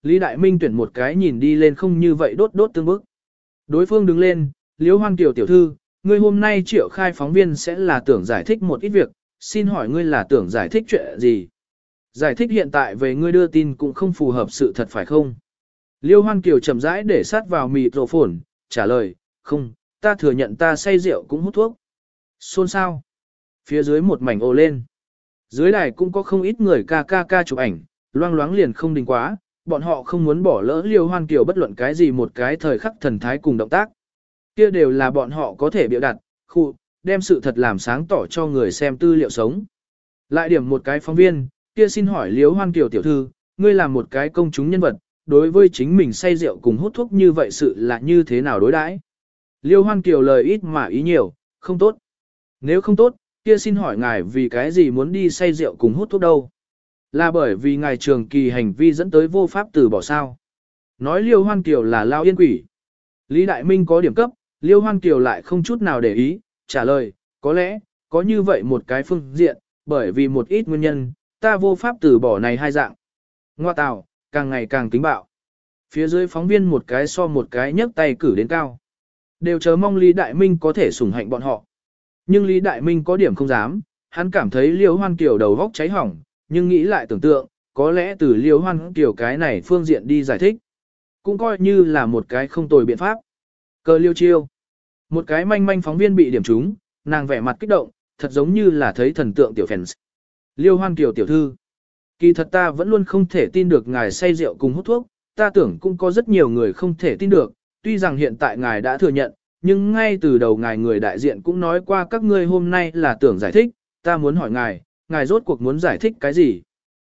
Lý Đại Minh tuyển một cái nhìn đi lên không như vậy đốt đốt tương bức. Đối phương đứng lên, Liễu Hoan Kiều tiểu thư, ngươi hôm nay triệu khai phóng viên sẽ là tưởng giải thích một ít việc, xin hỏi ngươi là tưởng giải thích chuyện gì? Giải thích hiện tại về ngươi đưa tin cũng không phù hợp sự thật phải không? Liễu Hoan Kiều chậm rãi để sát vào microphone, trả lời, không, ta thừa nhận ta say rượu cũng hút thuốc. Xôn xao. Phía dưới một mảnh ồ lên. Dưới đài cũng có không ít người ca chụp ảnh, loang loáng liền không đình quá, bọn họ không muốn bỏ lỡ Liêu Hoan Kiều bất luận cái gì một cái thời khắc thần thái cùng động tác. Kia đều là bọn họ có thể biểu đạt, đem sự thật làm sáng tỏ cho người xem tư liệu sống. Lại điểm một cái phóng viên, kia xin hỏi Liêu Hoan Kiều tiểu thư, ngươi là một cái công chúng nhân vật, đối với chính mình say rượu cùng hút thuốc như vậy sự là như thế nào đối đãi? Liêu Hoan Kiều lời ít mà ý nhiều, không tốt. Nếu không tốt, kia xin hỏi ngài vì cái gì muốn đi say rượu cùng hút thuốc đâu? Là bởi vì ngài trường kỳ hành vi dẫn tới vô pháp từ bỏ sao? Nói Liêu Hoan Kiều là lao yên quỷ. Lý Đại Minh có điểm cấp, Liêu Hoan Kiều lại không chút nào để ý, trả lời, có lẽ, có như vậy một cái phương diện, bởi vì một ít nguyên nhân, ta vô pháp từ bỏ này hai dạng. Ngoa tào, càng ngày càng kính bạo. Phía dưới phóng viên một cái so một cái nhấc tay cử đến cao. Đều chờ mong Lý Đại Minh có thể sủng hạnh bọn họ. Nhưng Lý Đại Minh có điểm không dám, hắn cảm thấy Liêu Hoan Kiều đầu vóc cháy hỏng, nhưng nghĩ lại tưởng tượng, có lẽ từ Liêu Hoan Kiều cái này phương diện đi giải thích, cũng coi như là một cái không tồi biện pháp. Cờ liêu chiêu. Một cái manh manh phóng viên bị điểm trúng, nàng vẻ mặt kích động, thật giống như là thấy thần tượng tiểu fans. Liêu Hoan Kiều tiểu thư. Kỳ thật ta vẫn luôn không thể tin được ngài say rượu cùng hút thuốc, ta tưởng cũng có rất nhiều người không thể tin được, tuy rằng hiện tại ngài đã thừa nhận, nhưng ngay từ đầu ngài người đại diện cũng nói qua các ngươi hôm nay là tưởng giải thích, ta muốn hỏi ngài rốt cuộc muốn giải thích cái gì?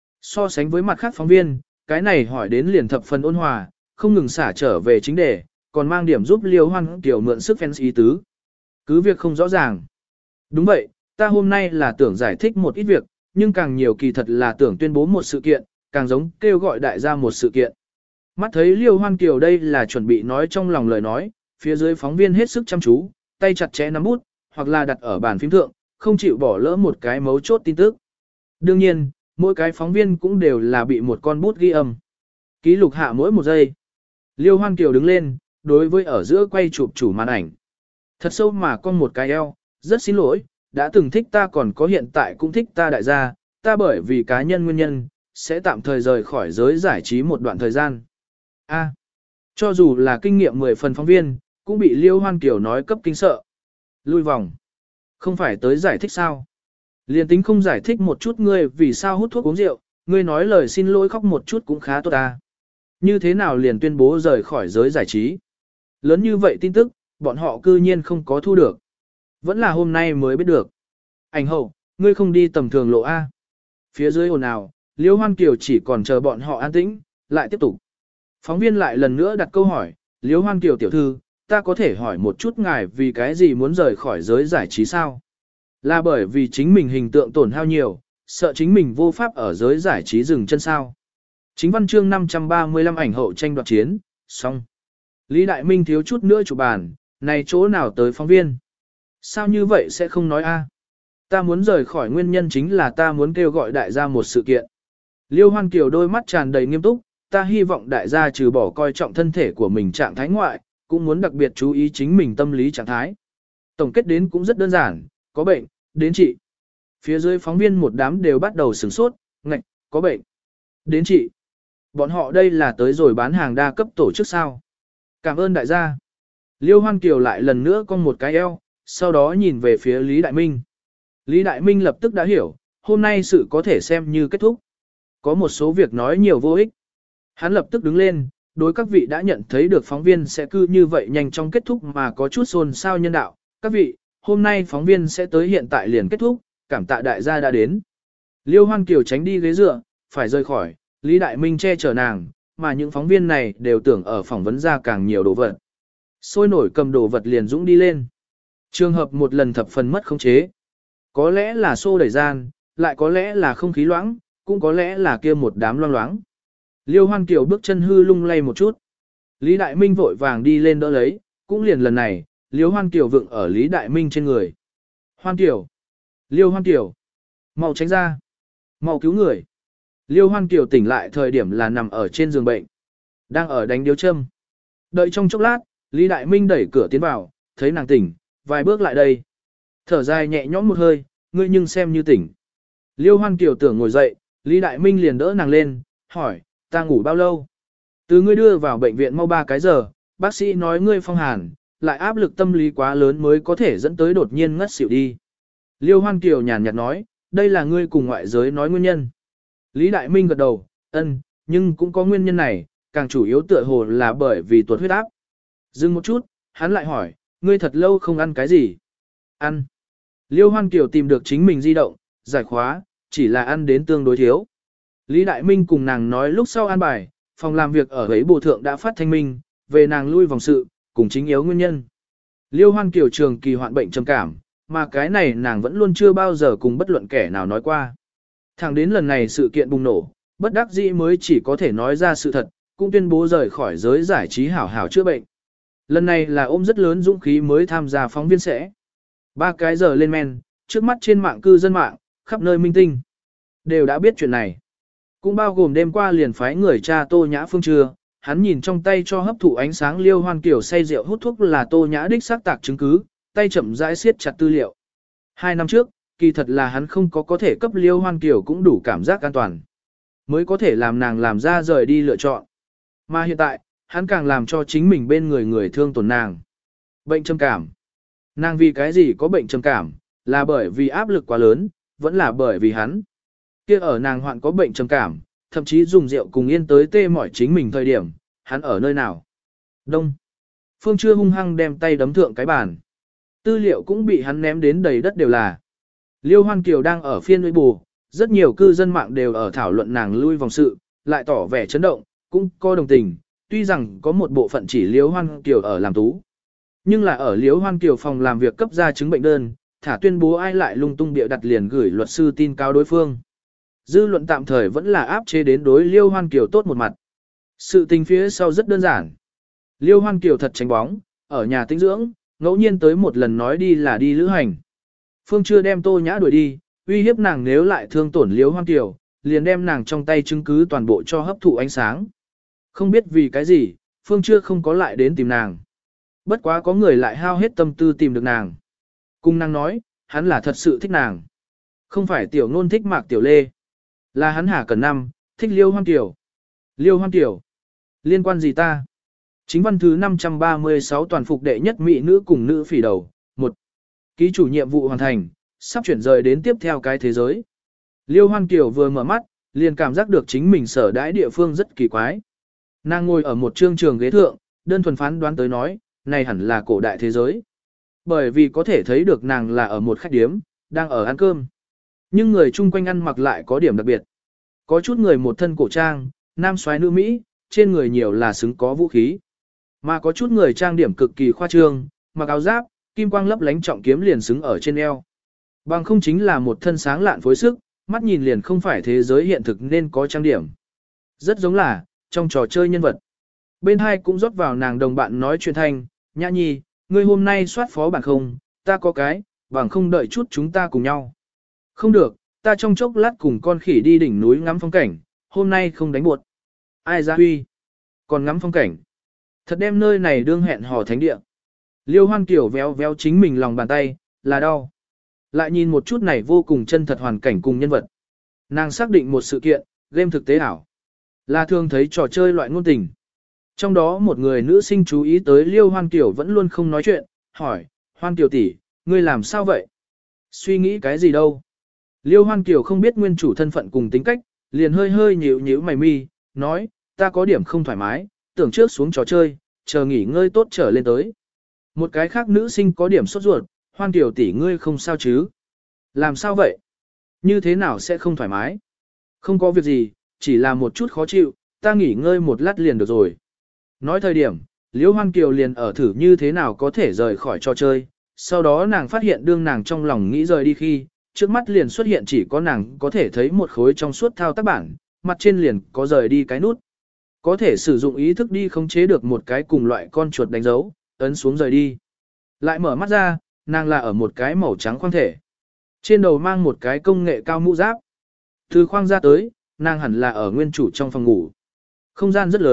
So sánh với mặt khác phóng viên, cái này hỏi đến liền thập phần ôn hòa, không ngừng xả trở về chính đề, còn mang điểm giúp Liêu Hoan Kiều mượn sức fans ý tứ. Cứ việc không rõ ràng. Đúng vậy, ta hôm nay là tưởng giải thích một ít việc, nhưng càng nhiều kỳ thật là tưởng tuyên bố một sự kiện, càng giống kêu gọi đại gia một sự kiện. Mắt thấy Liêu Hoan Kiều đây là chuẩn bị nói trong lòng lời nói, phía dưới phóng viên hết sức chăm chú, tay chặt chẽ nắm bút, hoặc là đặt ở bàn phím thượng, không chịu bỏ lỡ một cái mấu chốt tin tức. Đương nhiên, mỗi cái phóng viên cũng đều là bị một con bút ghi âm. Ký lục hạ mỗi một giây. Liêu Hoan Kiều đứng lên, đối với ở giữa quay chụp chủ màn ảnh. Thật sâu mà con một cái eo, rất xin lỗi, đã từng thích ta còn có hiện tại cũng thích ta đại gia, ta bởi vì cá nhân nguyên nhân, sẽ tạm thời rời khỏi giới giải trí một đoạn thời gian. Cho dù là kinh nghiệm 10 phần phóng viên, cũng bị Liêu Hoan Kiều nói cấp kinh sợ. Lui vòng. Không phải tới giải thích sao? Liên tính không giải thích một chút ngươi vì sao hút thuốc uống rượu, ngươi nói lời xin lỗi khóc một chút cũng khá tốt ta. Như thế nào liền tuyên bố rời khỏi giới giải trí? Lớn như vậy tin tức, bọn họ cư nhiên không có thu được. Vẫn là hôm nay mới biết được. Ảnh hậu, ngươi không đi tầm thường lộ A. Phía dưới ồn ào, Liêu Hoan Kiều chỉ còn chờ bọn họ an tĩnh, lại tiếp tục. Phóng viên lại lần nữa đặt câu hỏi, Liêu Hoan Kiều tiểu thư, ta có thể hỏi một chút ngài vì cái gì muốn rời khỏi giới giải trí sao? Là bởi vì chính mình hình tượng tổn hao nhiều, sợ chính mình vô pháp ở giới giải trí dừng chân sao? Chính văn chương 535 ảnh hậu tranh đoạt chiến, xong. Lý Đại Minh thiếu chút nữa chụp bàn, này chỗ nào tới phóng viên? Sao như vậy sẽ không nói a? Ta muốn rời khỏi nguyên nhân chính là ta muốn kêu gọi đại gia một sự kiện. Liêu Hoan Kiều đôi mắt tràn đầy nghiêm túc, ta hy vọng đại gia trừ bỏ coi trọng thân thể của mình trạng thái ngoại, cũng muốn đặc biệt chú ý chính mình tâm lý trạng thái. Tổng kết đến cũng rất đơn giản, có bệnh, đến trị. Phía dưới phóng viên một đám đều bắt đầu sửng sốt, ngạch, có bệnh, đến trị. Bọn họ đây là tới rồi bán hàng đa cấp tổ chức sao. Cảm ơn đại gia. Liêu Hoan Kiều lại lần nữa cong một cái eo, sau đó nhìn về phía Lý Đại Minh. Lý Đại Minh lập tức đã hiểu, hôm nay sự có thể xem như kết thúc. Có một số việc nói nhiều vô ích. Hắn lập tức đứng lên, đối các vị đã nhận thấy được phóng viên sẽ cứ như vậy nhanh trong kết thúc mà có chút xôn xao nhân đạo. Các vị, hôm nay phóng viên sẽ tới hiện tại liền kết thúc, cảm tạ đại gia đã đến. Liêu Hoan Kiều tránh đi ghế dựa, phải rời khỏi, Lý Đại Minh che chở nàng, mà những phóng viên này đều tưởng ở phỏng vấn ra càng nhiều đồ vật. Sôi nổi cầm đồ vật liền dũng đi lên. Trường hợp một lần thập phần mất khống chế. Có lẽ là xô đẩy gian, lại có lẽ là không khí loãng, cũng có lẽ là kia một đám loang loáng. Liêu Hoan Kiều bước chân hư lung lay một chút. Lý Đại Minh vội vàng đi lên đỡ lấy, cũng liền lần này, Liêu Hoan Kiều vựng ở Lý Đại Minh trên người. Hoan Kiều! Liêu Hoan Kiều! Mau tránh ra! Mau cứu người! Liêu Hoan Kiều tỉnh lại thời điểm là nằm ở trên giường bệnh. Đang ở đánh điếu châm. Đợi trong chốc lát, Lý Đại Minh đẩy cửa tiến vào, thấy nàng tỉnh, vài bước lại đây. Thở dài nhẹ nhõm một hơi, ngươi nhưng xem như tỉnh. Liêu Hoan Kiều tưởng ngồi dậy, Lý Đại Minh liền đỡ nàng lên, hỏi, ta ngủ bao lâu? Từ ngươi đưa vào bệnh viện mau 3 cái giờ, bác sĩ nói ngươi phong hàn, lại áp lực tâm lý quá lớn mới có thể dẫn tới đột nhiên ngất xỉu đi. Liêu Hoan Kiều nhàn nhạt nói, đây là ngươi cùng ngoại giới nói nguyên nhân. Lý Đại Minh gật đầu, ân, nhưng cũng có nguyên nhân này, càng chủ yếu tựa hồ là bởi vì tuột huyết áp. Dừng một chút, hắn lại hỏi, ngươi thật lâu không ăn cái gì? Ăn. Liêu Hoan Kiều tìm được chính mình di động, giải khóa, chỉ là ăn đến tương đối thiếu. Lý Đại Minh cùng nàng nói lúc sau an bài, phòng làm việc ở ấy bộ thượng đã phát thanh minh, về nàng lui vòng sự, cùng chính yếu nguyên nhân. Liêu Hoan Kiều trường kỳ hoạn bệnh trầm cảm, mà cái này nàng vẫn luôn chưa bao giờ cùng bất luận kẻ nào nói qua. Thẳng đến lần này sự kiện bùng nổ, bất đắc dĩ mới chỉ có thể nói ra sự thật, cũng tuyên bố rời khỏi giới giải trí hảo hảo chữa bệnh. Lần này là ôm rất lớn dũng khí mới tham gia phóng viên sẽ. 3 cái giờ lên men, trước mắt trên mạng cư dân mạng, khắp nơi minh tinh, đều đã biết chuyện này. Cũng bao gồm đêm qua liền phái người cha Tô Nhã Phương Trưa, hắn nhìn trong tay cho hấp thụ ánh sáng Liêu Hoan Kiều say rượu hút thuốc là Tô Nhã đích xác tạc chứng cứ, tay chậm rãi siết chặt tư liệu. 2 năm trước, kỳ thật là hắn không có thể cấp Liêu Hoan Kiều cũng đủ cảm giác an toàn, mới có thể làm nàng làm ra rời đi lựa chọn. Mà hiện tại, hắn càng làm cho chính mình bên người người thương tổn nàng. Bệnh trầm cảm. Nàng vì cái gì có bệnh trầm cảm, là bởi vì áp lực quá lớn, vẫn là bởi vì hắn. Kia ở nàng hoạn có bệnh trầm cảm, thậm chí dùng rượu cùng yên tới tê mỏi chính mình thời điểm, hắn ở nơi nào? Đông. Phương Trưa hung hăng đem tay đấm thượng cái bàn. Tư liệu cũng bị hắn ném đến đầy đất đều là. Liêu Hoan Kiều đang ở phiên với bù, rất nhiều cư dân mạng đều ở thảo luận nàng lui vòng sự, lại tỏ vẻ chấn động, cũng có đồng tình, tuy rằng có một bộ phận chỉ Liêu Hoan Kiều ở làm tú. Nhưng là ở Liêu Hoan Kiều phòng làm việc cấp ra chứng bệnh đơn, thả tuyên bố ai lại lung tung bịa đặt liền gửi luật sư tin cáo đối phương. Dư luận tạm thời vẫn là áp chế đến đối Liêu Hoan Kiều tốt một mặt. Sự tình phía sau rất đơn giản. Liêu Hoan Kiều thật tránh bóng, ở nhà tĩnh dưỡng, ngẫu nhiên tới một lần nói đi là đi lữ hành. Phương Trưa đem Tô Nhã đuổi đi, uy hiếp nàng nếu lại thương tổn Liêu Hoan Kiều, liền đem nàng trong tay chứng cứ toàn bộ cho hấp thụ ánh sáng. Không biết vì cái gì, Phương Trưa không có lại đến tìm nàng. Bất quá có người lại hao hết tâm tư tìm được nàng. Cùng nàng nói, hắn là thật sự thích nàng. Không phải tiểu ngôn thích Mạc Tiểu Lê. Là hắn Hà Cẩn Năm, thích Liêu Hoan Kiều. Liêu Hoan Kiều. Liên quan gì ta? Chính văn thứ 536 toàn phục đệ nhất mỹ nữ cùng nữ phỉ đầu. 1. Ký chủ nhiệm vụ hoàn thành, sắp chuyển rời đến tiếp theo cái thế giới. Liêu Hoan Kiều vừa mở mắt, liền cảm giác được chính mình sở đãi địa phương rất kỳ quái. Nàng ngồi ở một trương trường ghế thượng, đơn thuần phán đoán tới nói, này hẳn là cổ đại thế giới. Bởi vì có thể thấy được nàng là ở một khách điếm, đang ở ăn cơm. Nhưng người chung quanh ăn mặc lại có điểm đặc biệt. Có chút người một thân cổ trang, nam soái nữ Mỹ, trên người nhiều là xứng có vũ khí. Mà có chút người trang điểm cực kỳ khoa trương, mặc áo giáp, kim quang lấp lánh trọng kiếm liền xứng ở trên eo. Bằng không chính là một thân sáng lạn phối sức, mắt nhìn liền không phải thế giới hiện thực nên có trang điểm. Rất giống là, trong trò chơi nhân vật. Bên hai cũng rót vào nàng đồng bạn nói chuyện thanh, Nhã Nhi, ngươi hôm nay soát phó bản không, ta có cái, bằng không đợi chút chúng ta cùng nhau. Không được, ta trong chốc lát cùng con khỉ đi đỉnh núi ngắm phong cảnh, hôm nay không đánh buột. Ai ra huy, còn ngắm phong cảnh. Thật đem nơi này đương hẹn hò thánh địa. Liêu Hoan Kiều véo véo chính mình lòng bàn tay, là đau. Lại nhìn một chút này vô cùng chân thật hoàn cảnh cùng nhân vật. Nàng xác định một sự kiện, game thực tế ảo. Là thường thấy trò chơi loại ngôn tình. Trong đó một người nữ sinh chú ý tới Liêu Hoan Kiều vẫn luôn không nói chuyện, hỏi, Hoan Kiều tỷ, ngươi làm sao vậy? Suy nghĩ cái gì đâu? Liêu Hoan Kiều không biết nguyên chủ thân phận cùng tính cách, liền hơi hơi nhíu nhíu mày mi, nói, ta có điểm không thoải mái, tưởng trước xuống trò chơi, chờ nghỉ ngơi tốt trở lên tới. Một cái khác nữ sinh có điểm sốt ruột, Hoan Kiều tỷ ngươi không sao chứ? Làm sao vậy? Như thế nào sẽ không thoải mái? Không có việc gì, chỉ là một chút khó chịu, ta nghỉ ngơi một lát liền được rồi. Nói thời điểm, Liễu Hoan Kiều liền ở thử như thế nào có thể rời khỏi trò chơi, sau đó nàng phát hiện đương nàng trong lòng nghĩ rời đi khi, trước mắt liền xuất hiện chỉ có nàng có thể thấy một khối trong suốt thao tác bảng, mặt trên liền có rời đi cái nút. Có thể sử dụng ý thức đi khống chế được một cái cùng loại con chuột đánh dấu, ấn xuống rời đi. Lại mở mắt ra, nàng là ở một cái màu trắng khoang thể. Trên đầu mang một cái công nghệ cao mũ giáp. Từ khoang ra tới, nàng hẳn là ở nguyên chủ trong phòng ngủ. Không gian rất lớn,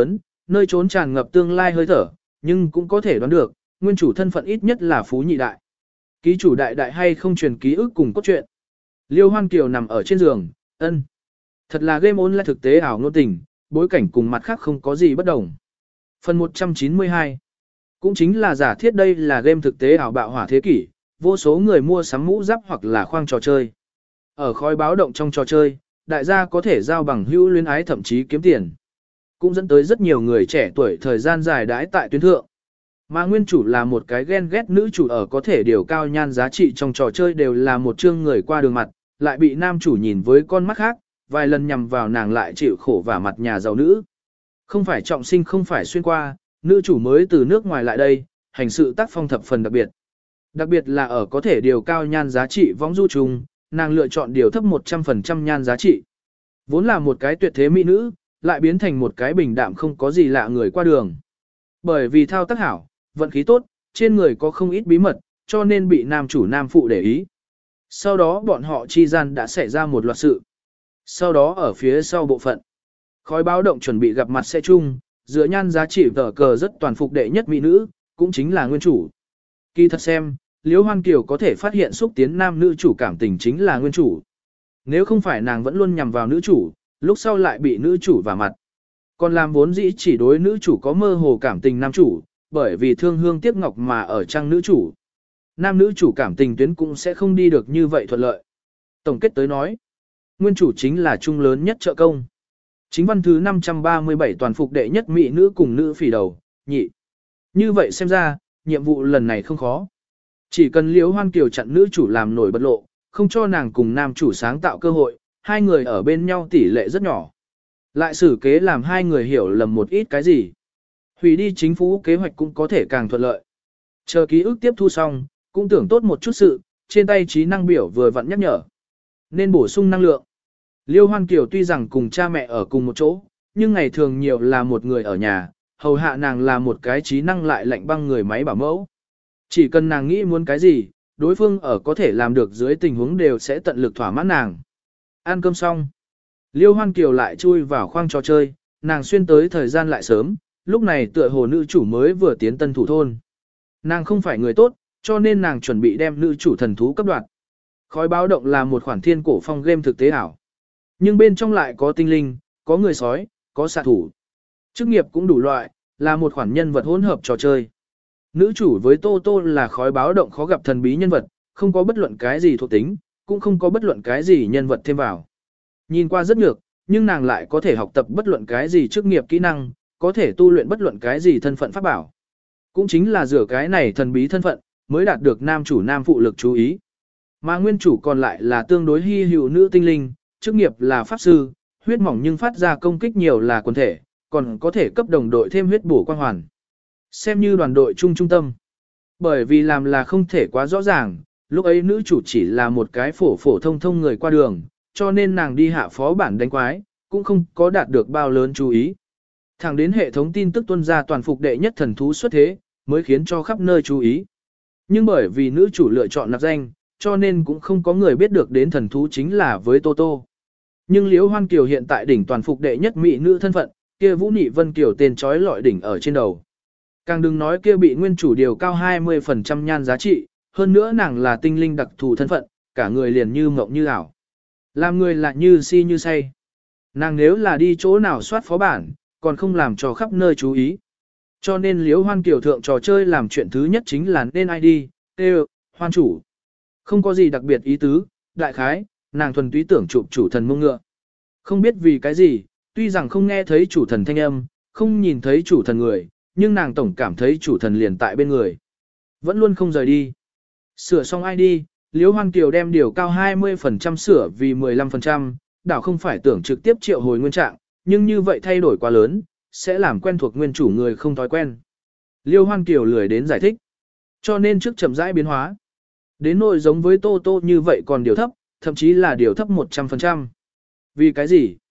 nơi trốn tràn ngập tương lai hơi thở, nhưng cũng có thể đoán được, nguyên chủ thân phận ít nhất là phú nhị đại. Ký chủ đại đại hay không truyền ký ức cùng cốt truyện. Liêu Hoan Kiều nằm ở trên giường, ân. Thật là game online thực tế ảo ngôn tình, bối cảnh cùng mặt khác không có gì bất đồng. Phần 192 cũng chính là giả thiết đây là game thực tế ảo bạo hỏa thế kỷ, vô số người mua sắm mũ giáp hoặc là khoang trò chơi. Ở khói báo động trong trò chơi, đại gia có thể giao bằng hữu luyến ái thậm chí kiếm tiền. Cũng dẫn tới rất nhiều người trẻ tuổi thời gian dài đãi tại tuyến thượng. Mà nguyên chủ là một cái ghen ghét nữ chủ ở có thể điều cao nhan giá trị trong trò chơi đều là một chương người qua đường mặt, lại bị nam chủ nhìn với con mắt khác, vài lần nhằm vào nàng lại chịu khổ và mặt nhà giàu nữ. Không phải trọng sinh không phải xuyên qua, nữ chủ mới từ nước ngoài lại đây, hành sự tác phong thập phần đặc biệt. Đặc biệt là ở có thể điều cao nhan giá trị võng du trùng, nàng lựa chọn điều thấp 100% nhan giá trị. Vốn là một cái tuyệt thế mỹ nữ, lại biến thành một cái bình đạm không có gì lạ người qua đường. Bởi vì thao tác hảo, vận khí tốt, trên người có không ít bí mật, cho nên bị nam chủ nam phụ để ý. Sau đó bọn họ chi gian đã xảy ra một loạt sự. Sau đó ở phía sau bộ phận, khói báo động chuẩn bị gặp mặt sẽ chung, dựa nhan giá trị tờ cờ rất toàn phục đệ nhất mỹ nữ, cũng chính là nguyên chủ. Kỳ thật xem, Liễu Hoan Kiều có thể phát hiện xúc tiến nam nữ chủ cảm tình chính là nguyên chủ. Nếu không phải nàng vẫn luôn nhằm vào nữ chủ, lúc sau lại bị nữ chủ vả mặt. Còn làm vốn dĩ chỉ đối nữ chủ có mơ hồ cảm tình nam chủ, bởi vì thương hương tiếc ngọc mà ở trang nữ chủ. Nam nữ chủ cảm tình tuyến cũng sẽ không đi được như vậy thuận lợi. Tổng kết tới nói, nguyên chủ chính là chung lớn nhất trợ công. Chính văn thứ 537 toàn phục đệ nhất mỹ nữ cùng nữ phỉ đầu, nhị. Như vậy xem ra, nhiệm vụ lần này không khó. Chỉ cần Liễu Hoan Kiều chặn nữ chủ làm nổi bật lộ, không cho nàng cùng nam chủ sáng tạo cơ hội, hai người ở bên nhau tỷ lệ rất nhỏ. Lại xử kế làm hai người hiểu lầm một ít cái gì. Hủy đi chính phủ kế hoạch cũng có thể càng thuận lợi. Chờ ký ức tiếp thu xong, cũng tưởng tốt một chút sự, trên tay trí năng biểu vừa vặn nhắc nhở. Nên bổ sung năng lượng. Liêu Hoan Kiều tuy rằng cùng cha mẹ ở cùng một chỗ, nhưng ngày thường nhiều là một người ở nhà, hầu hạ nàng là một cái trí năng lại lạnh băng người máy bảo mẫu. Chỉ cần nàng nghĩ muốn cái gì, đối phương ở có thể làm được dưới tình huống đều sẽ tận lực thỏa mãn nàng. Ăn cơm xong, Liêu Hoan Kiều lại chui vào khoang trò chơi, nàng xuyên tới thời gian lại sớm, lúc này tựa hồ nữ chủ mới vừa tiến tân thủ thôn. Nàng không phải người tốt, cho nên nàng chuẩn bị đem nữ chủ thần thú cấp đoạt. Khói báo động là một khoản thiên cổ phong game thực tế ảo. Nhưng bên trong lại có tinh linh, có người sói, có xạ thủ. Chức nghiệp cũng đủ loại, là một khoản nhân vật hỗn hợp trò chơi. Nữ chủ với Tô Tô là khói báo động khó gặp thần bí nhân vật, không có bất luận cái gì thuộc tính, cũng không có bất luận cái gì nhân vật thêm vào. Nhìn qua rất nhược, nhưng nàng lại có thể học tập bất luận cái gì chức nghiệp kỹ năng, có thể tu luyện bất luận cái gì thân phận pháp bảo. Cũng chính là dựa cái này thần bí thân phận, mới đạt được nam chủ nam phụ lực chú ý. Mà nguyên chủ còn lại là tương đối hy hữu nữ tinh linh, chức nghiệp là pháp sư, huyết mỏng nhưng phát ra công kích nhiều là quần thể, còn có thể cấp đồng đội thêm huyết bổ quang hoàn. Xem như đoàn đội trung tâm. Bởi vì làm là không thể quá rõ ràng, lúc ấy nữ chủ chỉ là một cái phổ thông người qua đường, cho nên nàng đi hạ phó bản đánh quái, cũng không có đạt được bao lớn chú ý. Thẳng đến hệ thống tin tức tuân ra toàn phục đệ nhất thần thú xuất thế, mới khiến cho khắp nơi chú ý. Nhưng bởi vì nữ chủ lựa chọn nạp danh, cho nên cũng không có người biết được đến thần thú chính là với Tô Tô. Nhưng Liễu Hoan Kiều hiện tại đỉnh toàn phục đệ nhất mỹ nữ thân phận, kia Vũ Nị Vân Kiều tên chói lọi đỉnh ở trên đầu. Càng đừng nói kia bị nguyên chủ điều cao 20% nhan giá trị, hơn nữa nàng là tinh linh đặc thù thân phận, cả người liền như mộng như ảo. Làm người lại như si như say. Nàng nếu là đi chỗ nào soát phó bản, còn không làm cho khắp nơi chú ý. Cho nên Liễu Hoan Kiều thượng trò chơi làm chuyện thứ nhất chính là nên ID, kêu, hoan chủ. Không có gì đặc biệt ý tứ, đại khái, nàng thuần túy tưởng chụp chủ thần mông ngựa. Không biết vì cái gì, tuy rằng không nghe thấy chủ thần thanh âm, không nhìn thấy chủ thần người, nhưng nàng tổng cảm thấy chủ thần liền tại bên người. Vẫn luôn không rời đi. Sửa xong ID, Liễu Hoan Kiều đem điều cao 20% sửa vì 15%, đảo không phải tưởng trực tiếp triệu hồi nguyên trạng, nhưng như vậy thay đổi quá lớn, sẽ làm quen thuộc nguyên chủ người không thói quen. Liễu Hoan Kiều lười đến giải thích. Cho nên trước chậm rãi biến hóa. Đến nỗi giống với Tô Tô như vậy còn điều thấp, thậm chí là điều thấp 100%. Vì cái gì?